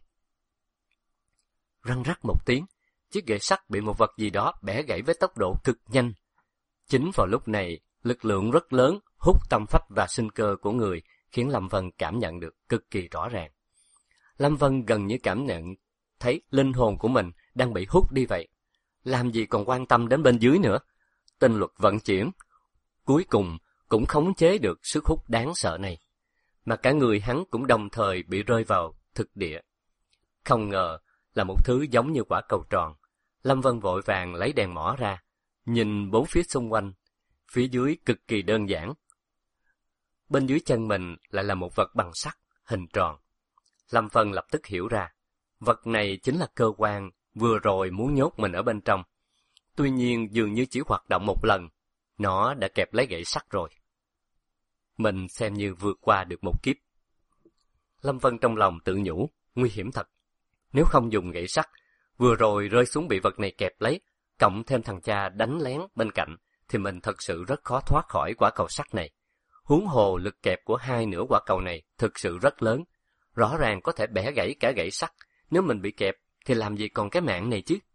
Răng rắc một tiếng, chiếc gậy sắt bị một vật gì đó bẻ gãy với tốc độ cực nhanh. Chính vào lúc này, lực lượng rất lớn hút tâm phách và sinh cơ của người, khiến Lâm Vân cảm nhận được cực kỳ rõ ràng. Lâm Vân gần như cảm nhận thấy linh hồn của mình đang bị hút đi vậy. Làm gì còn quan tâm đến bên dưới nữa. Tinh luật vận chuyển, cuối cùng cũng khống chế được sức hút đáng sợ này. Mà cả người hắn cũng đồng thời bị rơi vào thực địa. Không ngờ là một thứ giống như quả cầu tròn. Lâm Vân vội vàng lấy đèn mỏ ra, nhìn bốn phía xung quanh. Phía dưới cực kỳ đơn giản. Bên dưới chân mình lại là một vật bằng sắt, hình tròn. Lâm Vân lập tức hiểu ra, vật này chính là cơ quan vừa rồi muốn nhốt mình ở bên trong. Tuy nhiên dường như chỉ hoạt động một lần, nó đã kẹp lấy gậy sắt rồi. Mình xem như vượt qua được một kiếp. Lâm Vân trong lòng tự nhủ, nguy hiểm thật. Nếu không dùng gậy sắt, vừa rồi rơi xuống bị vật này kẹp lấy, cộng thêm thằng cha đánh lén bên cạnh, thì mình thật sự rất khó thoát khỏi quả cầu sắt này. Huống hồ lực kẹp của hai nửa quả cầu này thực sự rất lớn. Rõ ràng có thể bẻ gãy cả gậy sắt, nếu mình bị kẹp thì làm gì còn cái mạng này chứ.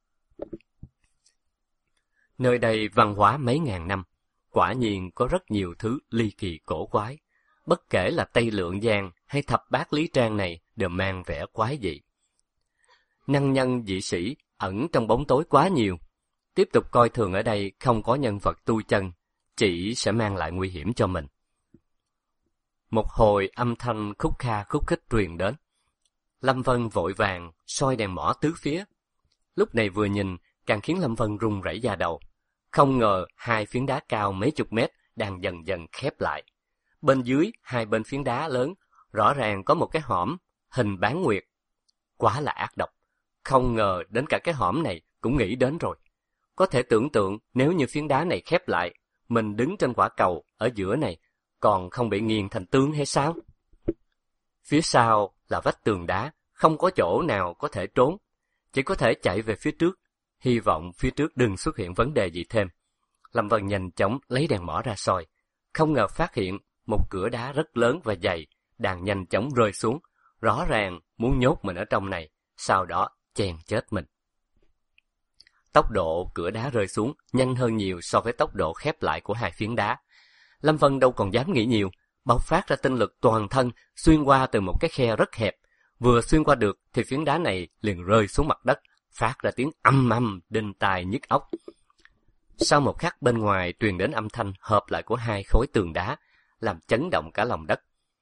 Nơi đây văn hóa mấy ngàn năm, quả nhiên có rất nhiều thứ ly kỳ cổ quái. Bất kể là Tây Lượng Giang hay Thập Bát Lý Trang này đều mang vẻ quái dị. Năng nhân dị sĩ ẩn trong bóng tối quá nhiều. Tiếp tục coi thường ở đây không có nhân vật tu chân, chỉ sẽ mang lại nguy hiểm cho mình. Một hồi âm thanh khúc kha khúc khích truyền đến. Lâm Vân vội vàng soi đèn mỏ tứ phía. Lúc này vừa nhìn càng khiến Lâm Vân run rẩy da đầu. Không ngờ hai phiến đá cao mấy chục mét đang dần dần khép lại. Bên dưới hai bên phiến đá lớn rõ ràng có một cái hõm hình bán nguyệt. Quá là ác độc. Không ngờ đến cả cái hõm này cũng nghĩ đến rồi. Có thể tưởng tượng nếu như phiến đá này khép lại, mình đứng trên quả cầu ở giữa này còn không bị nghiền thành tương hay sao? Phía sau là vách tường đá, không có chỗ nào có thể trốn, chỉ có thể chạy về phía trước, hy vọng phía trước đừng xuất hiện vấn đề gì thêm. Lâm Vân nhanh chóng lấy đèn mỏ ra soi, không ngờ phát hiện một cửa đá rất lớn và dày đang nhanh chóng rơi xuống, rõ ràng muốn nhốt mình ở trong này, sau đó chèn chết mình. Tốc độ cửa đá rơi xuống nhanh hơn nhiều so với tốc độ khép lại của hai phiến đá. Lâm Vân đâu còn dám nghĩ nhiều, bộc phát ra tinh lực toàn thân xuyên qua từ một cái khe rất hẹp. Vừa xuyên qua được thì phiến đá này liền rơi xuống mặt đất, phát ra tiếng ầm ầm đinh tai nhức óc. Sau một khắc bên ngoài truyền đến âm thanh hợp lại của hai khối tường đá, làm chấn động cả lòng đất.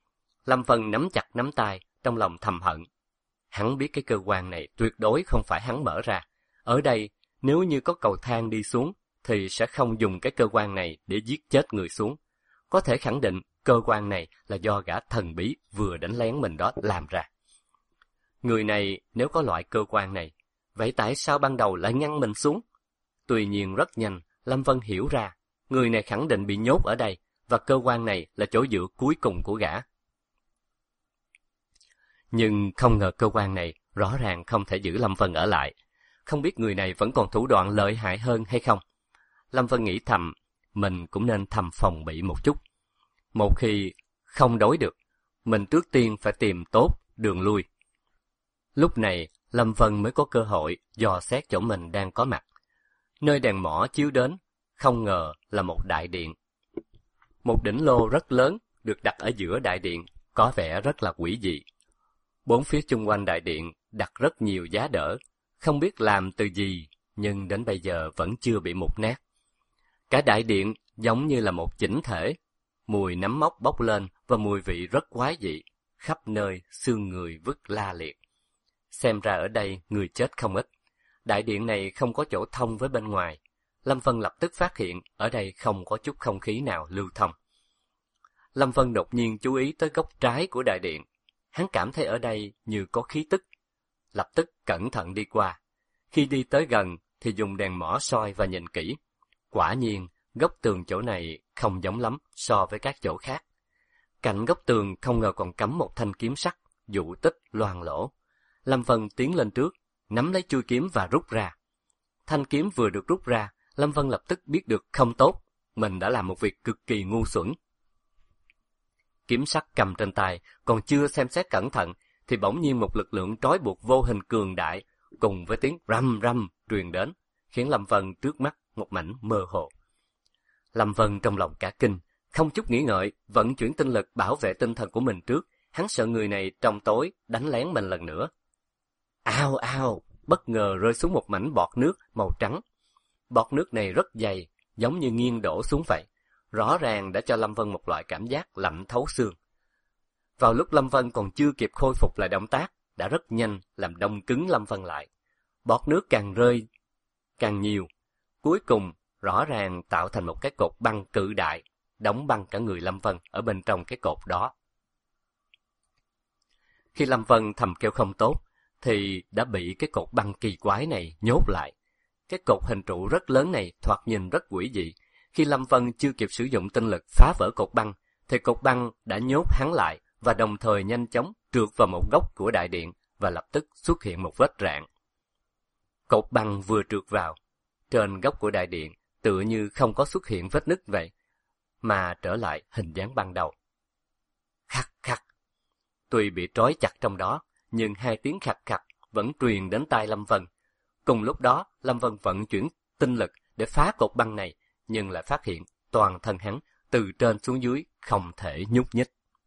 Lâm Vân nắm chặt nắm tay, trong lòng thầm hận. Hắn biết cái cơ quan này tuyệt đối không phải hắn mở ra. Ở đây, nếu như có cầu thang đi xuống, thì sẽ không dùng cái cơ quan này để giết chết người xuống. Có thể khẳng định cơ quan này là do gã thần bí vừa đánh lén mình đó làm ra. Người này nếu có loại cơ quan này, vậy tại sao ban đầu lại ngăn mình xuống? Tuy nhiên rất nhanh, Lâm Vân hiểu ra, người này khẳng định bị nhốt ở đây, và cơ quan này là chỗ dựa cuối cùng của gã. Nhưng không ngờ cơ quan này rõ ràng không thể giữ Lâm Vân ở lại. Không biết người này vẫn còn thủ đoạn lợi hại hơn hay không? Lâm Vân nghĩ thầm, mình cũng nên thầm phòng bị một chút. Một khi không đối được, mình trước tiên phải tìm tốt đường lui. Lúc này, Lâm Vân mới có cơ hội dò xét chỗ mình đang có mặt. Nơi đèn mỏ chiếu đến, không ngờ là một đại điện. Một đỉnh lô rất lớn được đặt ở giữa đại điện, có vẻ rất là quỷ dị. Bốn phía chung quanh đại điện đặt rất nhiều giá đỡ, không biết làm từ gì, nhưng đến bây giờ vẫn chưa bị mục nát. Cả đại điện giống như là một chỉnh thể, mùi nấm mốc bốc lên và mùi vị rất quái dị, khắp nơi xương người vứt la liệt. Xem ra ở đây người chết không ít. Đại điện này không có chỗ thông với bên ngoài. Lâm Vân lập tức phát hiện ở đây không có chút không khí nào lưu thông. Lâm Vân đột nhiên chú ý tới góc trái của đại điện. Hắn cảm thấy ở đây như có khí tức. Lập tức cẩn thận đi qua. Khi đi tới gần thì dùng đèn mỏ soi và nhìn kỹ. Quả nhiên, góc tường chỗ này không giống lắm so với các chỗ khác. Cạnh góc tường không ngờ còn cắm một thanh kiếm sắt, dụ tích loang lổ. Lâm Vân tiến lên trước, nắm lấy chuôi kiếm và rút ra. Thanh kiếm vừa được rút ra, Lâm Vân lập tức biết được không tốt, mình đã làm một việc cực kỳ ngu xuẩn. Kiếm sắt cầm trên tay, còn chưa xem xét cẩn thận, thì bỗng nhiên một lực lượng trói buộc vô hình cường đại, cùng với tiếng rầm rầm truyền đến, khiến Lâm Vân trước mắt một mảnh mơ hồ. Lâm Vân trong lòng cả kinh, không chút nghĩ ngợi, vận chuyển tinh lực bảo vệ tinh thần của mình trước, hắn sợ người này trong tối đánh lén mình lần nữa. Ao ao, bất ngờ rơi xuống một mảnh bọt nước màu trắng. Bọt nước này rất dày, giống như nghiêng đổ xuống vậy. Rõ ràng đã cho Lâm Vân một loại cảm giác lạnh thấu xương. Vào lúc Lâm Vân còn chưa kịp khôi phục lại động tác, đã rất nhanh làm đông cứng Lâm Vân lại. Bọt nước càng rơi càng nhiều, cuối cùng rõ ràng tạo thành một cái cột băng cự đại, đóng băng cả người Lâm Vân ở bên trong cái cột đó. Khi Lâm Vân thầm kêu không tốt, thì đã bị cái cột băng kỳ quái này nhốt lại. Cái cột hình trụ rất lớn này thoạt nhìn rất quỷ dị. Khi Lâm Vân chưa kịp sử dụng tinh lực phá vỡ cột băng, thì cột băng đã nhốt hắn lại và đồng thời nhanh chóng trượt vào một góc của đại điện và lập tức xuất hiện một vết rạn. Cột băng vừa trượt vào, trên góc của đại điện tựa như không có xuất hiện vết nứt vậy, mà trở lại hình dáng ban đầu. Khắc khắc. Tuy bị trói chặt trong đó, nhưng hai tiếng khạch khạch vẫn truyền đến tai Lâm Vân. Cùng lúc đó, Lâm Vân vận chuyển tinh lực để phá cột băng này, nhưng lại phát hiện toàn thân hắn từ trên xuống dưới không thể nhúc nhích.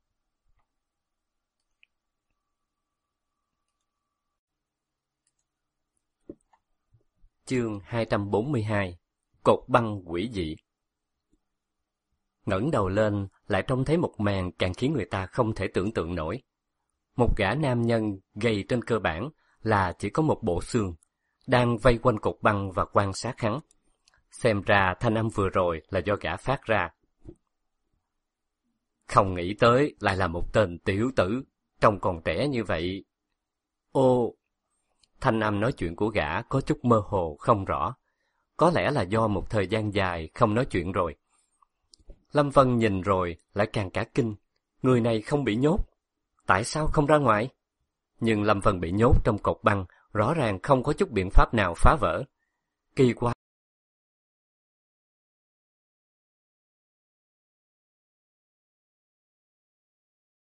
Chương 242. Cột băng quỷ dị. Ngẩng đầu lên, lại trông thấy một màn càng khiến người ta không thể tưởng tượng nổi. Một gã nam nhân gầy trên cơ bản là chỉ có một bộ xương, đang vây quanh cột băng và quan sát hắn. Xem ra thanh âm vừa rồi là do gã phát ra. Không nghĩ tới lại là một tên tiểu tử, trông còn trẻ như vậy. Ô! Thanh âm nói chuyện của gã có chút mơ hồ không rõ. Có lẽ là do một thời gian dài không nói chuyện rồi. Lâm Vân nhìn rồi lại càng cả kinh. Người này không bị nhốt. Tại sao không ra ngoài? Nhưng Lâm Vân bị nhốt trong cột băng, rõ ràng không có chút biện pháp nào phá vỡ. Kỳ quái.